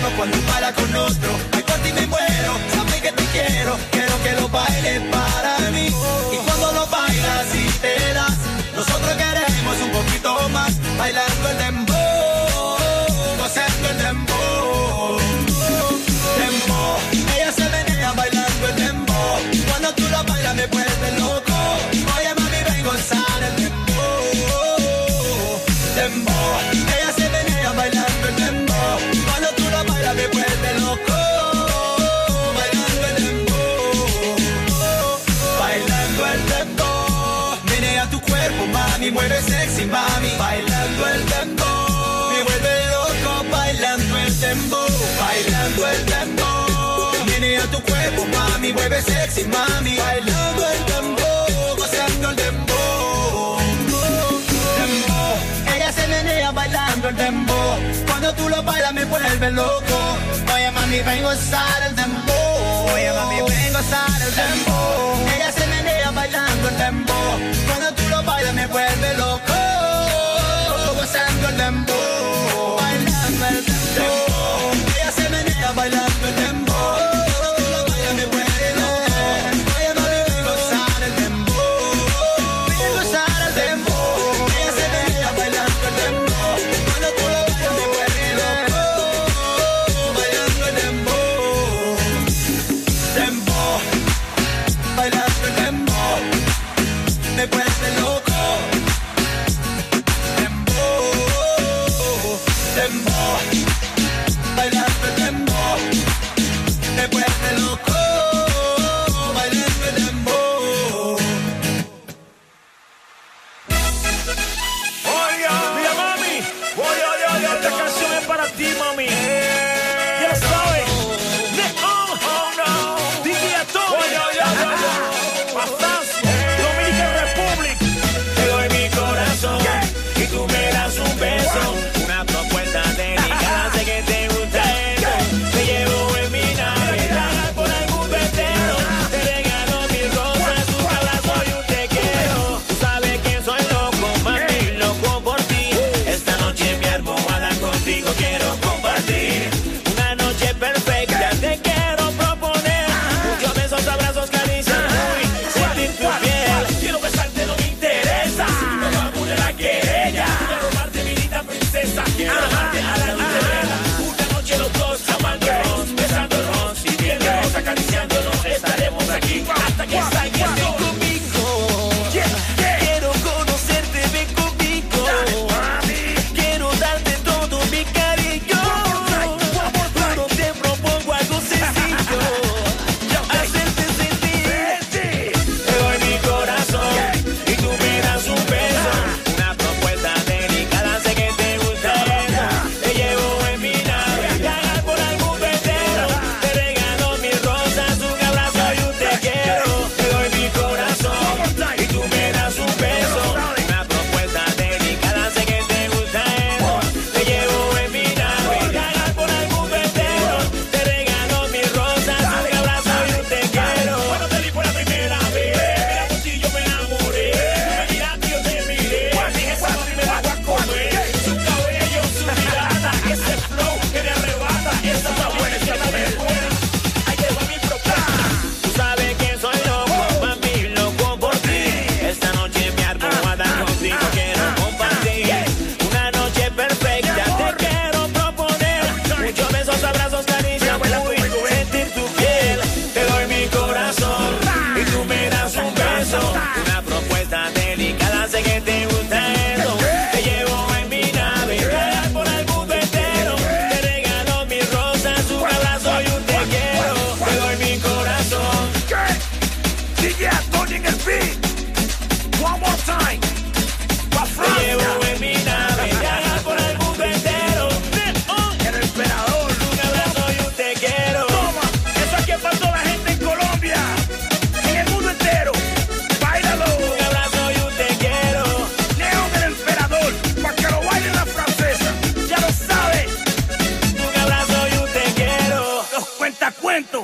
bueno cuando baila con otro. Ay, por ti me muero, sabes que te quiero. Quiero que lo bailes para mí. Y cuando lo bailas y te das, nosotros queremos un poquito más. Bailando el dembow, gozando el dembow. Dembow, ella se menea bailando el dembow. Cuando tú lo bailas me vuelve loco. Oye mami, ven gozar el dembow. Dembow, ella se menea bailando el dembow. Cuando tú lo bailas me vuelve loco. Bailando el dembow, bailando el dembow. Menea tu cuerpo mami, mueve sexy mami. Bailando el dembow, me vuelve loco. Bailando el dembow, bailando el dembow. Menea tu cuerpo mami, mueve sexy mami. Bailando el dembow, gozando el dembow. Dembow, ella se menea bailando el dembow. Cuando tú lo bailas me vuelve loco. Oye mami, ven gozar el dembow. Oye mami, ven gozar el dembow. Ella se menea bailando el dembow. Cuando tú lo bailas me vuelve loco. Gozando el dembow, bailando el dembow. Ella se menea bailando el dembow. Cuando tú lo bailas me vuelve loco. Oye mami, ven gozar el dembow. Ven gozar el dembow. Ella se menea bailando el dembow. Cuando tú lo bailas me vuelve loco. Bailando el dembow. Dembow, bailando el dembow. Me vuelve loco. Dembow, bailando el dembow, me vuelve loco, bailando el dembow. Oiga, mira mami, oye, esta canción es para ti mami. Ya sabes, oh no, DJ Tony, Dominican Republic, te doy mi corazón y tú me das un beso. Acariciándonos, estaremos aquí hasta que salgas conmigo. Quiero conocerte, ven conmigo. Quiero darte todo mi cariño. Pero te propongo algo sencillo, hacerte sentir. Te doy mi corazón y tú me das un beso. Una propuesta delicada, sé que te gusta eso. Te llevo en mi nave, viajar por algún vendero. Te regalo mis rosas, un abrazo y un te quiero. Te doy mi corazón y tú me das un beso. Una propuesta delicada, sé que te gusta eso. Te llevo en mi nave, viajar por algún vendero. Te regalo mis rosas, un abrazo y un te quiero. Cuando te vi por la primera vez, mira por ti yo me enamoré. Me miraste y yo te miré. Dije, esa mami me la voy a comer. Su cabello, su mirada, ese flow que me arrebata. Esa está buena, esa está buena. Ahí te va mi propuesta. Tú sabes que soy loco, mami, loco por ti. Esta noche mi almohada contigo quiero compartir. Una noche perfecta te quiero proponer. Muchos besos, abrazos, caricias, uy, sentir tu piel. Te doy mi corazón y tú me das un beso. Una propuesta delicada, sé que te gusta eso. Te llevo en mi nave, viajar por algún vendero. Te regalo mis rosas, un abrazo y un te quiero. Te doy mi corazón. DJ Tony en el beat. One more time. Te llevo en mi nave, viajar por algún vendero. El emperador, un abrazo y un te quiero. Toma, eso aquí es para toda la gente en Colombia, en el mundo entero. Báilalo. Un abrazo y un te quiero. León el emperador, para que lo bailen la francesa. Ya lo sabes. Un abrazo y un te quiero. Los cuentacuentos.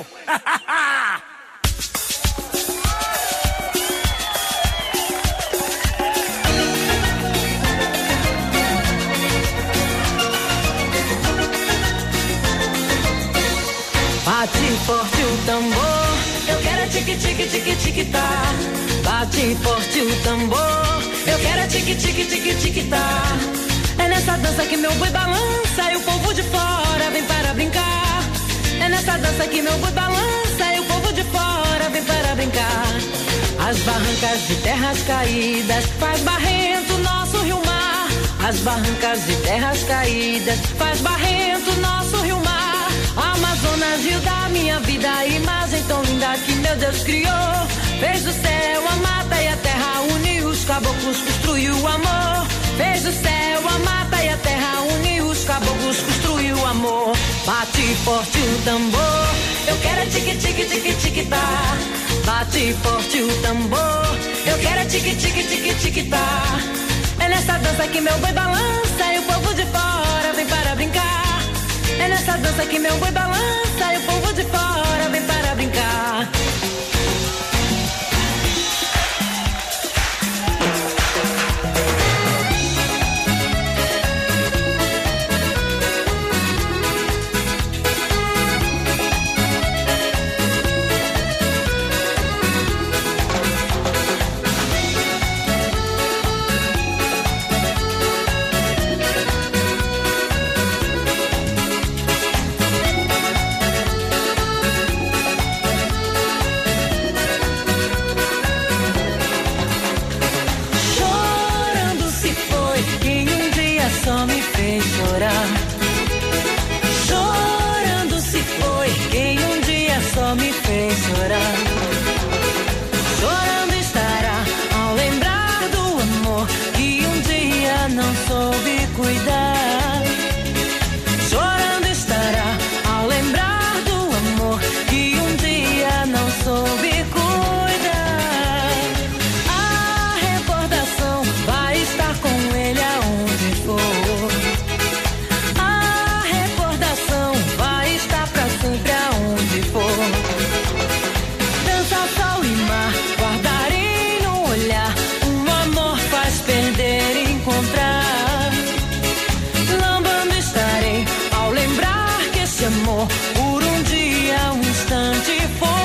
Bate forte o tambor, eu quero é tique tique tique tique tá. Bate forte o tambor, eu quero é tique tique tique tique tá. É nessa dança que meu boi balança e o povo de fora vem para brincar. É nessa dança que meu boi balança e o povo de fora vem para brincar. As barrancas de terras caídas faz barrento nosso rio-mar. As barrancas de terras caídas faz barrento nosso rio-mar. Amazonas, rio da minha vida, a imagem tão linda que meu Deus criou. Fez do céu a mata e a terra, uniu os caboclos, construiu o amor. Fez do céu a mata e a terra, uniu os caboclos, construiu o amor. Bate forte o tambor, eu quero é tique tique tique tique tá. Bate forte o tambor, eu quero é tique tique tique tique tá. É nessa dança que meu boi balança e o povo de fora vem para brincar. É nessa dança que meu boi balança e o povo de fora vem para brincar. Chorando se foi quem um dia só me fez chorar. Chorando estará ao lembrar do amor que um dia não soube cuidar. Chorando estará ao lembrar do amor que um dia não soube cuidar. A recordação vai estar com ele aonde for. Sempre aonde for. Dança, sol e mar, guardarei no olhar. Um amor faz perder e encontrar. Lambando estarei ao lembrar que esse amor por um dia, um instante foi.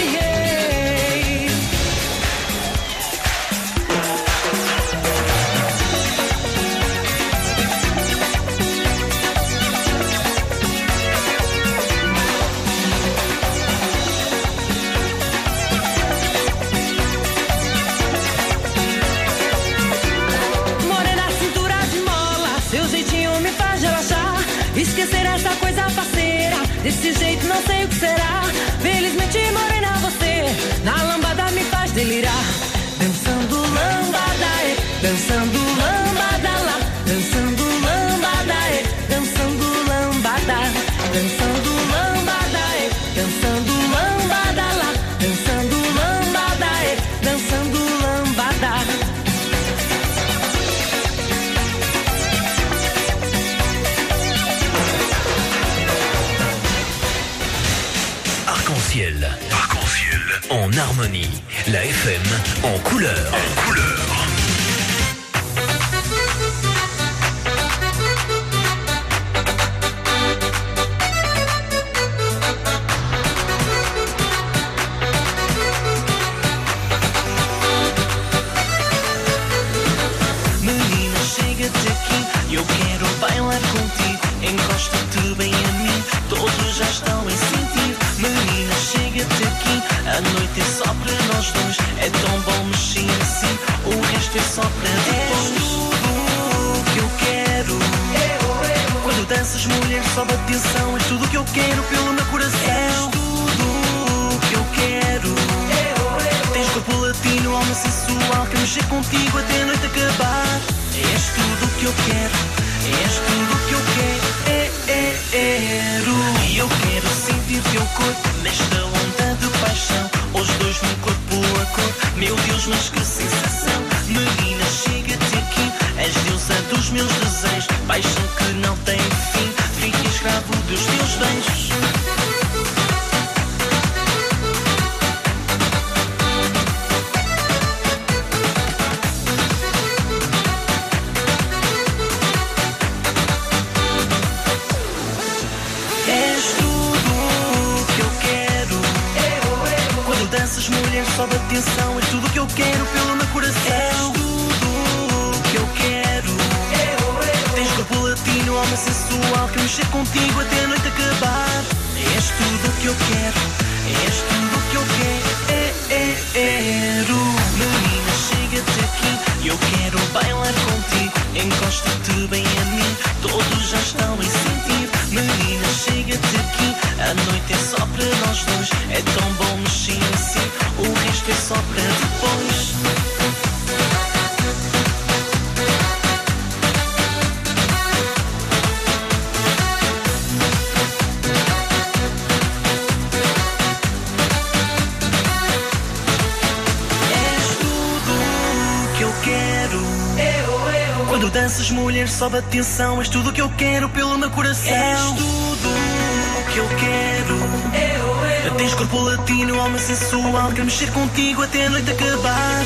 Esquecer essa coisa parceira, desse jeito não sei o que será. Felizmente morena você, na lambada me faz delirar. Dançando lambada, dançando lambada lá. Dançando lambada, dançando lambada. Dançando lambada, dançando lambada lá. Dançando lambada, dançando lambada. Arc-en-ciel. Arc-en-ciel. En harmonie. La FM en couleur. En couleur. Menina, chega-te aqui, eu quero bailar contigo. Encosta-te bem a mim, todos já estão em sentir. Menina, chega-te aqui, a noite é só para nós dois. É tão bom mexer assim, o resto é só para depois. És tudo que eu quero. Quando danças, mulher, sobe a tensão. És tudo que eu quero pelo meu coração. És tudo que eu quero. Tens corpo latino, alma sensual. Quero mexer contigo até a noite acabar. És tudo que eu quero. És tudo que eu quero. E eu quero sentir teu corpo nesta onda de paixão. Os dois no corpo a corpo. Meu Deus, mas que sensação. Menina, chega-te aqui. És deusa dos meus desejos. Paixão que não tem fim. Fique escravo dos teus beijos. És tudo que eu quero. mulher, sobe a tensão. És tudo o que eu quero pelo meu coração. És tudo o que eu quero. Tens corpo latino, alma sensual. Quero mexer contigo até a noite acabar. És tudo o que eu quero. És tudo o que eu quero. Menina, chega-te aqui. Eu quero bailar contigo. Encosta-te bem a mim. Todos já estão a sentir. Menina, chega-te aqui. A noite é só para nós dois. É tão bom mexer assim. O resto é só para depois. Quando danças, mulher, sobe a tensão. És tudo o que eu quero pelo meu coração. És tudo o que eu quero. Tens corpo latino, alma sensual. Quero mexer contigo até a noite acabar.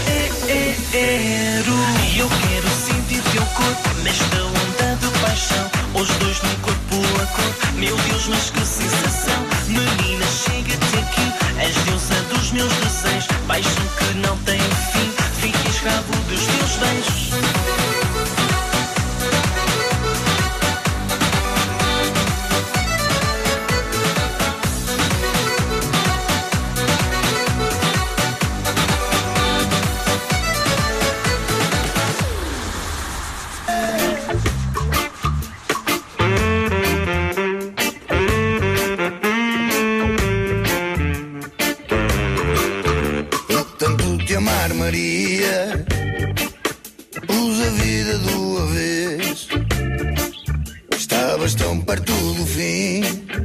E eu quero sentir teu corpo nesta onda de paixão. Os dois num corpo a corpo. Meu Deus, mas que sensação. Menina, chega-te aqui. És deusa dos meus desejos. Paixão que não tem fim. Fique escravo dos teus beijos. Maria, usa a vida do avesso. Estavas tão perto do fim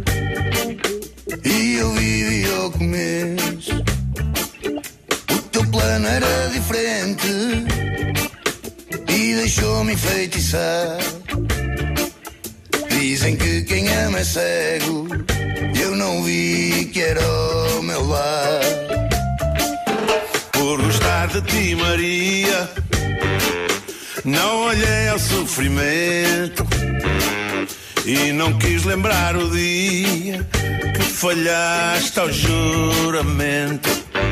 e eu vivi ao começo. O teu plano era diferente e deixou-me enfeitiçar. Dizem que quem ama é cego, eu não vi que era o meu lar. Por gostar de ti, Maria, não olhei ao sofrimento e não quis lembrar o dia que falhaste ao juramento.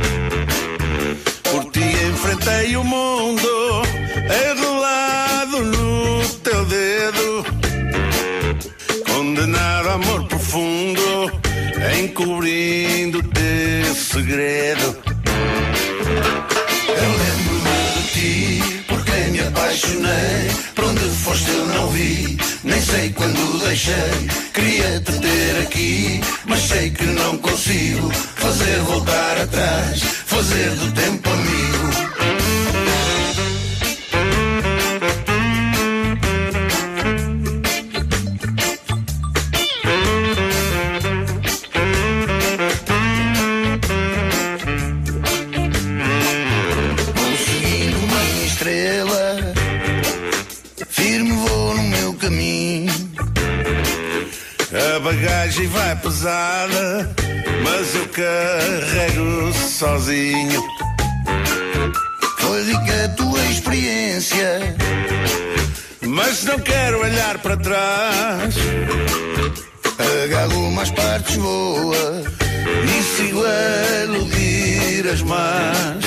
Por ti enfrentei o mundo, enrolado no teu dedo, condenado a amor profundo, encobrindo teu segredo. Eu lembro-me de ti, porque me apaixonei. Por onde foste eu não vi, nem sei quando deixei. Queria-te ter aqui, mas sei que não consigo fazer voltar atrás, fazer do tempo amigo. A bagagem vai pesada, mas eu carrego sozinho. Foi rica a tua experiência, mas não quero olhar para trás. Agarro mais partes boas e sigo a iludir as más.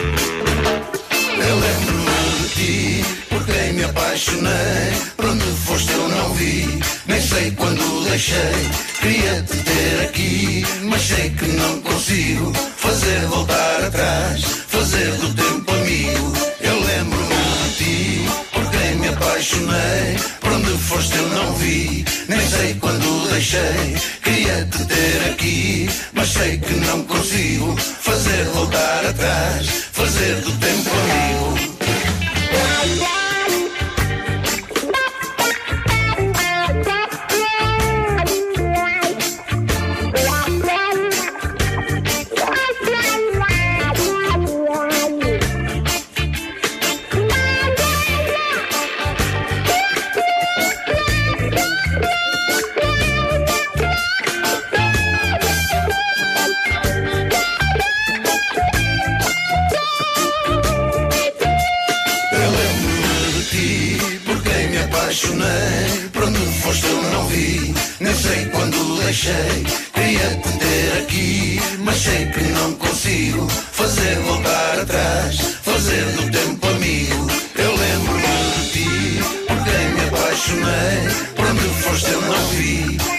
Eu lembro-me de ti, por quem me apaixonei. Por onde foste eu não vi, nem sei quando deixei. Queria-te ter aqui, mas sei que não consigo fazer voltar atrás, fazer do tempo amigo. Eu lembro-me de ti, por quem me apaixonei. Por onde foste eu não vi, nem sei quando deixei. Queria-te ter aqui, mas sei que não consigo fazer voltar atrás, fazer do tempo amigo. Por onde foste eu não vi, nem sei quando deixei. Queria te ter aqui, mas sei que não consigo fazer voltar atrás, fazer do tempo amigo. Eu lembro-me de ti, por quem me apaixonei, por onde foste eu não vi.